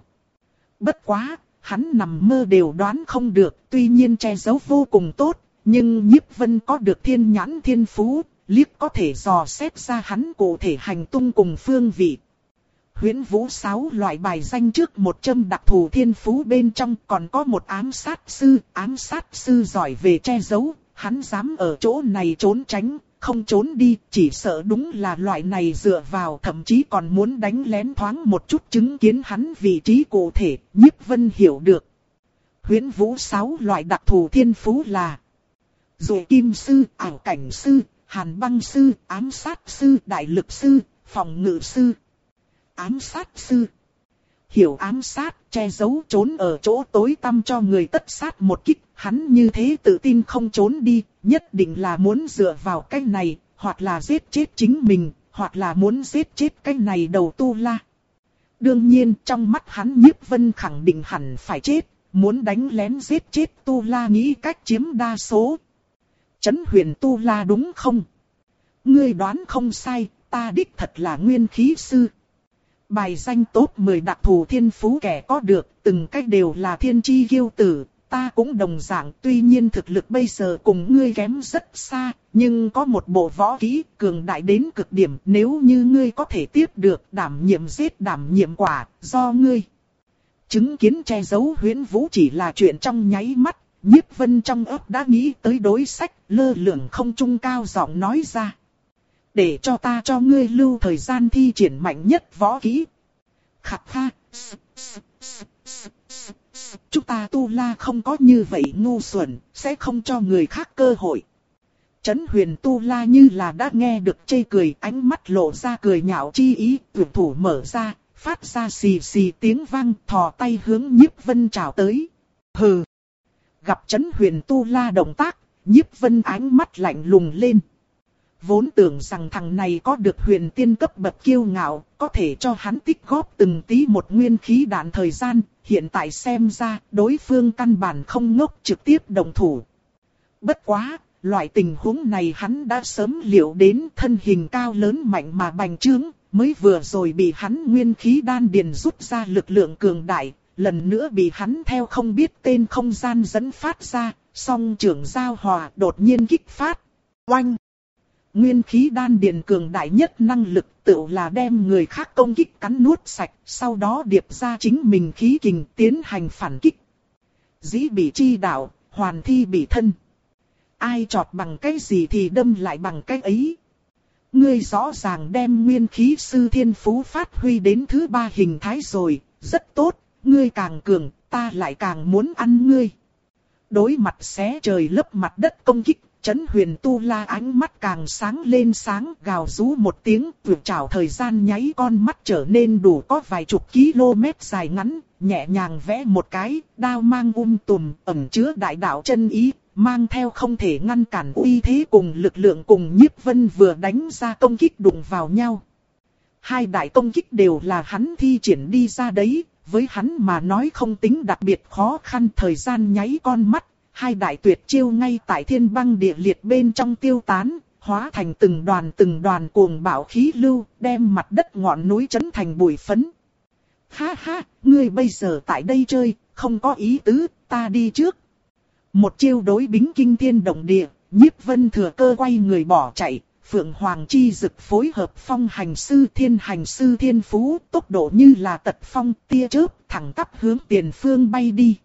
Bất quá, hắn nằm mơ đều đoán không được, tuy nhiên che giấu vô cùng tốt, nhưng Nhiếp Vân có được thiên nhãn thiên phú, liếc có thể dò xét ra hắn cụ thể hành tung cùng phương vị. Huyễn Vũ sáu loại bài danh trước một châm đặc thù thiên phú bên trong còn có một ám sát sư, ám sát sư giỏi về che giấu, hắn dám ở chỗ này trốn tránh, không trốn đi, chỉ sợ đúng là loại này dựa vào, thậm chí còn muốn đánh lén thoáng một chút chứng kiến hắn vị trí cụ thể. Nhiếp Vân hiểu được. Huyễn Vũ sáu loại đặc thù thiên phú là Rồi kim sư, ảo cảnh sư, hàn băng sư, ám sát sư, đại lực sư, phòng ngự sư. Ám sát sư. Hiểu ám sát, che giấu trốn ở chỗ tối tăm cho người tất sát một kích. Hắn như thế tự tin không trốn đi, nhất định là muốn dựa vào cái này, hoặc là giết chết chính mình, hoặc là muốn giết chết cái này đầu tu la. Đương nhiên trong mắt hắn Nhiếp Vân khẳng định hẳn phải chết, muốn đánh lén giết chết tu la nghĩ cách chiếm đa số. Trấn Huyền tu la đúng không? Ngươi đoán không sai, ta đích thật là nguyên khí sư. Bài danh top mười đặc thù thiên phú kẻ có được, từng cách đều là thiên chi kiêu tử, ta cũng đồng dạng, tuy nhiên thực lực bây giờ cùng ngươi kém rất xa, nhưng có một bộ võ kỹ cường đại đến cực điểm, nếu như ngươi có thể tiếp được đảm nhiệm giết đảm nhiệm quả, do ngươi. Chứng kiến che giấu Huyễn Vũ chỉ là chuyện trong nháy mắt, Nhiếp Vân trong óc đã nghĩ tới đối sách, lơ lửng không trung cao giọng nói ra. Để cho ta cho ngươi lưu thời gian thi triển mạnh nhất võ kỹ. Khặt ha. Chúng ta tu la không có như vậy ngu xuẩn, sẽ không cho người khác cơ hội. Trấn Huyền tu la như là đã nghe được chê cười, ánh mắt lộ ra cười nhạo chi ý, tuyển thủ mở ra, phát ra xì xì tiếng vang, thò tay hướng Nhiếp Vân chào tới. Hừ. Gặp Trấn Huyền tu la động tác, Nhiếp Vân ánh mắt lạnh lùng lên. Vốn tưởng rằng thằng này có được huyền tiên cấp bậc kiêu ngạo, có thể cho hắn tích góp từng tí một nguyên khí đạn thời gian, hiện tại xem ra đối phương căn bản không ngốc trực tiếp động thủ. Bất quá, loại tình huống này hắn đã sớm liệu đến, thân hình cao lớn mạnh mà bành trướng, mới vừa rồi bị hắn nguyên khí đan điền rút ra lực lượng cường đại, lần nữa bị hắn theo không biết tên không gian dẫn phát ra, song trưởng giao hòa đột nhiên kích phát. Oanh! Nguyên khí đan điền cường đại nhất năng lực tự là đem người khác công kích cắn nuốt sạch, sau đó điệp ra chính mình khí kình tiến hành phản kích. Dĩ bị chi đạo, hoàn thi bị thân. Ai chọt bằng cái gì thì đâm lại bằng cái ấy. Ngươi rõ ràng đem nguyên khí sư thiên phú phát huy đến thứ ba hình thái rồi, rất tốt, ngươi càng cường, ta lại càng muốn ăn ngươi. Đối mặt xé trời lấp mặt đất công kích, Trấn Huyền tu la ánh mắt càng sáng lên sáng, gào rú một tiếng, vượt trảo thời gian nháy con mắt trở nên đủ có vài chục km dài ngắn, nhẹ nhàng vẽ một cái, đao mang um tùm, ẩn chứa đại đạo chân ý, mang theo không thể ngăn cản uy thế cùng lực lượng cùng Nhiếp Vân vừa đánh ra công kích đụng vào nhau. Hai đại công kích đều là hắn thi triển đi ra đấy, với hắn mà nói không tính đặc biệt khó khăn, thời gian nháy con mắt. Hai đại tuyệt chiêu ngay tại thiên băng địa liệt bên trong tiêu tán, hóa thành từng đoàn từng đoàn cuồng bạo khí lưu, đem mặt đất ngọn núi chấn thành bụi phấn. Ha ha, ngươi bây giờ tại đây chơi, không có ý tứ, ta đi trước. Một chiêu đối bính kinh thiên động địa, Nhiếp Vân thừa cơ quay người bỏ chạy, Phượng Hoàng chi dực phối hợp phong hành sư thiên hành sư thiên phú, tốc độ như là tật phong tia chớp thẳng tắp hướng tiền phương bay đi.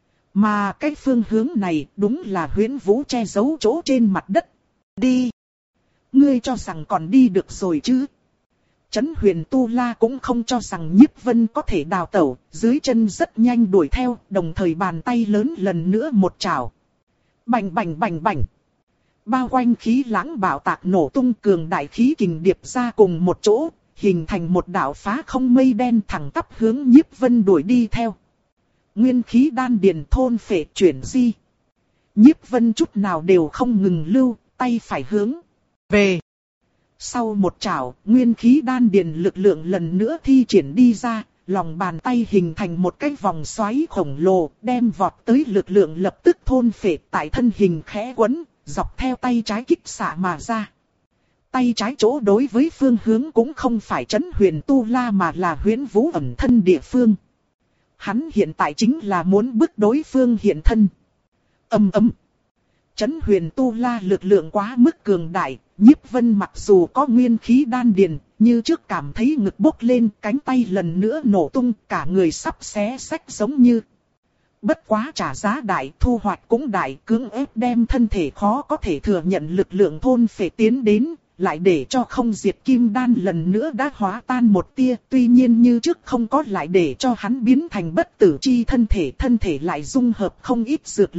Mà cái phương hướng này đúng là Huyễn Vũ che giấu chỗ trên mặt đất. Đi! Ngươi cho rằng còn đi được rồi chứ? Trấn Huyền tu la cũng không cho rằng Nhiếp Vân có thể đào tẩu, dưới chân rất nhanh đuổi theo, đồng thời bàn tay lớn lần nữa một chảo. Bành bành bành bành! Bao quanh khí lãng bạo tạc nổ tung, cường đại khí kình điệp ra cùng một chỗ, hình thành một đạo phá không mây đen thẳng tắp hướng Nhiếp Vân đuổi đi theo. Nguyên khí đan điền thôn phệ chuyển di. Nhiếp Vân chút nào đều không ngừng lưu, tay phải hướng về. Sau một chảo, nguyên khí đan điền lực lượng lần nữa thi triển đi ra, lòng bàn tay hình thành một cái vòng xoáy khổng lồ, đem vọt tới lực lượng lập tức thôn phệ tại thân hình khẽ quấn, dọc theo tay trái kích xạ mà ra. Tay trái chỗ đối với phương hướng cũng không phải Trấn Huyền tu la mà là Huyễn Vũ ẩn thân địa phương. Hắn hiện tại chính là muốn bức đối phương hiện thân. Ầm ầm. Trấn Huyền tu la lực lượng quá mức cường đại, Nhiếp Vân mặc dù có nguyên khí đan điền, như trước cảm thấy ngực bốc lên, cánh tay lần nữa nổ tung, cả người sắp xé xách giống như. Bất quá trả giá đại, thu hoạch cũng đại, cưỡng ép đem thân thể khó có thể thừa nhận lực lượng thôn phệ tiến đến, lại để cho không diệt kim đan lần nữa đã hóa tan một tia, tuy nhiên như trước không có lại để cho hắn biến thành bất tử chi thân thể, thân thể lại dung hợp không ít dược lực,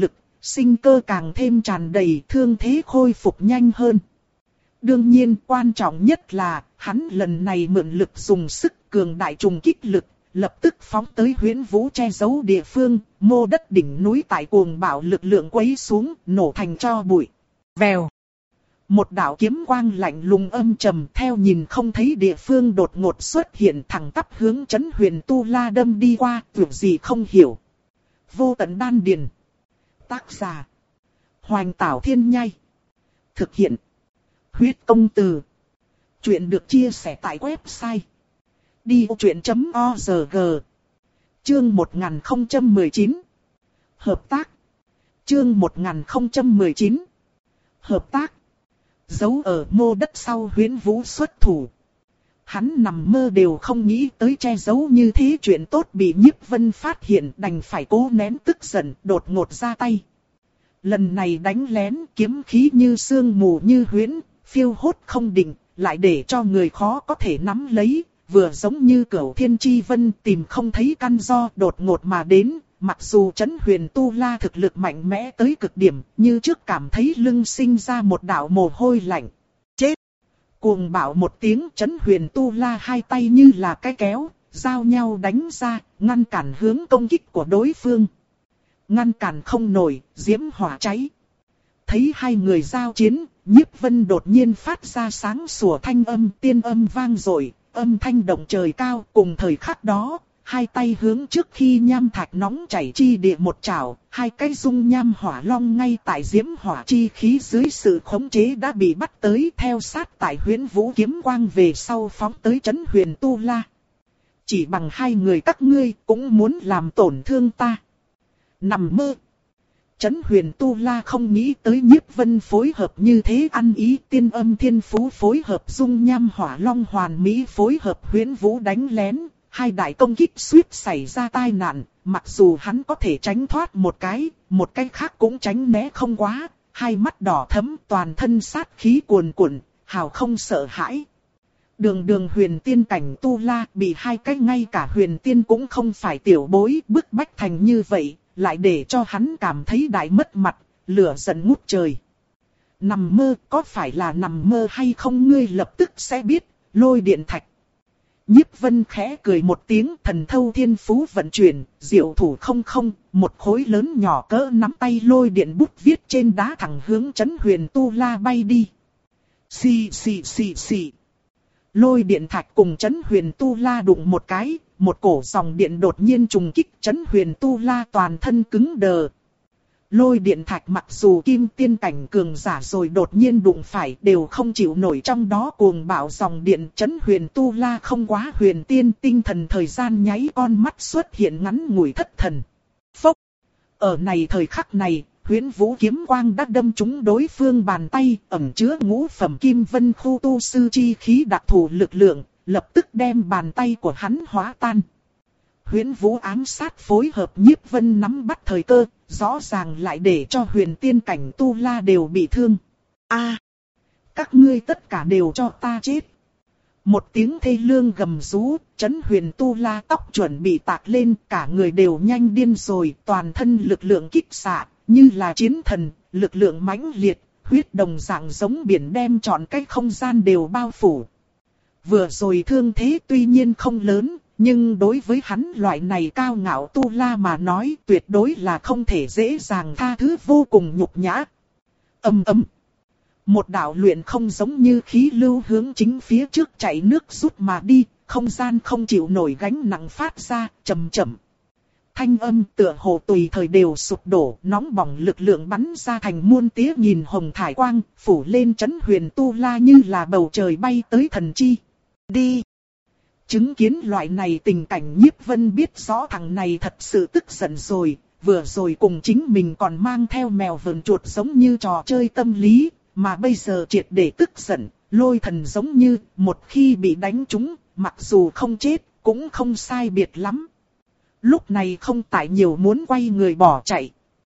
sinh cơ càng thêm tràn đầy, thương thế khôi phục nhanh hơn. Đương nhiên quan trọng nhất là, hắn lần này mượn lực dùng sức cường đại trùng kích lực, lập tức phóng tới Huyễn Vũ che giấu địa phương, mô đất đỉnh núi tại cuồng bạo lực lượng quấy xuống, nổ thành tro bụi. Vèo. Một đạo kiếm quang lạnh lùng âm trầm theo nhìn không thấy địa phương đột ngột xuất hiện thẳng tắp hướng Chấn Huyền Tu La đâm đi qua, việc gì không hiểu. Vô tận đan điền. Tác giả. Hoành Tảo Thiên Nhai. Thực hiện. Huyết Công Từ. Chuyện được chia sẻ tại website đi ô chuyện chấm org. Chương một nghìn không trăm mười chín. Hợp tác. Chương một nghìn không trăm mười chín. Hợp tác. Giấu ở mô đất sau Huyễn Vũ xuất thủ. Hắn nằm mơ đều không nghĩ tới che giấu như thế chuyện tốt bị Nhiếp Vân phát hiện, đành phải cố nén tức giận, đột ngột ra tay. Lần này đánh lén, kiếm khí như sương mù như huyễn, phiêu hốt không định, lại để cho người khó có thể nắm lấy, vừa giống như Cửu Thiên Chi Vân tìm không thấy căn do đột ngột mà đến. Mặc dù Chấn Huyền Tu La thực lực mạnh mẽ tới cực điểm, như trước cảm thấy lưng sinh ra một đạo mồ hôi lạnh. Chết! Cuồng bạo một tiếng, Chấn Huyền Tu La hai tay như là cái kéo, giao nhau đánh ra, ngăn cản hướng công kích của đối phương. Ngăn cản không nổi, diễm hỏa cháy. Thấy hai người giao chiến, Nhiếp Vân đột nhiên phát ra sáng sủa thanh âm, tiên âm vang dội, âm thanh động trời cao. Cùng thời khắc đó, hai tay hướng trước khi nham thạch nóng chảy chi địa một chảo, hai cái dung nham hỏa long ngay tại diễm hỏa chi khí dưới sự khống chế đã bị bắt tới, theo sát tại Huyễn Vũ kiếm quang về sau phóng tới Chấn Huyền Tu La. Chỉ bằng hai người các ngươi cũng muốn làm tổn thương ta. Nằm mơ. Chấn Huyền Tu La không nghĩ tới Nhiếp Vân phối hợp như thế ăn ý, tiên âm thiên phú phối hợp dung nham hỏa long hoàn mỹ phối hợp Huyễn Vũ đánh lén. Hai đại công kích suýt xảy ra tai nạn, mặc dù hắn có thể tránh thoát một cái, một cái khác cũng tránh né không quá, hai mắt đỏ thẫm, toàn thân sát khí cuồn cuộn, hào không sợ hãi. Đường đường huyền tiên cảnh Tu La bị hai cái ngay cả huyền tiên cũng không phải tiểu bối bức bách thành như vậy, lại để cho hắn cảm thấy đại mất mặt, lửa giận ngút trời. Nằm mơ, có phải là nằm mơ hay không ngươi lập tức sẽ biết. Lôi điện thạch. Nhiếp Vân khẽ cười một tiếng, thần thâu thiên phú vận chuyển, diệu thủ không không, một khối lớn nhỏ cỡ nắm tay lôi điện bút viết trên đá thẳng hướng Chấn Huyền Tu La bay đi. Xì xì xì xì. Lôi điện thạch cùng Chấn Huyền Tu La đụng một cái, một cổ dòng điện đột nhiên trùng kích, Chấn Huyền Tu La toàn thân cứng đờ. Lôi điện thạch mặc dù kim tiên cảnh cường giả rồi đột nhiên đụng phải đều không chịu nổi trong đó cuồng bạo dòng điện. Chấn Huyền Tu La không quá huyền tiên, tinh thần thời gian nháy con mắt xuất hiện ngắn ngủi thất thần. Phốc! Ở này thời khắc này, Huyễn Vũ kiếm quang đã đâm trúng đối phương bàn tay, ẩn chứa ngũ phẩm kim vân khu tu sư chi khí đặc thù lực lượng, lập tức đem bàn tay của hắn hóa tan. Huyễn Vũ ám sát phối hợp Nhiếp Vân nắm bắt thời cơ, rõ ràng lại để cho huyền tiên cảnh Tu La đều bị thương. A, các ngươi tất cả đều cho ta chết. Một tiếng thê lương gầm rú, Chấn Huyền Tu La tóc chuẩn bị tạc lên, cả người đều nhanh điên rồi, toàn thân lực lượng kích xạ, như là chiến thần, lực lượng mãnh liệt, huyết đồng dạng giống biển đem trọn cái không gian đều bao phủ. Vừa rồi thương thế tuy nhiên không lớn, nhưng đối với hắn loại này cao ngạo Tu La mà nói tuyệt đối là không thể dễ dàng tha thứ, vô cùng nhục nhã. Ầm ầm. Một đạo luyện không giống như khí lưu hướng chính phía trước chạy nước rút mà đi, không gian không chịu nổi gánh nặng phát ra, chậm chậm. Thanh âm tựa hồ tùy thời đều sụp đổ, nóng bỏng lực lượng bắn ra thành muôn tía nhìn hồng thải quang, phủ lên Chấn Huyền Tu La như là bầu trời bay tới thần chi. Đi! Chứng kiến loại này tình cảnh, Nhiếp Vân biết rõ thằng này thật sự tức giận rồi, vừa rồi cùng chính mình còn mang theo mèo vờn chuột giống như trò chơi tâm lý, mà bây giờ triệt để tức giận, lôi thần giống như, một khi bị đánh trúng, mặc dù không chết, cũng không sai biệt lắm. Lúc này không tại nhiều muốn quay người bỏ chạy.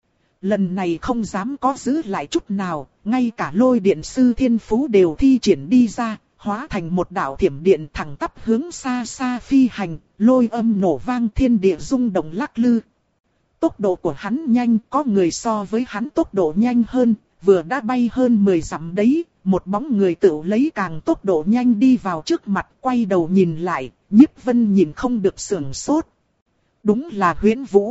Lần này không dám có giữ lại chút nào, ngay cả lôi điện sư thiên phú đều thi triển đi ra, hóa thành một đạo thiểm điện thẳng tắp hướng xa xa phi hành, lôi âm nổ vang thiên địa rung động lắc lư. Tốc độ của hắn nhanh, có người so với hắn tốc độ nhanh hơn, vừa đã bay hơn mười dặm đấy, một bóng người tự lấy càng tốc độ nhanh đi vào trước mặt, quay đầu nhìn lại, Nhiếp Vân nhìn không được sửng sốt. Đúng là Huyễn Vũ.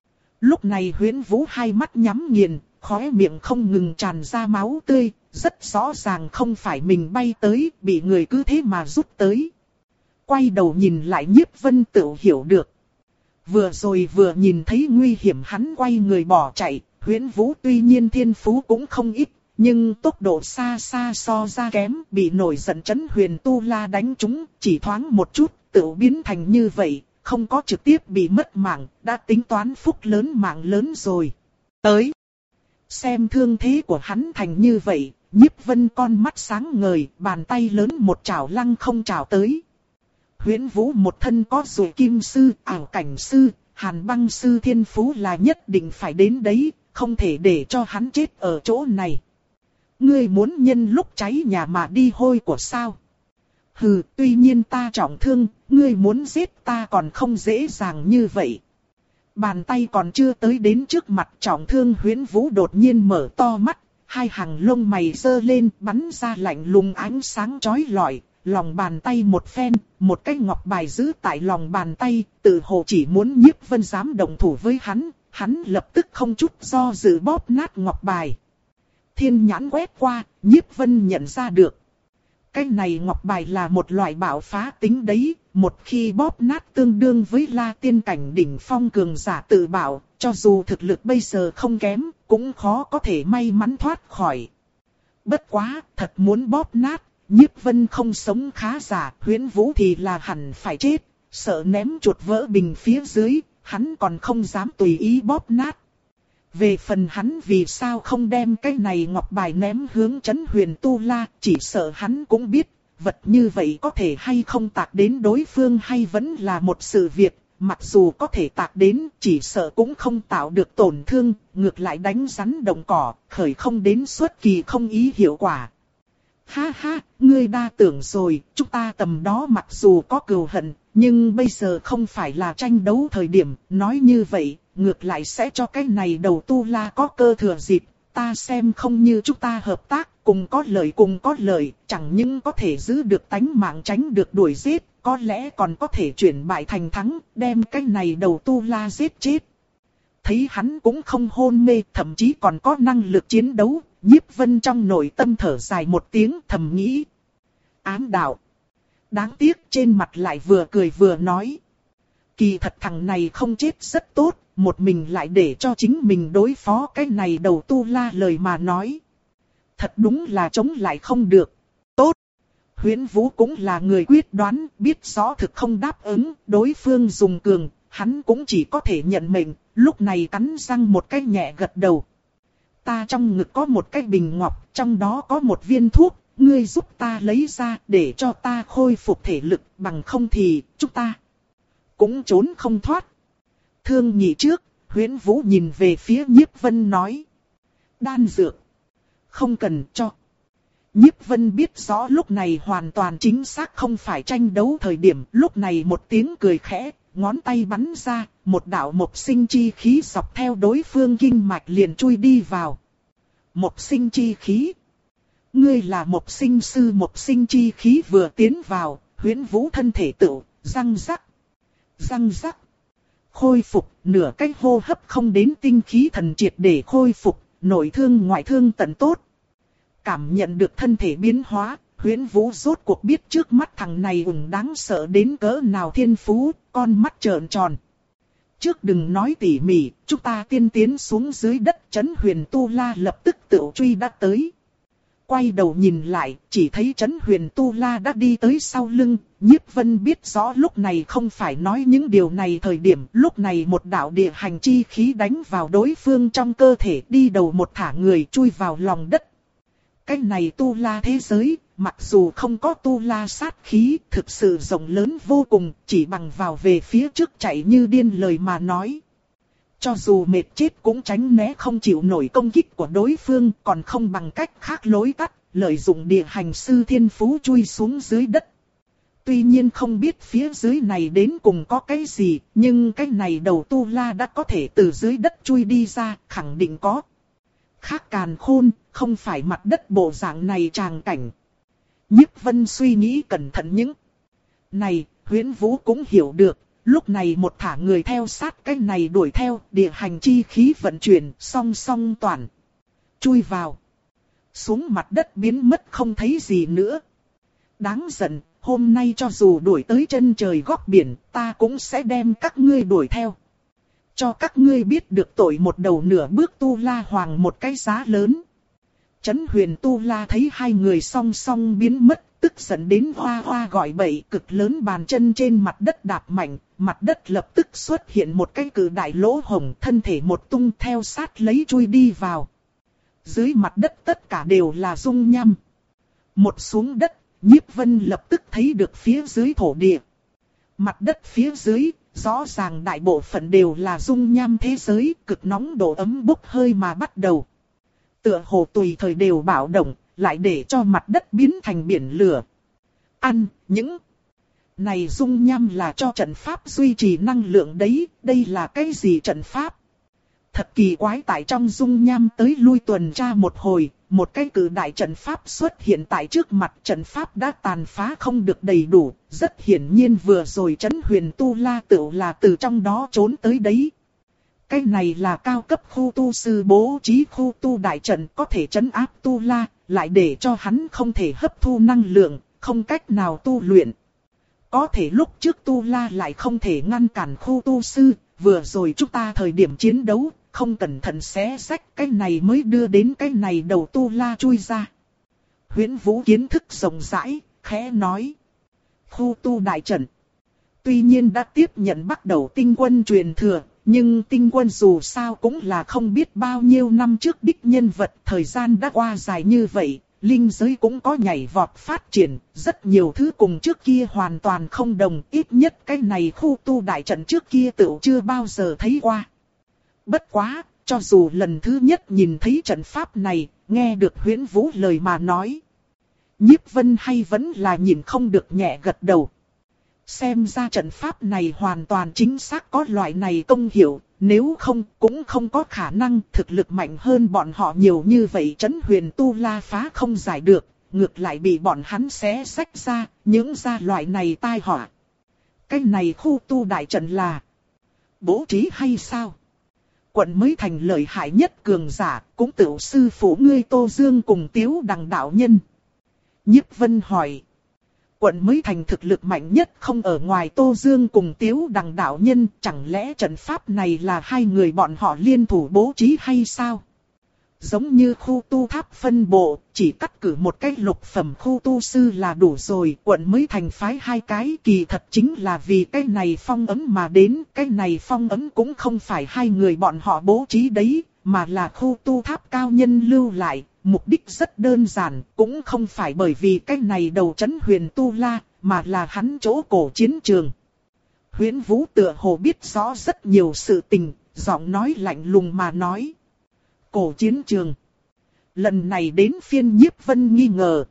Lúc này Huyễn Vũ hai mắt nhắm nghiền, khóe miệng không ngừng tràn ra máu tươi, rất rõ ràng không phải mình bay tới, bị người cứ thế mà rút tới. Quay đầu nhìn lại Nhiếp Vân tự hiểu được. Vừa rồi vừa nhìn thấy nguy hiểm hắn quay người bỏ chạy, Huyễn Vũ tuy nhiên thiên phú cũng không ít, nhưng tốc độ xa xa so ra kém, bị nổi giận Trấn Huyền Tu La đánh trúng, chỉ thoáng một chút, tự biến thành như vậy, không có trực tiếp bị mất mạng, đã tính toán phúc lớn mạng lớn rồi. Tới, xem thương thế của hắn thành như vậy, Nhiếp Vân con mắt sáng ngời, bàn tay lớn một chảo lăng không chảo tới. Huyễn Vũ một thân có Dụ Kim Sư, Ảo Cảnh Sư, Hàn Băng Sư thiên phú là nhất định phải đến đấy, không thể để cho hắn chết ở chỗ này. Ngươi muốn nhân lúc cháy nhà mà đi hôi của sao? Hừ, tuy nhiên ta trọng thương, ngươi muốn giết ta còn không dễ dàng như vậy. Bàn tay còn chưa tới đến trước mặt trọng thương Huyễn Vũ đột nhiên mở to mắt, hai hàng lông mày giơ lên bắn ra lạnh lùng ánh sáng chói lọi. Lòng bàn tay một phen, một cái ngọc bài giữ tại lòng bàn tay, tự hồ chỉ muốn Nhiếp Vân dám động thủ với hắn, hắn lập tức không chút do dự bóp nát ngọc bài. Thiên nhãn quét qua, Nhiếp Vân nhận ra được. Cái này ngọc bài là một loại bảo phá tính đấy, một khi bóp nát tương đương với La Tiên cảnh đỉnh phong cường giả tự bảo, cho dù thực lực bây giờ không kém, cũng khó có thể may mắn thoát khỏi. Bất quá, thật muốn bóp nát. Nhiếp Vân không sống khá giả, Huyễn Vũ thì là hẳn phải chết, sợ ném chuột vỡ bình phía dưới, hắn còn không dám tùy ý bóp nát. Về phần hắn vì sao không đem cái này ngọc bài ném hướng Trấn Huyền Tu La, chỉ sợ hắn cũng biết, vật như vậy có thể hay không tạc đến đối phương hay vẫn là một sự việc, mặc dù có thể tạc đến, chỉ sợ cũng không tạo được tổn thương, ngược lại đánh rắn động cỏ, khởi không đến xuất kỳ không ý hiệu quả. Ha ha, ngươi đa tưởng rồi, chúng ta tầm đó mặc dù có cừu hận, nhưng bây giờ không phải là tranh đấu thời điểm, nói như vậy, ngược lại sẽ cho cái này đầu Tu La có cơ thừa dịp, ta xem không như chúng ta hợp tác, cùng có lợi cùng có lợi, chẳng những có thể giữ được tánh mạng tránh được đuổi giết, có lẽ còn có thể chuyển bại thành thắng, đem cái này đầu Tu La giết chết. Thấy hắn cũng không hôn mê, thậm chí còn có năng lực chiến đấu. Nhiếp Vân trong nội tâm thở dài một tiếng thầm nghĩ. Ám đạo. Đáng tiếc trên mặt lại vừa cười vừa nói. Kỳ thật thằng này không chết rất tốt, một mình lại để cho chính mình đối phó cái này đầu Tu La lời mà nói. Thật đúng là chống lại không được. Tốt. Huyễn Vũ cũng là người quyết đoán, biết rõ thực không đáp ứng, đối phương dùng cường, hắn cũng chỉ có thể nhận mệnh, lúc này cắn răng một cái nhẹ gật đầu. Ta trong ngực có một cái bình ngọc, trong đó có một viên thuốc, ngươi giúp ta lấy ra để cho ta khôi phục thể lực, bằng không thì chúng ta cũng trốn không thoát. Thương nhị trước, Huyễn Vũ nhìn về phía Nhiếp Vân nói. Đan dược. Không cần cho. Nhiếp Vân biết rõ lúc này hoàn toàn chính xác không phải tranh đấu thời điểm, lúc này một tiếng cười khẽ, ngón tay bắn ra, một đạo mộc sinh chi khí dọc theo đối phương kinh mạch liền chui đi vào. Mộc sinh chi khí. Ngươi là mộc sinh sư, mộc sinh chi khí vừa tiến vào, Huyễn Vũ thân thể tự, răng rắc. Răng rắc. Khôi phục, nửa cái hô hấp không đến tinh khí thần triệt để khôi phục, nội thương ngoại thương tận tốt. Cảm nhận được thân thể biến hóa, Huyễn Vũ rốt cuộc biết trước mắt thằng này ủng đáng sợ đến cỡ nào thiên phú, con mắt trợn tròn. Trước đừng nói tỉ mỉ, chúng ta tiên tiến xuống dưới đất. Trấn Huyền Tu La lập tức tự truy đã tới. Quay đầu nhìn lại, chỉ thấy Trấn Huyền Tu La đã đi tới sau lưng. Nhiếp Vân biết rõ lúc này không phải nói những điều này thời điểm. Lúc này một đạo địa hành chi khí đánh vào đối phương trong cơ thể, đi đầu một thả người chui vào lòng đất. Cái này Tu La thế giới, mặc dù không có Tu La sát khí, thực sự rộng lớn vô cùng, chỉ bằng vào về phía trước chạy như điên lời mà nói. Cho dù mệt chết cũng tránh né không chịu nổi công kích của đối phương, còn không bằng cách khác lối tắt, lợi dụng địa hành sư thiên phú chui xuống dưới đất. Tuy nhiên không biết phía dưới này đến cùng có cái gì, nhưng cái này đầu tu la đã có thể từ dưới đất chui đi ra, khẳng định có. Khác càn khôn, không phải mặt đất bộ dạng này tràng cảnh. Nhiếp Vân suy nghĩ cẩn thận những này, Huyễn Vũ cũng hiểu được. Lúc này một thả người theo sát cái này đuổi theo, địa hành chi khí vận chuyển, song song toàn. Chui vào. Xuống mặt đất biến mất không thấy gì nữa. Đáng giận, hôm nay cho dù đuổi tới chân trời góc biển, ta cũng sẽ đem các ngươi đuổi theo. Cho các ngươi biết được tội một đầu nửa bước tu la hoàng một cái giá lớn. Chấn Huyền tu la thấy hai người song song biến mất, tức giận đến hoa hoa gọi bậy, cực lớn bàn chân trên mặt đất đạp mạnh, mặt đất lập tức xuất hiện một cái cự đại lỗ hổng, thân thể một tung theo sát lấy chui đi vào. Dưới mặt đất tất cả đều là dung nham. Một xuống đất, Nhiếp Vân lập tức thấy được phía dưới thổ địa. Mặt đất phía dưới, rõ ràng đại bộ phận đều là dung nham thế giới, cực nóng độ ấm bốc hơi mà bắt đầu. Tựa hồ tùy thời đều bạo động, lại để cho mặt đất biến thành biển lửa. Ăn, những này dung nham là cho trận pháp duy trì năng lượng đấy, đây là cái gì trận pháp? Thật kỳ quái, tại trong dung nham tới lui tuần tra một hồi, một cái cử đại trận pháp xuất hiện tại trước mặt, trận pháp đã tàn phá không được đầy đủ, rất hiển nhiên vừa rồi Chấn Huyền tu la tựu là từ trong đó trốn tới đấy. Cái này là cao cấp khu tu sư bố trí khu tu đại trận, có thể trấn áp tu la, lại để cho hắn không thể hấp thu năng lượng, không cách nào tu luyện. Có thể lúc trước tu la lại không thể ngăn cản khu tu sư, vừa rồi chúng ta thời điểm chiến đấu, không cẩn thận xé rách cái này mới đưa đến cái này đầu tu la chui ra. Huyễn Vũ kiến thức rộng rãi, khẽ nói. Khu tu đại trận. Tuy nhiên đã tiếp nhận bắt đầu tinh quân truyền thừa, nhưng tinh quân dù sao cũng là không biết bao nhiêu năm trước đích nhân vật, thời gian đã qua dài như vậy, linh giới cũng có nhảy vọt phát triển, rất nhiều thứ cùng trước kia hoàn toàn không đồng, ít nhất cái này khu tu đại trận trước kia tựu chưa bao giờ thấy qua. Bất quá, cho dù lần thứ nhất nhìn thấy trận pháp này, nghe được Huyễn Vũ lời mà nói, Nhiếp Vân hay vẫn là nhìn không được nhẹ gật đầu. Xem ra trận pháp này hoàn toàn chính xác có loại này công hiệu, nếu không cũng không có khả năng thực lực mạnh hơn bọn họ nhiều như vậy. Chấn Huyền tu la phá không giải được, ngược lại bị bọn hắn xé rách ra, những ra loại này tai họa. Cái này khu tu đại trận là bố trí hay sao? Quận mới thành lợi hại nhất cường giả, cũng tự sư phụ ngươi Tô Dương cùng Tiếu Đằng đạo nhân. Nhiếp Vân hỏi. Quận mới thành thực lực mạnh nhất không ở ngoài Tô Dương cùng Tiếu Đằng đạo nhân, chẳng lẽ trận pháp này là hai người bọn họ liên thủ bố trí hay sao? Giống như khu tu tháp phân bộ, chỉ cắt cử một cái lục phẩm khu tu sư là đủ rồi. Quận mới thành phái hai cái, kỳ thật chính là vì cái này phong ấm mà đến. Cái này phong ấm cũng không phải hai người bọn họ bố trí đấy, mà là khu tu tháp cao nhân lưu lại. Mục đích rất đơn giản, cũng không phải bởi vì cái này đầu Chấn Huyền tu la, mà là hắn chỗ cổ chiến trường. Huyễn Vũ tựa hồ biết rõ rất nhiều sự tình, giọng nói lạnh lùng mà nói. Cổ chiến trường. Lần này đến phiên Nhiếp Vân nghi ngờ.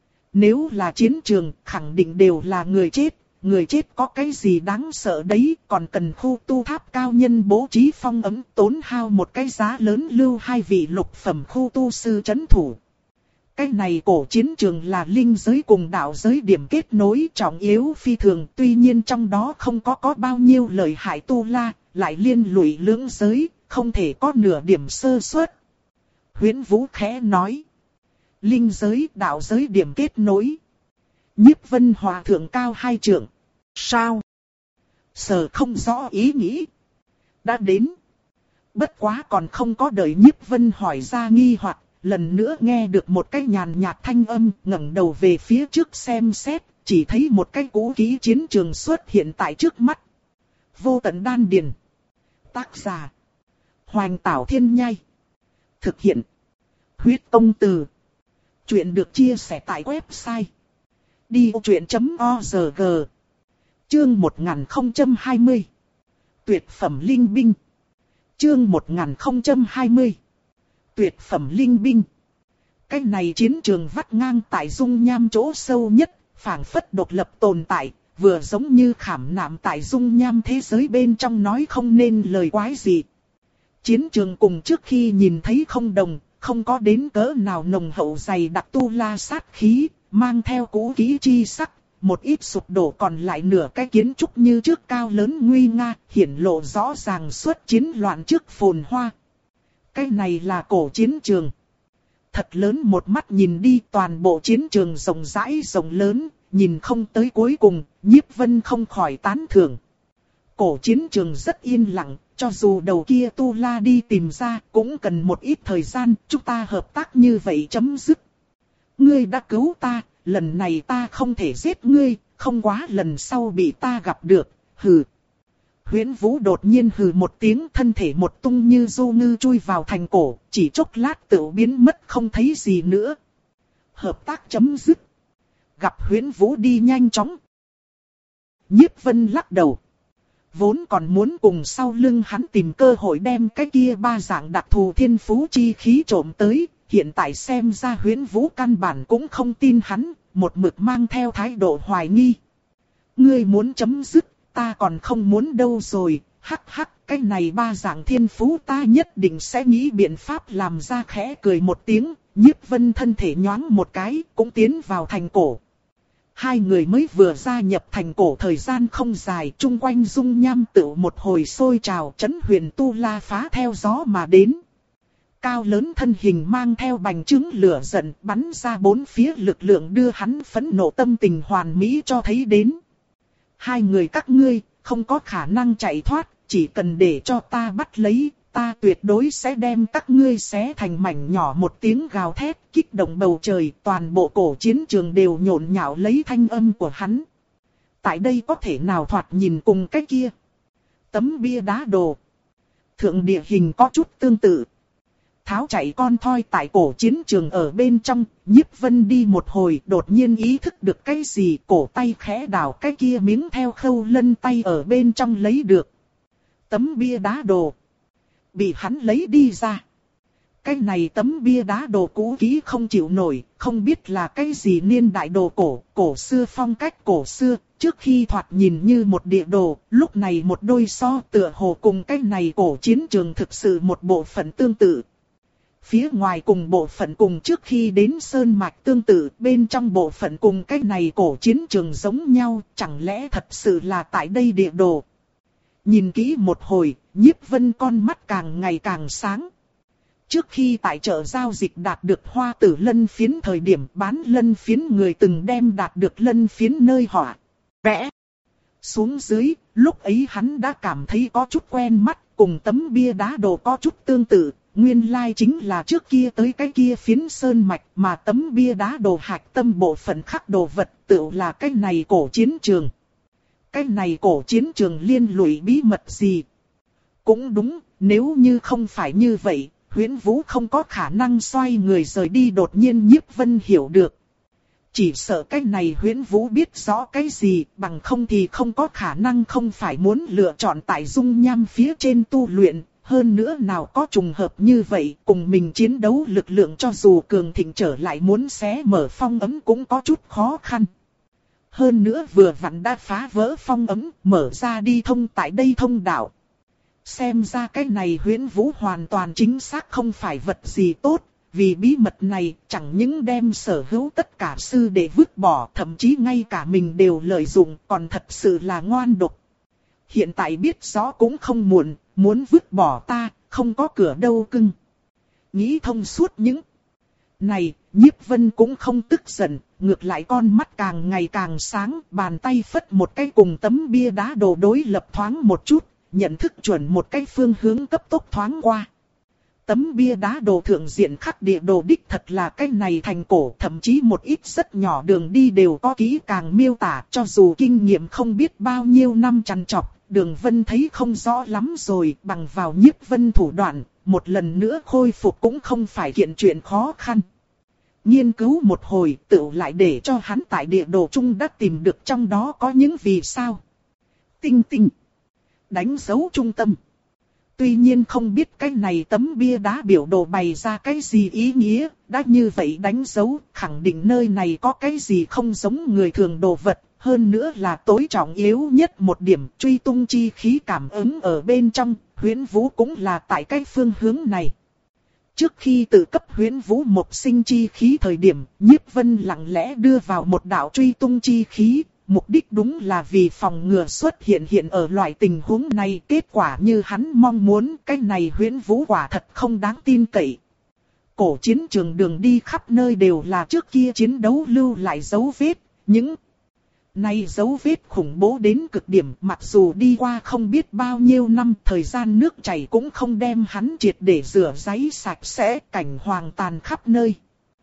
Nếu là chiến trường, khẳng định đều là người chết. Người chết có cái gì đáng sợ đấy, còn cần khu tu tháp cao nhân bố trí phong ấm, tốn hao một cái giá lớn lưu hai vị lục phẩm khu tu sư trấn thủ. Cái này cổ chiến trường là linh giới cùng đạo giới điểm kết nối trọng yếu phi thường, tuy nhiên trong đó không có có bao nhiêu lợi hại tu la, lại liên lụy lưỡng giới, không thể có nửa điểm sơ suất. Huyễn Vũ khẽ nói. Linh giới, đạo giới điểm kết nối. Nhiếp Vân Hòa thượng cao hai trượng. Sao? Sở không rõ ý nghĩ. Đã đến. Bất quá còn không có đợi Nhiếp Vân hỏi ra nghi hoặc, lần nữa nghe được một cái nhàn nhạt thanh âm, ngẩng đầu về phía trước xem xét, chỉ thấy một cái cũ kỹ chiến trường xuất hiện tại trước mắt. Vô tận đan điền. Tác giả. Hoành Tảo Thiên Nhai. Thực hiện. Huyết Tông Từ. Chuyện được chia sẻ tại website đi ô chuyện chấm org. Chương một nghìn không trăm hai mươi. Tuyệt phẩm linh binh. Chương một nghìn không trăm hai mươi. Tuyệt phẩm linh binh. Cái này chiến trường vắt ngang tại dung nham chỗ sâu nhất, phảng phất độc lập tồn tại, vừa giống như khảm nạm tại dung nham thế giới bên trong nói không nên lời quái gì. Chiến trường cùng trước khi nhìn thấy không đồng, không có đến cỡ nào nồng hậu dày đặc tu la sát khí, mang theo cũ kỹ chi sắc, một ít sụp đổ còn lại nửa cái kiến trúc như trước cao lớn nguy nga, hiển lộ rõ ràng xuất chiến loạn trước phồn hoa. Cái này là cổ chiến trường. Thật lớn một mắt nhìn đi, toàn bộ chiến trường rộng rãi rộng lớn, nhìn không tới cuối cùng, Nhiếp Vân không khỏi tán thưởng. Cổ chiến trường rất yên lặng, cho dù đầu kia tu la đi tìm ra cũng cần một ít thời gian, chúng ta hợp tác như vậy chấm dứt. Ngươi đã cứu ta, lần này ta không thể giết ngươi, không quá lần sau bị ta gặp được, hừ. Huyễn Vũ đột nhiên hừ một tiếng, thân thể một tung như du ngư chui vào thành cổ, chỉ chốc lát tự biến mất không thấy gì nữa. Hợp tác chấm dứt. Gặp Huyễn Vũ đi nhanh chóng. Nhiếp Vân lắc đầu. Vốn còn muốn cùng sau lưng hắn tìm cơ hội đem cái kia ba dạng đặc thù thiên phú chi khí trộm tới, hiện tại xem ra Huyễn Vũ căn bản cũng không tin hắn, một mực mang theo thái độ hoài nghi. Ngươi muốn chấm dứt, ta còn không muốn đâu rồi, hắc hắc, cái này ba dạng thiên phú ta nhất định sẽ nghĩ biện pháp làm ra. Khẽ cười một tiếng, Nhiếp Vân thân thể nhoáng một cái, cũng tiến vào thành cổ. Hai người mới vừa gia nhập thành cổ thời gian không dài, chung quanh dung nham tựu một hồi sôi trào, chấn huyền tu la phá theo gió mà đến. Cao lớn thân hình mang theo bành trướng lửa giận, bắn ra bốn phía lực lượng đưa hắn phẫn nộ tâm tình hoàn mỹ cho thấy đến. Hai người các ngươi, không có khả năng chạy thoát, chỉ cần để cho ta bắt lấy, ta tuyệt đối sẽ đem các ngươi xé thành mảnh nhỏ. Một tiếng gào thét kích động bầu trời, toàn bộ cổ chiến trường đều nhộn nhạo lấy thanh âm của hắn. Tại đây có thể nào thoạt nhìn cùng cái kia. Tấm bia đá đồ. Thượng địa hình có chút tương tự. Tháo chạy con thoi tại cổ chiến trường ở bên trong, Nhiếp Vân đi một hồi đột nhiên ý thức được cái gì, cổ tay khẽ đảo cái kia miếng theo khâu lân tay ở bên trong lấy được. Tấm bia đá đồ. Bị hắn lấy đi ra. Cái này tấm bia đá đồ cũ kỹ không chịu nổi, không biết là cái gì niên đại đồ cổ, cổ xưa phong cách cổ xưa, trước khi thoạt nhìn như một địa đồ, lúc này một đôi so tựa hồ cùng cái này cổ chiến trường thực sự một bộ phận tương tự. Phía ngoài cùng bộ phận cùng trước khi đến sơn mạch tương tự, bên trong bộ phận cùng cái này cổ chiến trường giống nhau, chẳng lẽ thật sự là tại đây địa đồ. Nhìn kỹ một hồi, Nhiếp Vân con mắt càng ngày càng sáng. Trước khi tại chợ giao dịch đạt được hoa tử lân phiến thời điểm bán lân phiến người từng đem đạt được lân phiến nơi họ vẽ xuống dưới, lúc ấy hắn đã cảm thấy có chút quen mắt, cùng tấm bia đá đồ có chút tương tự. Nguyên lai like chính là trước kia tới cái kia phiến sơn mạch, mà tấm bia đá đồ hạch tâm bộ phận khắc đồ vật tựu là cái này cổ chiến trường. Cái này cổ chiến trường liên lụy bí mật gì? Cũng đúng, nếu như không phải như vậy, Huyễn Vũ không có khả năng xoay người rời đi. Đột nhiên Nhiếp Vân hiểu được. Chỉ sợ cái này Huyễn Vũ biết rõ cái gì, bằng không thì không có khả năng không phải muốn lựa chọn tại dung nham phía trên tu luyện. Hơn nữa nào có trùng hợp như vậy, cùng mình chiến đấu lực lượng cho dù cường thịnh trở lại muốn xé mở phong ấm cũng có chút khó khăn. Hơn nữa vừa vặn đã phá vỡ phong ấm, mở ra đi thông tại đây thông đạo. Xem ra cái này Huyễn Vũ hoàn toàn chính xác không phải vật gì tốt, vì bí mật này chẳng những đem sở hữu tất cả sư để vứt bỏ, thậm chí ngay cả mình đều lợi dụng, còn thật sự là ngoan độc. Hiện tại biết rõ cũng không muộn, muốn vứt bỏ ta, không có cửa đâu cưng. Nghĩ thông suốt những này, Nhiếp Vân cũng không tức giận, ngược lại con mắt càng ngày càng sáng, bàn tay phất một cái cùng tấm bia đá đồ đối lập thoáng một chút, nhận thức chuẩn một cái phương hướng cấp tốc thoáng qua. Tấm bia đá đồ thượng diện khắc địa đồ đích thật là cái này thành cổ, thậm chí một ít rất nhỏ đường đi đều có kỹ càng miêu tả, cho dù kinh nghiệm không biết bao nhiêu năm trằn trọc, Đường Vân thấy không rõ lắm rồi, bằng vào Nhiếp Vân thủ đoạn, một lần nữa khôi phục cũng không phải kiện chuyện khó khăn. Nghiên cứu một hồi, tự lại để cho hắn tại địa đồ chung đã tìm được trong đó có những vì sao. Tinh tinh. Đánh dấu trung tâm. tuy nhiên không biết cái này tấm bia đá biểu đồ bày ra cái gì ý nghĩa, đã như vậy đánh dấu, khẳng định nơi này có cái gì không giống người thường đồ vật, hơn nữa là tối trọng yếu nhất một điểm, truy tung chi khí cảm ứng ở bên trong, Huyễn Vũ cũng là tại cái phương hướng này. Trước khi tự cấp Huyễn Vũ một sinh chi khí thời điểm, Nhiếp Vân lặng lẽ đưa vào một đạo truy tung chi khí, mục đích đúng là vì phòng ngừa xuất hiện hiện ở loại tình huống này, kết quả như hắn mong muốn, cái này Huyễn Vũ quả thật không đáng tin cậy. Cổ chiến trường đường đi khắp nơi đều là trước kia chiến đấu lưu lại dấu vết, những này dấu vết khủng bố đến cực điểm, mặc dù đi qua không biết bao nhiêu năm, thời gian nước chảy cũng không đem hắn triệt để rửa ráy sạch sẽ, cảnh hoàng tàn khắp nơi.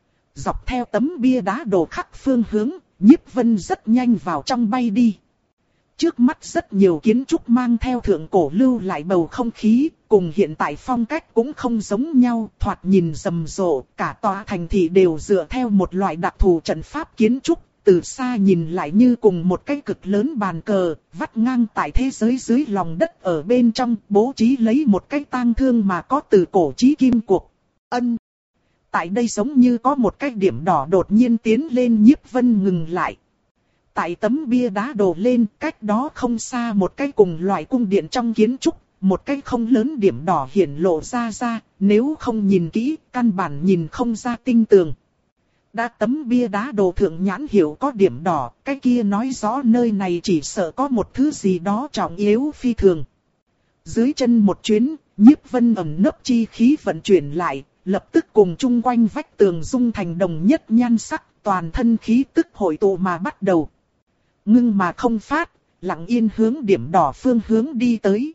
Dọc theo tấm bia đá đồ khắc phương hướng, Nhiếp Vân rất nhanh vào trong bay đi. Trước mắt rất nhiều kiến trúc mang theo thượng cổ lưu lại bầu không khí, cùng hiện tại phong cách cũng không giống nhau, thoạt nhìn rầm rộ, cả tòa thành thị đều dựa theo một loại đặc thù trận pháp kiến trúc, từ xa nhìn lại như cùng một cái cực lớn bàn cờ, vắt ngang tại thế giới dưới lòng đất ở bên trong, bố trí lấy một cái tang thương mà có từ cổ chí kim cuộc. Ân. Tại đây giống như có một cái điểm đỏ đột nhiên tiến lên, Nhiếp Vân ngừng lại. Tại tấm bia đá đổ lên, cách đó không xa một cái cùng loại cung điện trong kiến trúc, một cái không lớn điểm đỏ hiển lộ ra ra, nếu không nhìn kỹ, căn bản nhìn không ra tinh tường. Đã tấm bia đá đồ thượng nhãn hiệu có điểm đỏ, cái kia nói rõ nơi này chỉ sợ có một thứ gì đó trọng yếu phi thường. Dưới chân một chuyến, Nhiếp Vân ẩn nấp chi khí vận chuyển lại, lập tức cùng chung quanh vách tường dung thành đồng nhất nhan sắc, toàn thân khí tức hội tụ mà bắt đầu. Ngưng mà không phát, lặng yên hướng điểm đỏ phương hướng đi tới.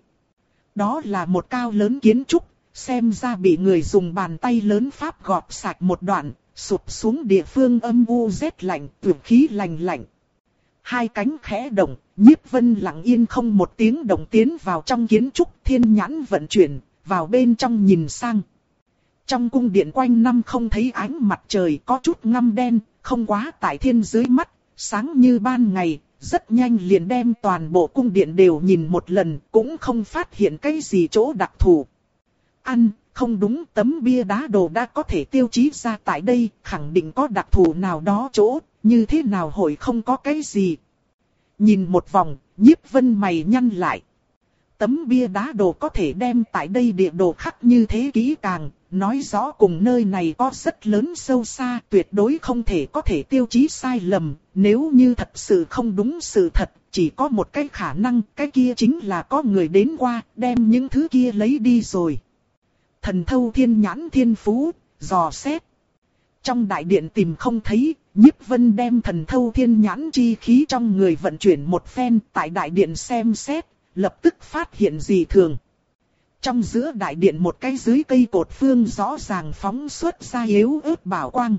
Đó là một cao lớn kiến trúc, xem ra bị người dùng bàn tay lớn pháp gọt sạch một đoạn, sụp xuống địa phương âm u rét lạnh, tuyệt khí lạnh lạnh. Hai cánh khẽ động, Nhiếp Vân lặng yên không một tiếng động tiến vào trong kiến trúc, thiên nhãn vận chuyển, vào bên trong nhìn sang. Trong cung điện quanh năm không thấy ánh mặt trời, có chút ngăm đen, không quá tại thiên dưới mắt, sáng như ban ngày, rất nhanh liền đem toàn bộ cung điện đều nhìn một lần, cũng không phát hiện cái gì chỗ đặc thù. Ăn, không đúng, tấm bia đá đồ đã có thể tiêu chí ra tại đây, khẳng định có đặc thù nào đó chỗ, như thế nào hội không có cái gì. Nhìn một vòng, Nhiếp Vân mày nhăn lại. Tấm bia đá đồ có thể đem tại đây địa đồ khắc như thế kỹ càng, nói rõ cùng nơi này có rất lớn sâu xa, tuyệt đối không thể có thể tiêu chí sai lầm, nếu như thật sự không đúng sự thật, chỉ có một cái khả năng, cái kia chính là có người đến qua, đem những thứ kia lấy đi rồi. Thần thâu thiên nhãn thiên phú, dò xét. Trong đại điện tìm không thấy, Nhiếp Vân đem thần thâu thiên nhãn chi khí trong người vận chuyển một phen, tại đại điện xem xét, lập tức phát hiện dị thường. Trong giữa đại điện một cái dưới cây cột phương rõ ràng phóng xuất ra yếu ớt bảo quang.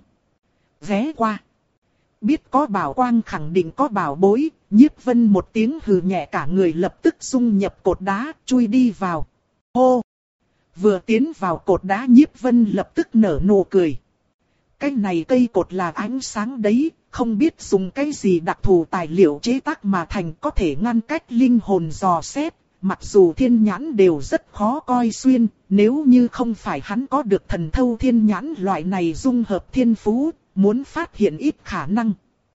Ghé qua. Biết có bảo quang khẳng định có bảo bối, Nhiếp Vân một tiếng hừ nhẹ, cả người lập tức dung nhập cột đá, chui đi vào. Hô! Vừa tiến vào cột đá, Nhiếp Vân lập tức nở nụ cười. Cái này cây cột là ánh sáng đấy, không biết dùng cái gì đặc thù tài liệu chế tác mà thành, có thể ngăn cách linh hồn dò xét. Mặc dù thiên nhãn đều rất khó coi xuyên, nếu như không phải hắn có được thần thâu thiên nhãn loại này dung hợp thiên phú, muốn phát hiện ít khả năng.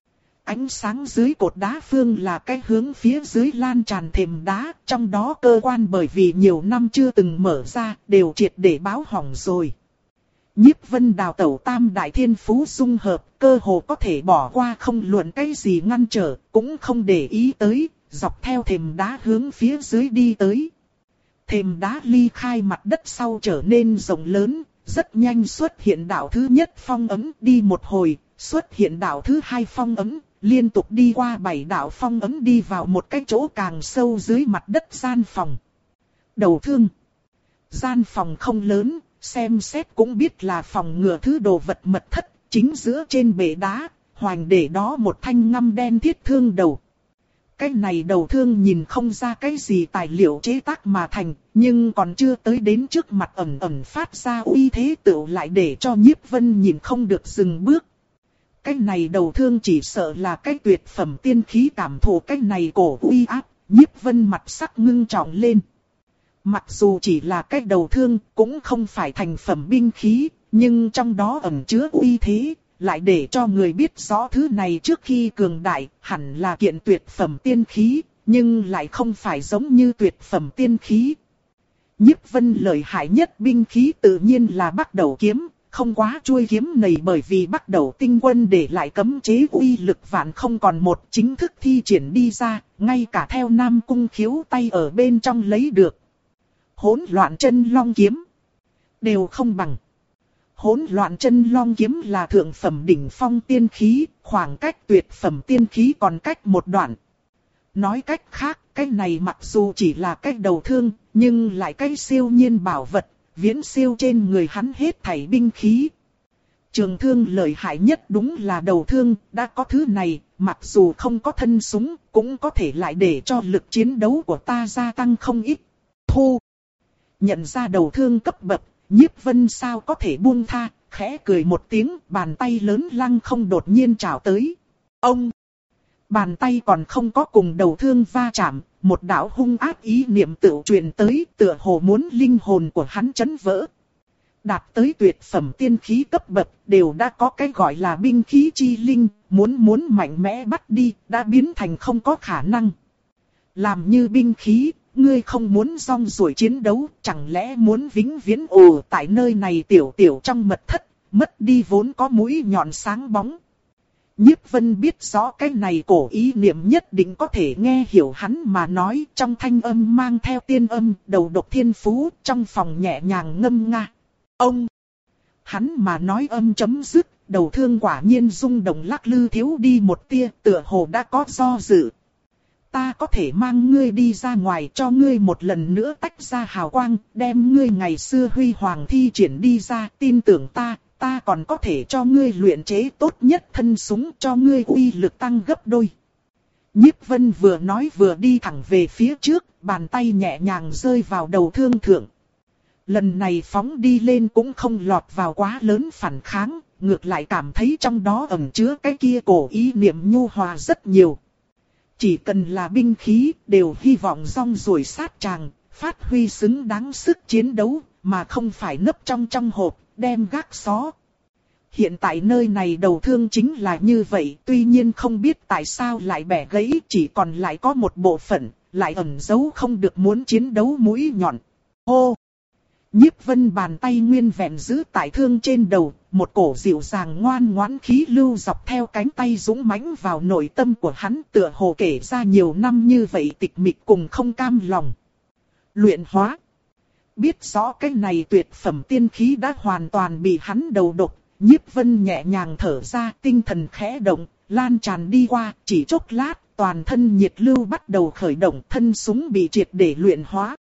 Ánh sáng dưới cột đá phương là cái hướng phía dưới lan tràn thềm đá, trong đó cơ quan bởi vì nhiều năm chưa từng mở ra, đều triệt để báo hỏng rồi. Nhiếp Vân đào tẩu tam đại thiên phú dung hợp, cơ hồ có thể bỏ qua không luận cái gì ngăn trở, cũng không để ý tới, dọc theo thềm đá hướng phía dưới đi tới. Thềm đá ly khai mặt đất sau trở nên rộng lớn, rất nhanh xuất hiện đạo thứ nhất phong ấm, đi một hồi, xuất hiện đạo thứ hai phong ấm, liên tục đi qua bảy đạo phong ấm đi vào một cái chỗ càng sâu dưới mặt đất gian phòng. Đầu thương. Gian phòng không lớn, xem xét cũng biết là phòng ngừa thứ đồ vật mật thất, chính giữa trên bệ đá, hoành để đó một thanh ngăm đen thiết thương đầu. Cái này đầu thương nhìn không ra cái gì tài liệu chế tác mà thành, nhưng còn chưa tới đến trước mặt ẩn ẩn phát ra uy thế tựu lại để cho Nhiếp Vân nhìn không được dừng bước. Cái này đầu thương chỉ sợ là cái tuyệt phẩm tiên khí, cảm thụ cái này cổ uy áp, Nhiếp Vân mặt sắc ngưng trọng lên. Mặc dù chỉ là cái đầu thương, cũng không phải thành phẩm binh khí, nhưng trong đó ẩn chứa uy thế, lại để cho người biết rõ thứ này trước khi cường đại, hẳn là kiện tuyệt phẩm tiên khí, nhưng lại không phải giống như tuyệt phẩm tiên khí. Nhiếp Vân lợi hại nhất binh khí tự nhiên là Bắc Đầu kiếm, không quá chuôi kiếm này bởi vì Bắc Đầu tinh quân để lại cấm chế uy lực vạn không còn một chính thức thi triển đi ra, ngay cả theo Nam Cung Khiếu tay ở bên trong lấy được. Hỗn loạn chân long kiếm đều không bằng. Hỗn loạn chân long kiếm là thượng phẩm đỉnh phong tiên khí, khoảng cách tuyệt phẩm tiên khí còn cách một đoạn. Nói cách khác, cái này mặc dù chỉ là cái đầu thương, nhưng lại cái siêu nhiên bảo vật, viễn siêu trên người hắn hết thảy binh khí. Trường thương lợi hại nhất đúng là đầu thương, đã có thứ này, mặc dù không có thân súng, cũng có thể lại để cho lực chiến đấu của ta gia tăng không ít. Thu! Nhận ra đầu thương cấp bậc, Nhiếp Vân sao có thể buông tha, khẽ cười một tiếng, bàn tay lớn lăng không đột nhiên trào tới. Ông! Bàn tay còn không có cùng đầu thương va chạm, một đạo hung ác ý niệm tự truyền tới, tựa hồ muốn linh hồn của hắn chấn vỡ. Đạt tới tuyệt phẩm tiên khí cấp bậc, đều đã có cái gọi là binh khí chi linh, muốn muốn mạnh mẽ bắt đi, đã biến thành không có khả năng. Làm như binh khí, ngươi không muốn rong ruổi chiến đấu, chẳng lẽ muốn vĩnh viễn ồ tại nơi này tiểu tiểu trong mật thất, mất đi vốn có mũi nhọn sáng bóng. Nhiếp Vân biết rõ cái này cổ ý niệm nhất định có thể nghe hiểu hắn mà nói, trong thanh âm mang theo tiên âm, đầu độc thiên phú, trong phòng nhẹ nhàng ngâm nga. Ông! Hắn mà nói âm chấm dứt, đầu thương quả nhiên rung động lắc lư thiếu đi một tia, tựa hồ đã có do dự. Ta có thể mang ngươi đi ra ngoài cho ngươi một lần nữa tách ra hào quang, đem ngươi ngày xưa huy hoàng thi triển đi ra, tin tưởng ta. Ta còn có thể cho ngươi luyện chế tốt nhất thân súng, cho ngươi uy lực tăng gấp đôi. Nhiếp Vân vừa nói vừa đi thẳng về phía trước, bàn tay nhẹ nhàng rơi vào đầu thương thượng. Lần này phóng đi lên cũng không lọt vào quá lớn phản kháng, ngược lại cảm thấy trong đó ẩn chứa cái kia cổ ý niệm nhu hòa rất nhiều. Chỉ cần là binh khí, đều hy vọng rong ruổi sát tràng, phát huy xứng đáng sức chiến đấu, mà không phải nấp trong trong hộp, đem gác xó. Hiện tại nơi này đầu thương chính là như vậy, tuy nhiên không biết tại sao lại bẻ gãy, chỉ còn lại có một bộ phận, lại ẩn giấu không được muốn chiến đấu mũi nhọn. Hô! Nhiếp Vân bàn tay nguyên vẹn giữ tại thương trên đầu, một cổ dịu dàng ngoan ngoãn khí lưu dọc theo cánh tay dũng mãnh vào nội tâm của hắn, tựa hồ kể ra nhiều năm như vậy tịch mịch cùng không cam lòng. Luyện hóa. Biết rõ cái này tuyệt phẩm tiên khí đã hoàn toàn bị hắn đầu độc, Nhiếp Vân nhẹ nhàng thở ra, tinh thần khẽ động, lan tràn đi qua, chỉ chốc lát, toàn thân nhiệt lưu bắt đầu khởi động, thân súng bị triệt để luyện hóa.